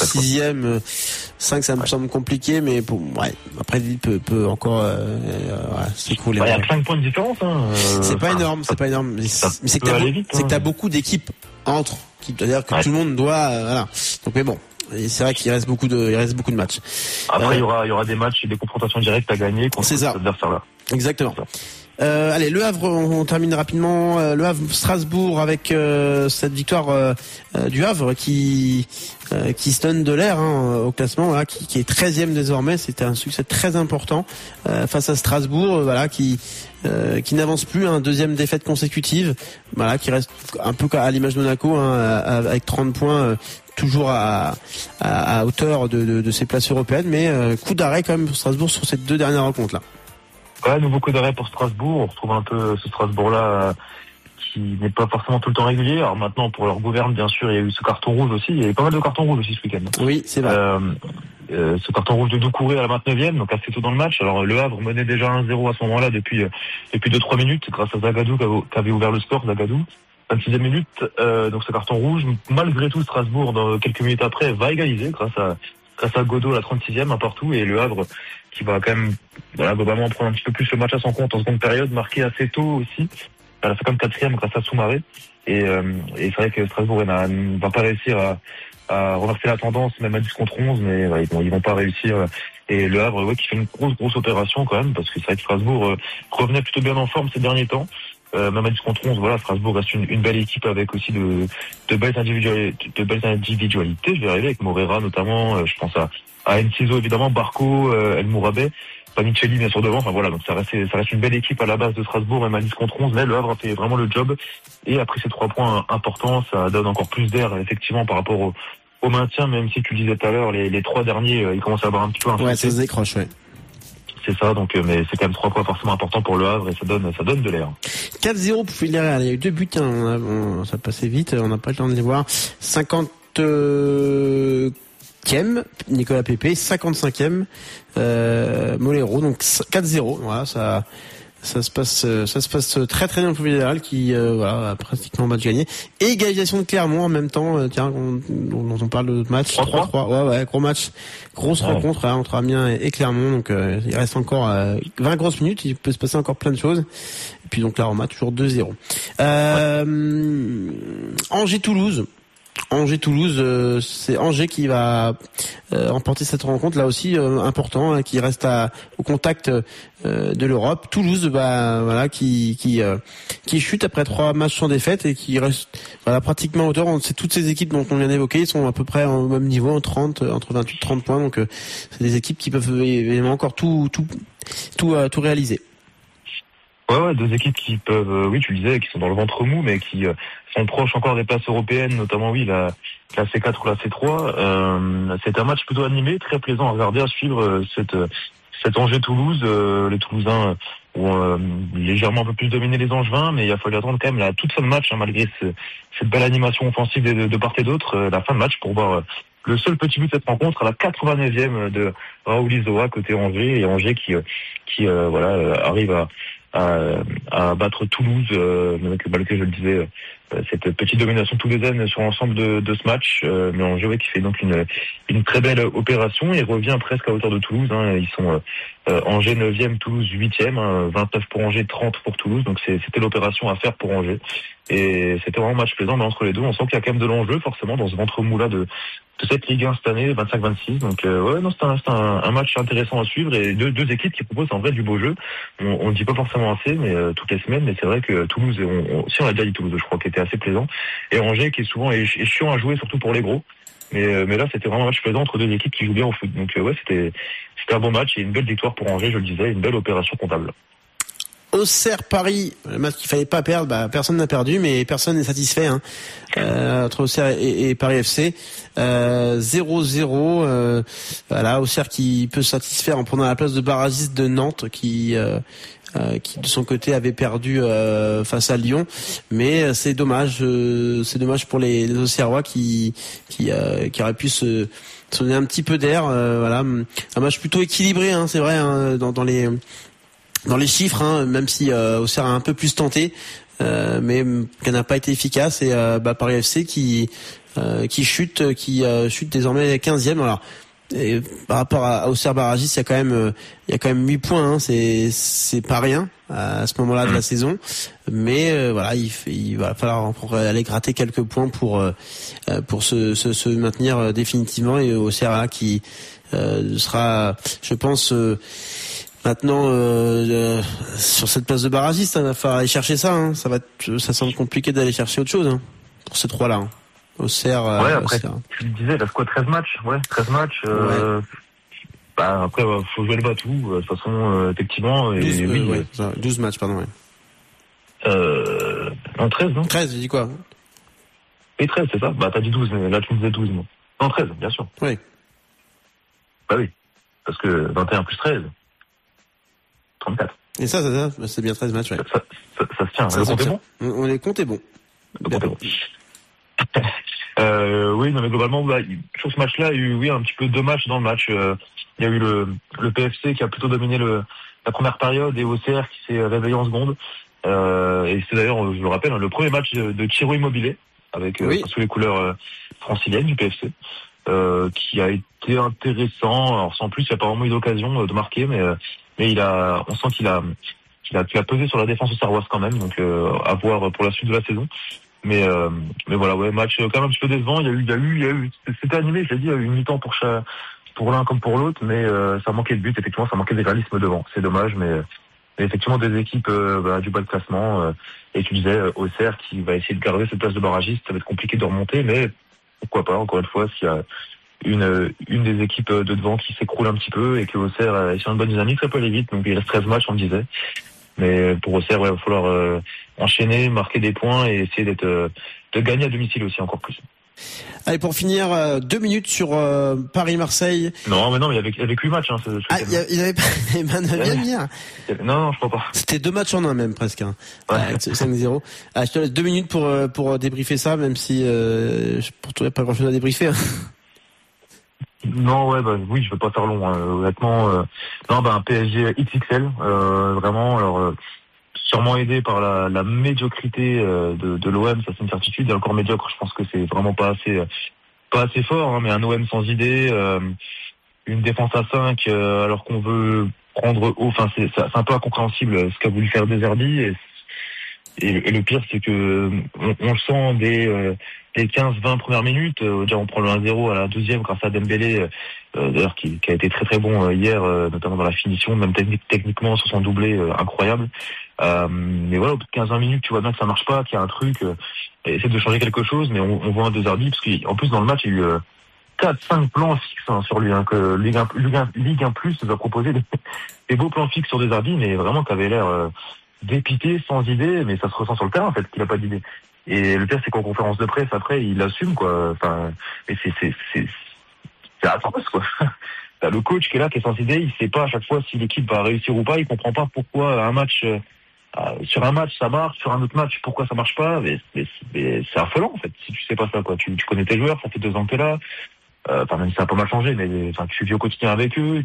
S2: 6e, 5 ça me semble compliqué, mais après Lille peut encore s'écrouler.
S3: Il y a 5 points de différence.
S2: C'est pas énorme. Mais c'est que t'as beaucoup d'équipes entre, c'est-à-dire que tout le monde doit, Donc mais bon, c'est vrai qu'il reste beaucoup de matchs.
S3: Après il y aura des matchs et des confrontations directes à gagner contre cet adversaire-là.
S2: Exactement. Allez, Le Havre, on termine rapidement. Le Havre, Strasbourg avec cette victoire du Havre qui se donne de l'air au classement, qui est 13e désormais. C'était un succès très important face à Strasbourg, qui n'avance plus, deuxième défaite consécutive, qui reste un peu à l'image de Monaco, avec 30 points. Toujours à hauteur de ses places européennes, mais coup d'arrêt quand même pour Strasbourg sur ces 2 dernières rencontres là.
S3: Ouais, nouveau coup d'arrêt pour Strasbourg. On retrouve un peu ce Strasbourg-là qui n'est pas forcément tout le temps régulier. Alors maintenant, pour leur gouverne, bien sûr, il y a eu ce carton rouge aussi. Il y a eu pas mal de cartons rouges aussi ce week-end.
S2: Oui, c'est vrai.
S3: Ce carton rouge de Doucouré à la 29e, donc assez tôt dans le match. Alors Le Havre menait déjà 1-0 à ce moment-là depuis 2-3 minutes grâce à Zagadou qui avait ouvert le score. Zagadou, 26e minute. Donc ce carton rouge. Malgré tout, Strasbourg, quelques minutes après, va égaliser grâce à Godot, la 36e, un partout, et Le Havre qui va quand même globalement prendre un petit peu plus le match à son compte en seconde période, marqué assez tôt aussi, à la 54e grâce à Soumaré. Et c'est vrai que Strasbourg ne va pas réussir à reverser la tendance, même à 10 contre 11, mais ils vont pas réussir. Et Le Havre qui fait une grosse opération quand même, parce que c'est vrai que Strasbourg revenait plutôt bien en forme ces derniers temps. Même à 10 contre 11, Strasbourg reste une belle équipe avec aussi de belles individualités. Je vais arriver avec Morera notamment, je pense à Enciso évidemment, Barco, El Mourabet, Panicelli bien sûr devant. Donc ça reste une belle équipe à la base de Strasbourg, même à 10 contre 11. Mais Le Havre a fait vraiment le job. Et après ces 3 points importants, ça donne encore plus d'air effectivement par rapport au maintien, même si tu le disais tout à l'heure, les 3 derniers, ils commencent à avoir un petit peu un
S2: ça se décroche,
S3: C'est ça, donc mais c'est quand même 3 points forcément importants pour Le Havre et ça donne de l'air.
S2: 4-0 pour Villarreal, il y a eu 2 buts, ça passait vite, on n'a pas le temps de les voir. 50e Nicolas Pepe, 55e Molero, donc 4-0. Ça se passe très très bien pour Villarreal qui a pratiquement match gagné. Et égalisation de Clermont en même temps, dont on parle de notre match 3-3. Ouais, gros match, grosse rencontre entre Amiens et Clermont. Donc il reste encore 20 grosses minutes, il peut se passer encore plein de choses. Et puis donc là on match toujours 2-0. Angers-Toulouse, c'est Angers qui va remporter cette rencontre là aussi important, qui reste au contact de l'Europe. Toulouse, qui chute après 3 matchs sans défaite et qui reste pratiquement à hauteur. C'est toutes ces équipes dont on vient d'évoquer, ils sont à peu près au même niveau, entre 28 et 30 points. Donc c'est des équipes qui peuvent évidemment encore tout réaliser.
S3: Ouais, deux équipes qui peuvent, oui, tu le disais, qui sont dans le ventre mou, mais qui sont proches encore des places européennes, notamment, oui, la C4 ou la C3. C'est un match plutôt animé, très plaisant à regarder, à suivre cet Angers-Toulouse. Les Toulousains ont légèrement un peu plus dominé les Angevins, mais il a fallu attendre quand même la toute fin de match, malgré cette belle animation offensive de part et d'autre, la fin de match pour voir le seul petit but de cette rencontre à la 89e de Raoul Isoa côté Angers, et Angers qui arrive à battre Toulouse, malgré, je le disais, cette petite domination toulousaine sur l'ensemble de ce match. Mais Angers qui fait donc une très belle opération et revient presque à hauteur de Toulouse. Ils sont Angers 9e, Toulouse 8e, 29 pour Angers, 30 pour Toulouse. Donc c'était l'opération à faire pour Angers. Et c'était vraiment un match plaisant, mais entre les deux, on sent qu'il y a quand même de l'enjeu, forcément, dans ce ventre mou-là de cette Ligue 1 cette année, 25-26. Donc, c'est un match intéressant à suivre, et deux équipes qui proposent en vrai du beau jeu. On le dit pas forcément assez, mais toutes les semaines, mais c'est vrai que Toulouse, si on a déjà dit Toulouse, je crois, qui était assez plaisant. Et Angers, qui est souvent est chiant à jouer, surtout pour les gros. Mais là, c'était vraiment un match plaisant entre deux équipes qui jouent bien au foot. Donc, c'était un bon match et une belle victoire pour Angers, je le disais, une belle opération comptable.
S2: Auxerre Paris, le match qu'il fallait pas perdre, personne n'a perdu, mais personne n'est satisfait entre Auxerre et Paris FC. 0-0. Voilà, Auxerre qui peut se satisfaire en prenant la place de barragiste de Nantes, qui de son côté avait perdu face à Lyon, mais c'est dommage pour les Auxerrois qui auraient pu se donner un petit peu d'air. Voilà, un match plutôt équilibré, c'est vrai, dans les chiffres, même si Auxerre a un peu plus tenté, mais qu'elle n'a pas été efficace, et Paris FC qui chute désormais 15e. Alors, et par rapport à Auxerre barragiste, il y a quand même 8 points, c'est pas rien à ce moment-là de la saison, mais il va falloir encore aller gratter quelques points pour se maintenir définitivement, et Auxerre qui sera, je pense, maintenant sur cette place de barragiste, il va falloir aller chercher ça. Ça semble compliqué d'aller chercher autre chose pour ces trois-là. Auxerre.
S3: Après,
S2: Auxerre.
S3: tu le disais, il reste quoi, 13 matchs. Ouais, 13 matchs. Après, faut jouer le batou. De toute façon, effectivement.
S2: 12 matchs, pardon.
S3: Non, 13, non
S2: 13, j'ai dit quoi?
S3: Et 13, c'est ça? T'as dit 12, mais là, tu me disais 12, non? Non, 13, bien sûr.
S2: Oui.
S3: Bah oui. Parce que 21 plus 13. 34.
S2: Et ça, c'est bien 13 matchs, ouais.
S3: Ça se tient. Le compte est bon?
S2: On les compte est bon.
S3: Le compte est bon. Oui, non, mais globalement, sur ce match-là, il y a eu, un petit peu deux matchs dans le match. Il y a eu le PFC qui a plutôt dominé la première période, et Auxerre qui s'est réveillé en seconde. Et c'est d'ailleurs, je le rappelle, le premier match de Thierry Immobilier, avec sous les couleurs franciliennes du PFC, qui a été intéressant. Alors sans plus, il n'y a pas vraiment eu d'occasion de marquer, mais on sent qu'il a pesé sur la défense auxerroise quand même, donc à voir pour la suite de la saison. Mais voilà, match quand même un petit peu décevant. Il y a eu, c'était animé, je l'ai dit, il y a eu une mi-temps pour l'un comme pour l'autre, mais ça manquait de but, effectivement, ça manquait de réalisme devant. C'est dommage, mais effectivement des équipes du bas de classement, et tu disais Auxerre qui va essayer de garder cette place de barragiste. Ça va être compliqué de remonter, mais pourquoi pas, encore une fois, s'il y a une des équipes de devant qui s'écroule un petit peu et que Auxerre est sur une bonne dynamique, ça peut aller vite. Donc il reste 13 matchs, on le disait. Mais pour Auxerre, il va falloir enchaîner, marquer des points et essayer de gagner à domicile aussi encore plus.
S2: Allez, pour finir, 2 minutes sur Paris-Marseille.
S3: Non, il y avait 8 matchs.
S2: Il y avait pas les 9e hier.
S3: Non, je crois pas.
S2: C'était 2 matchs en un même presque.
S3: Ouais.
S2: 5-0. Je te laisse 2 minutes pour débriefer ça, même si pour toi il n'y a pas grand-chose à débriefer.
S3: Non, oui, je veux pas faire long, honnêtement. Un PSG XXL, vraiment. Alors, sûrement aidé par la médiocrité de l'OM, ça c'est une certitude. Et encore médiocre, je pense que c'est vraiment pas assez fort, mais un OM sans idée, une défense à 5, alors qu'on veut prendre haut. Enfin, c'est un peu incompréhensible ce qu'a voulu faire De Zerbi. Et le pire, c'est que on le sent dès 15-20 premières minutes. Déjà, on prend le 1-0 à la 12e grâce à Dembélé, d'ailleurs qui a été très très bon hier, notamment dans la finition, même techniquement sur son doublé incroyable. Mais voilà, au bout de 15-20 minutes, tu vois bien que ça marche pas, qu'il y a un truc, essaie de changer quelque chose, mais on voit un De Zerbi, parce qu'en plus dans le match, il y a eu 4-5 plans fixes sur lui, que Ligue 1 Plus nous a proposé des beaux plans fixes sur De Zerbi, mais vraiment qui avait l'air dépité, sans idée, mais ça se ressent sur le terrain en fait qu'il a pas d'idée. Et le pire c'est qu'en conférence de presse après il assume quoi. Enfin, mais c'est atroce quoi. T'as le coach qui est là, qui est sans idée, il sait pas à chaque fois si l'équipe va réussir ou pas, il comprend pas pourquoi un match sur un match ça marche, sur un autre match pourquoi ça marche pas, mais c'est affolant en fait si tu sais pas ça quoi. Tu connais tes joueurs, ça fait 2 ans que t'es là, même si ça a pas mal changé, mais enfin tu vis au quotidien avec eux,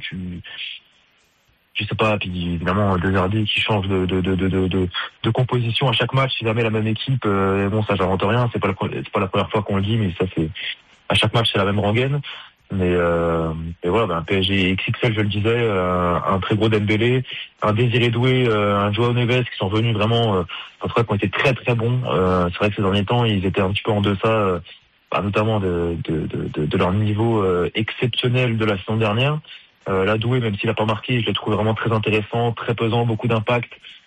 S3: je sais pas, puis évidemment deux arbitres qui changent de composition à chaque match, si jamais la même équipe, bon ça j'invente rien, c'est pas la première fois qu'on le dit, mais ça c'est à chaque match c'est la même rengaine. Mais voilà, un PSG XXL, je le disais, un très gros Dembélé, un Désiré Doué, un Joao Neves qui sont venus vraiment, en tout cas qui ont été très très bons. C'est vrai que ces derniers temps ils étaient un petit peu en deçà, notamment de leur niveau exceptionnel de la saison dernière. Là, Doué, même s'il a pas marqué, je l'ai trouvé vraiment très intéressant, très pesant, beaucoup d'impact.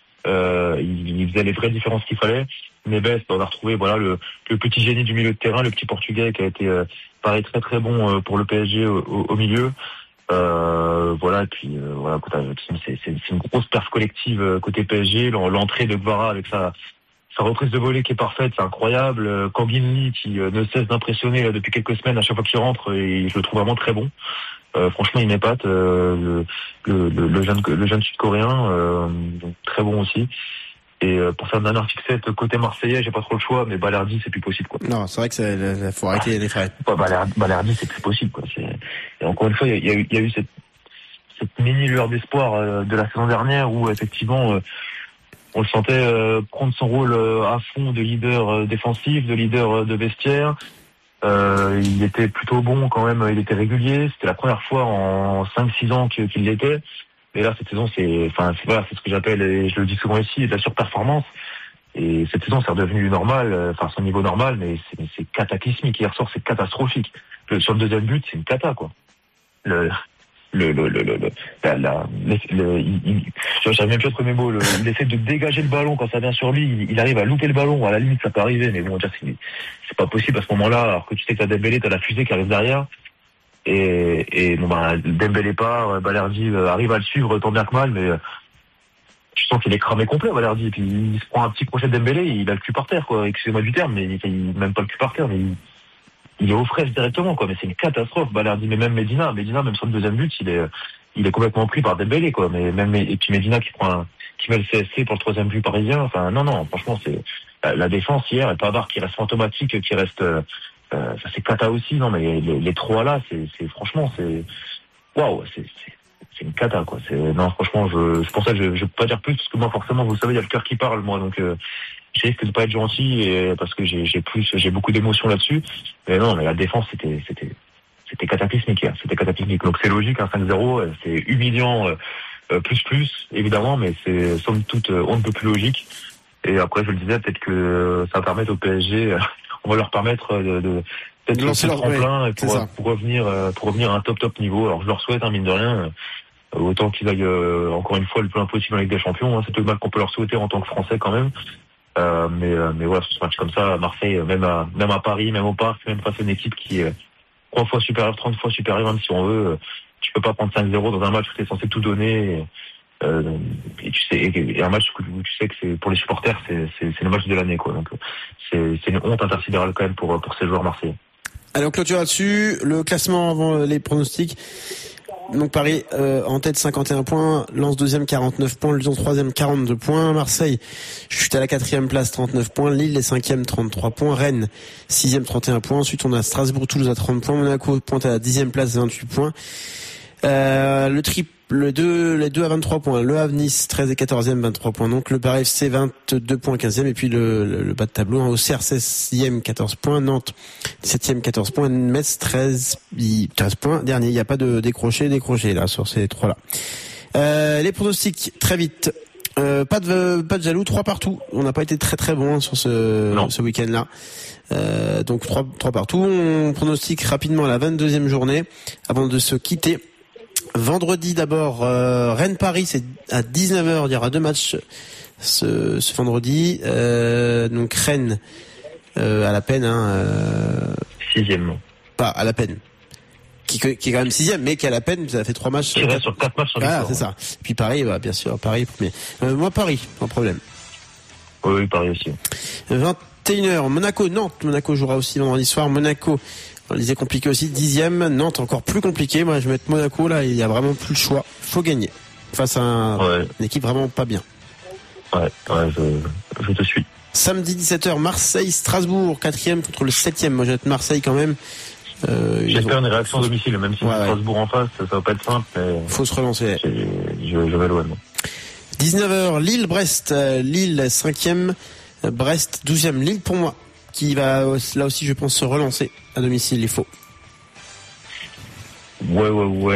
S3: Il faisait les vraies différences qu'il fallait. Neves, on a retrouvé voilà le petit génie du milieu de terrain, le petit Portugais qui a été pareil très très bon pour le PSG au milieu. Voilà, et puis voilà, c'est une grosse perf collective côté PSG. L'entrée de Guevara avec sa reprise de volée qui est parfaite, c'est incroyable. Kanguinli qui ne cesse d'impressionner là, depuis quelques semaines à chaque fois qu'il rentre, et je le trouve vraiment très bon. Franchement, il m'épate. Le jeune sud-coréen, très bon aussi. Et pour faire une dernière fixette côté marseillais, j'ai pas trop le choix, mais Balerdi c'est plus possible quoi.
S2: Non, c'est vrai que faut arrêter les frais.
S3: Balerdi c'est plus possible quoi. Et encore une fois, il y a eu cette mini lueur d'espoir de la saison dernière où effectivement on le sentait prendre son rôle à fond de leader défensif, de leader de vestiaire. Il était plutôt bon quand même, il était régulier. C'était la première fois en 5-6 ans qu'il l'était. Et là, cette saison, c'est ce que j'appelle, et je le dis souvent ici, de la surperformance. Et cette saison, c'est redevenu normal, son niveau normal, mais c'est cataclysmique. Hier soir, c'est catastrophique. Sur le deuxième but, c'est une cata, quoi. J'arrive même plus à trouver mes mots. L'effet de dégager le ballon quand ça vient sur lui, il arrive à louper le ballon. À la limite, ça peut arriver, mais bon, c'est pas possible à ce moment-là, alors que tu sais que t'as Dembélé, t'as la fusée qui arrive derrière. Et Dembélé part, Balerdi arrive à le suivre tant bien que mal, mais tu sens qu'il est cramé complet, Balerdi. Et puis il se prend un petit crochet de Dembélé, il a le cul par terre, quoi. Excusez-moi du terme, mais il même pas le cul par terre, mais il est aux fraises directement, quoi. Mais c'est une catastrophe, Balerdi. Mais même Medina, même sur le deuxième but, il est complètement pris par Dembélé, quoi. Et puis Medina qui met le CSC pour le troisième but parisien. Enfin, non, franchement, c'est la défense hier, et Pavard qui reste fantomatique, qui reste ça c'est cata aussi. Non, mais les trois là, c'est franchement, waouh, c'est une cata, quoi. Non, franchement, c'est pour ça que je peux pas dire plus, parce que moi forcément, vous savez, il y a le cœur qui parle, moi, donc je risque de pas être gentil, parce que j'ai beaucoup d'émotions là-dessus. Mais non, mais la défense c'était cataclysmique hier, c'était cataclysmique. Donc c'est logique, 5-0, c'est humiliant plus évidemment, mais c'est somme toute on ne peut plus logique. Et après, je le disais, peut-être que ça va permettre au PSG, on va leur permettre de peut-être lancer leur tremplin pour revenir à un top niveau. Alors je leur souhaite, mine de rien, autant qu'ils aillent encore une fois le plus loin possible en Ligue des Champions. C'est tout le mal qu'on peut leur souhaiter en tant que Français quand même. Mais voilà, ce match comme ça, à Marseille, même à Paris, même au Parc, même face à une équipe qui est 3 fois supérieure, 30 fois supérieure, même si on veut, tu peux pas prendre 5-0 dans un match où tu es censé tout donner. Et tu sais, et un match où tu sais que c'est pour les supporters, c'est le match de l'année, quoi. Donc c'est une honte intersidérale quand même pour ces joueurs marseillais.
S2: Allez, on clôture là-dessus. Le classement avant les pronostics. Donc Paris en tête 51 points, Lens deuxième 49 points, Lyon troisième 42 points, Marseille chute à la 4e place 39 points, Lille est 5e 33 points, Rennes 6e 31 points, ensuite on a Strasbourg, Toulouse à 30 points, Monaco pointe à la 10e place 28 points. Les deux à 23 points, Le Havre, Nice 13 et 14e 23 points, donc le Paris FC 22 points 15e, et puis le bas de tableau, Auxerre 16e 14 points, Nantes 17e 14 points, Metz 13 points, dernier, il n'y a pas de décroché là sur ces trois là. Les pronostics très vite, pas de jaloux, 3 partout, on n'a pas été très très bon sur ce week-end là, donc 3 partout. On pronostique rapidement la 22e journée avant de se quitter. Vendredi d'abord, Rennes-Paris, c'est à 19h, il y aura 2 matchs ce vendredi. Donc Rennes à la peine,
S3: 6e.
S2: Pas à la peine. qui est quand même 6e, mais qui a la peine, ça a fait 3 matchs.
S3: Qui reste sur 4 matchs sur
S2: l'histoire. Ah, c'est ça. Puis Paris, bien sûr, Paris premier. Moi, Paris, sans problème.
S3: Oui, Paris aussi.
S2: 21h, Monaco-Nantes. Monaco jouera aussi vendredi soir. Monaco, on le disait compliqué aussi, 10e. Nantes, encore plus compliqué. Moi, je vais mettre Monaco, là, il y a vraiment plus le choix. Faut gagner. Face à une équipe vraiment pas bien.
S3: Ouais, je te suis.
S2: Samedi 17h, Marseille-Strasbourg, 4e contre le 7e. Moi, je vais être Marseille quand même.
S3: J'espère une réaction à domicile, même si Strasbourg en face, ça va pas être simple. Mais
S2: faut se relancer.
S3: Je vais l'OM.
S2: 19h, Lille-Brest. Lille, 5e. Brest, 12e. Lille pour moi, qui va là aussi, je pense, se relancer à domicile. Il faut.
S3: Ouais,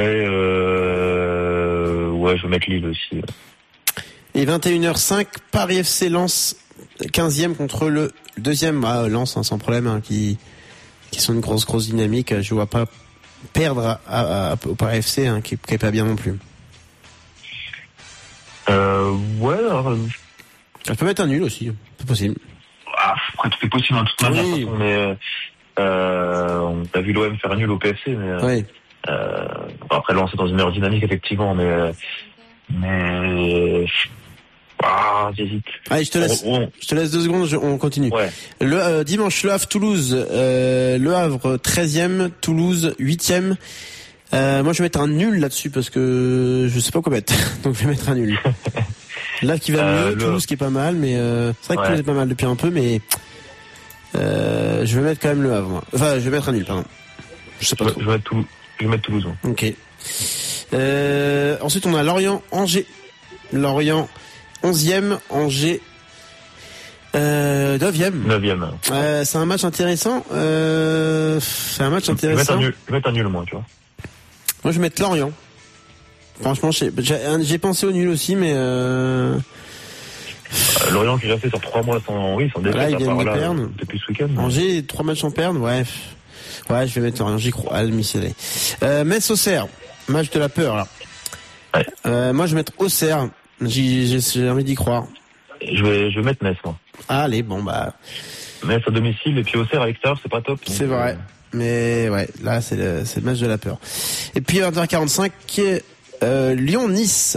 S3: je vais mettre Lille aussi.
S2: Et 21h05, Paris FC Lens, 15e contre le 2e. Lens, sans problème, qui sont une grosse dynamique. Je vois pas perdre au Paris FC, qui est pas bien non plus. Je peux mettre un nul aussi, c'est possible.
S3: Après, tout est possible en toute manière. Oui. Mais on a vu l'OM faire un nul au PFC, mais
S2: oui.
S3: Après Lens est dans une meilleure dynamique effectivement, mais j'hésite.
S2: Allez, je te laisse 2 secondes, on continue.
S3: Ouais.
S2: Le dimanche, Le Havre Toulouse, Le Havre 13e, Toulouse 8e. Moi je vais mettre un nul là-dessus parce que je sais pas quoi mettre. Donc je vais mettre un nul. Là qui va mieux, Toulouse qui est pas mal, mais c'est vrai que Toulouse est pas mal depuis un peu, mais je vais mettre quand même Le Havre. Moi. Enfin, je vais mettre un nul, pardon. Je sais pas trop.
S3: Je vais mettre Toulouse. Ouais.
S2: Ok. Ensuite on a Lorient-Angers. Lorient 11e, Angers 9e. C'est un match intéressant. Je vais
S3: mettre un nul moi, tu vois.
S2: Moi je vais mettre Lorient. Franchement, j'ai pensé au nul aussi, mais
S3: Lorient qui est resté sur 3 mois sans défaite,
S2: là, ils viennent de perdre.
S3: Depuis ce week-end.
S2: Angers, 3 matchs sans perdre, ouais, je vais mettre Lorient, j'y crois, à l'hémicycle. Metz-Auxerre, match de la peur, là.
S3: Ouais.
S2: Moi je vais mettre Auxerre, j'ai envie d'y croire.
S3: Je vais mettre Metz, moi.
S2: Allez,
S3: Metz à domicile, et puis Auxerre à l'extérieur, c'est pas top.
S2: C'est vrai. Mais ouais, là c'est le match de la peur. Et puis 20h45, Lyon-Nice.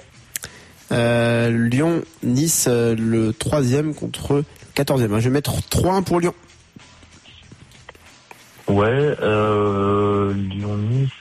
S2: Lyon-Nice, le 3e contre le 14e. Je vais mettre 3-1 pour Lyon.
S3: Ouais, Lyon-Nice.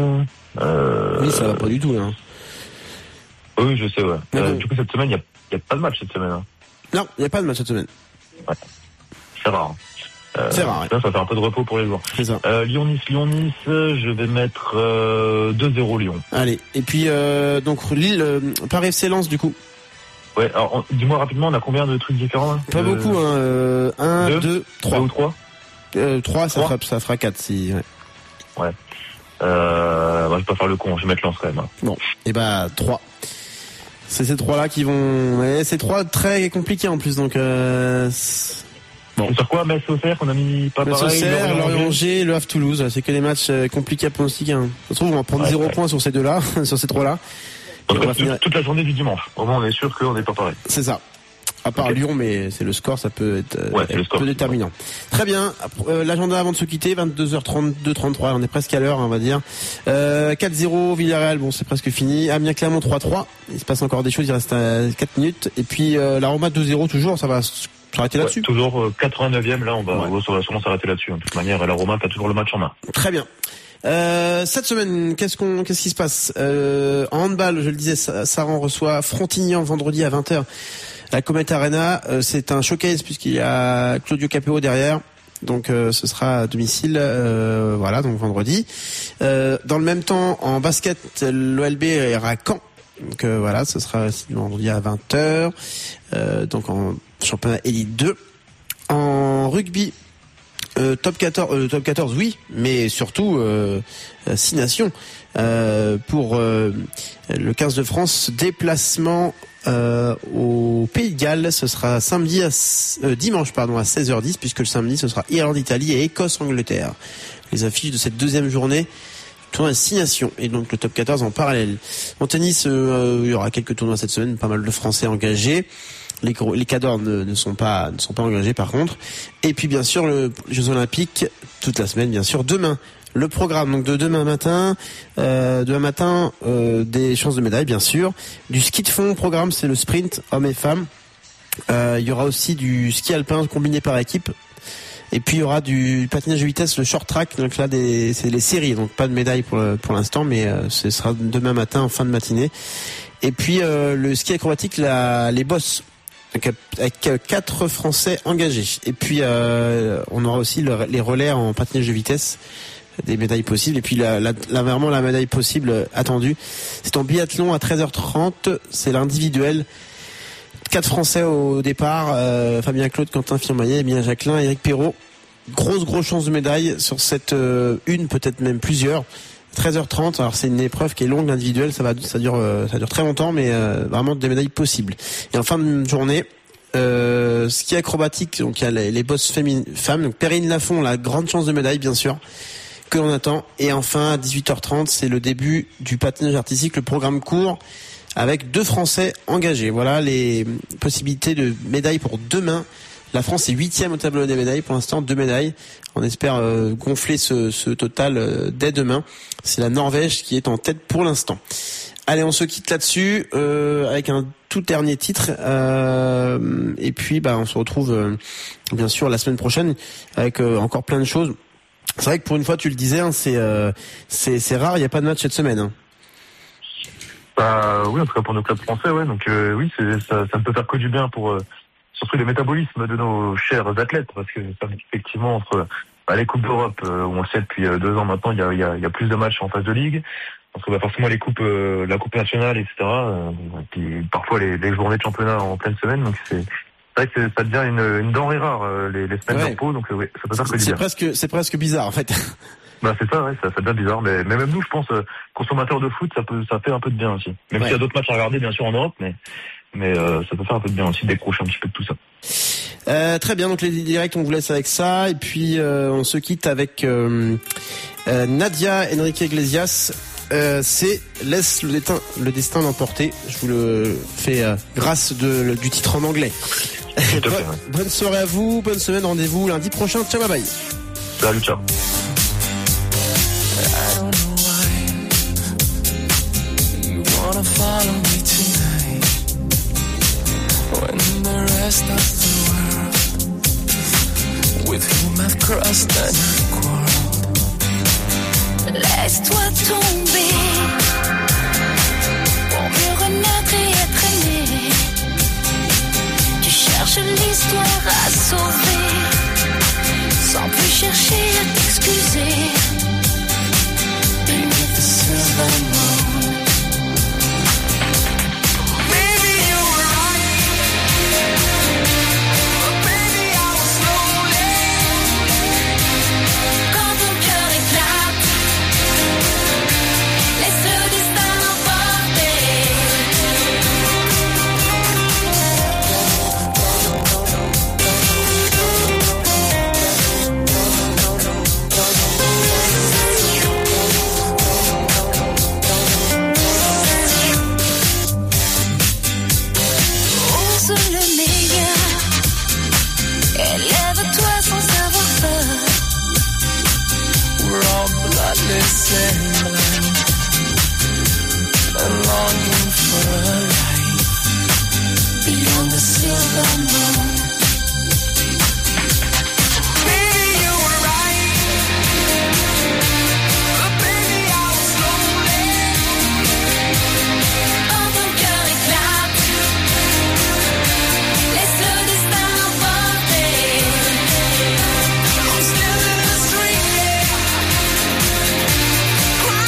S2: Nice, ça va pas du tout, là.
S3: Oui, je sais, ouais. Du coup, cette semaine, il y a pas de match cette semaine. Hein.
S2: Non, il n'y a pas de match cette semaine.
S3: Ouais. C'est rare.
S2: C'est rare.
S3: Ça fait un peu de repos pour les joueurs.
S2: C'est ça.
S3: Lyon-Nice, je vais mettre 2-0 Lyon.
S2: Allez. Et puis donc Lille, Paris FC Lens du coup.
S3: Ouais. Alors dis-moi rapidement, on a combien de trucs différents là?
S2: Pas beaucoup. 1, 2, 3
S3: ou 3.
S2: 3, ça fera 4 si.
S3: Ouais. Je vais pas faire le con. Je vais mettre Lens quand même. Hein.
S2: Bon. Et 3. C'est ces 3 là qui vont. Ouais, c'est 3 très compliqués en plus donc.
S3: Bon. C'est sur quoi Metz-Auxerre qu'on a mis pas pareil?
S2: Metz-Auxerre, Lorient-Angers, Le Havre Toulouse. C'est que des matchs compliqués à pronostiquer. Hein. Ça se trouve on va prendre 0 points sur ces 2 là, sur ces 3 là.
S3: Toute la journée du dimanche. Au moins on est sûr qu'on n'est pas pareil.
S2: C'est ça. À part Lyon, mais c'est le score, ça peut être peu déterminant. Très bien. L'agenda avant de se quitter, 22h32, 33. On est presque à l'heure, on va dire. 4-0, Villarreal. Bon, c'est presque fini. Amiens-Clermont 3-3. Il se passe encore des choses. Il reste 4 minutes. Et puis, la Roma 2-0 toujours. Ça va s'arrêter là-dessus.
S3: Toujours 89e. Là, on va sûrement s'arrêter là-dessus. De toute manière, la Roma a toujours le match en main.
S2: Très bien. Cette semaine, qu'est-ce qui se passe? En handball, je le disais, Saran reçoit Frontignan vendredi à 20h. La Comet Arena, c'est un showcase puisqu'il y a Claudio Capéo derrière. Donc ce sera à domicile, donc vendredi. Dans le même temps, en basket, l'OLB ira à Caen. Donc ce sera vendredi à 20h. Donc en championnat Elite 2. En rugby, top 14 oui, mais surtout 6 nations. Pour le 15 de France, déplacement au Pays de Galles, ce sera dimanche à 16h10, puisque le samedi ce sera Irlande-Italie et Écosse-Angleterre. Les affiches de cette deuxième journée, tournoi 6 nations et donc le top 14 en parallèle. En tennis, il y aura quelques tournois cette semaine, pas mal de Français engagés. Les cadors ne sont pas engagés par contre. Et puis bien sûr les Jeux Olympiques toute la semaine, bien sûr. Demain, le programme donc de demain matin, des chances de médailles bien sûr, du ski de fond. Programme, c'est le sprint hommes et femmes. Il y aura aussi du ski alpin combiné par équipe. Et puis il y aura du patinage de vitesse, le short track. Donc là, c'est les séries, donc pas de médaille pour l'instant, mais ce sera demain matin en fin de matinée. Et puis le ski acrobatique, les bosses, donc avec 4 Français engagés. Et puis on aura aussi les relais en patinage de vitesse, des médailles possibles. Et puis vraiment la médaille possible attendue, c'est en biathlon à 13h30. C'est l'individuel. 4 Français au départ, Fabien Claude, Quentin Firmaillet, Emilien Jacquelin, Eric Perrault. Grosse chance de médaille sur cette une, peut-être même plusieurs. 13h30, alors c'est une épreuve qui est longue, individuelle, ça dure très longtemps, mais vraiment des médailles possibles. Et en fin de journée, ski acrobatique, donc il y a les bosses femmes, donc Perrine Lafont, la grande chance de médaille bien sûr, que l'on attend. Et enfin à 18h30, c'est le début du patinage artistique, le programme court, avec 2 Français engagés. Voilà les possibilités de médailles pour demain. La France est 8e au tableau des médailles pour l'instant, 2 médailles. On espère gonfler ce total dès demain. C'est la Norvège qui est en tête pour l'instant. Allez, on se quitte là-dessus avec un tout dernier titre. Et puis on se retrouve bien sûr la semaine prochaine avec encore plein de choses. C'est vrai que pour une fois, tu le disais, hein, c'est rare, il n'y a pas de match cette semaine. Hein.
S3: Oui, en tout cas pour nos clubs français, ouais. Donc oui, ça ne peut faire que du bien pour surtout le métabolisme de nos chers athlètes, parce que effectivement entre les coupes d'Europe, où on le sait depuis 2 ans maintenant, il y a plus de matchs en phase de ligue. Entre forcément les coupes, la coupe nationale, etc. Puis parfois les journées de championnat en pleine semaine. Donc c'est vrai que ça devient une denrée rare les semaines de repos. Donc oui, ça peut faire que du bien.
S2: C'est presque bizarre en fait.
S3: C'est ça, ouais, ça devient bizarre, mais même nous, je pense, consommateurs de foot, ça fait un peu de bien aussi. Même s'il y a d'autres matchs à regarder, bien sûr, en Europe, mais ça peut faire un peu de bien aussi, décrocher un petit peu de tout ça.
S2: Très bien, donc les directs, on vous laisse avec ça, et puis on se quitte avec Nadia Enrique Iglesias. C'est Laisse le destin l'emporter. Je vous le fais grâce du titre en anglais. Bonne soirée à vous, bonne semaine, rendez-vous lundi prochain. Ciao, bye bye.
S3: Salut, ciao.
S4: I don't know why you wanna follow me tonight when the rest of the world with whom I've crossed and I've quarreled. Laisse-toi tomber pour mieux renaître et être aimé. Tu cherches l'histoire à sauver sans plus chercher à t'excuser. Beneath the silver moon, maybe you were right, but baby I was lonely. Quand ton cœur éclate, laisse le destin l'emporter. And blind and longing for a life beyond the silver moon. Maybe you were right, but baby I was lonely. Quand ton cœur éclate, laisse le destin l'emporter. I'm still in the street, yeah.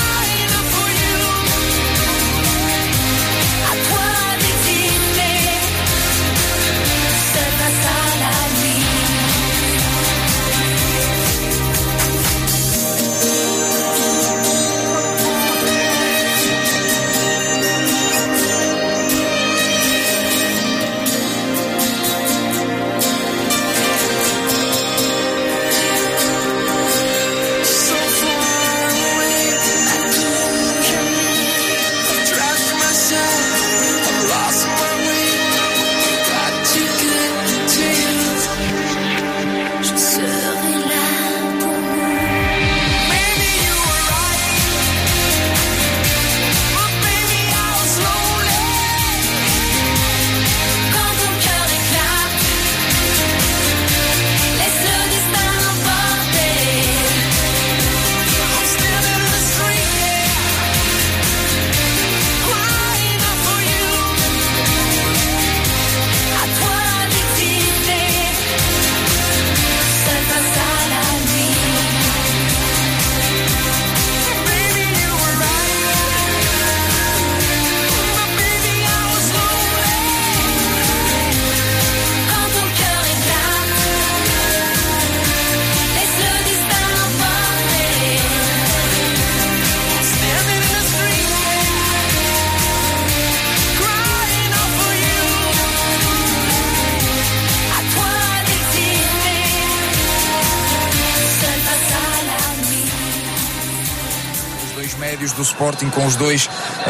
S5: médios do Sporting com os dois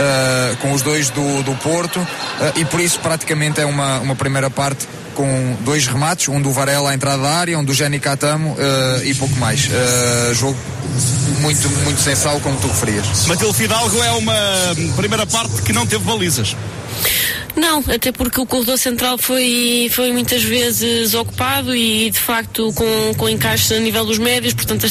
S5: do Porto, e por isso praticamente é uma primeira parte com 2 remates, um do Varela à entrada da área, um do Jenny Catamo e pouco mais. Jogo muito, muito sensal, como tu referias.
S6: Matilde Fidalgo, é uma primeira parte que não teve balizas.
S7: Não, até porque o corredor central foi muitas vezes ocupado e de facto com encaixes a nível dos médios, portanto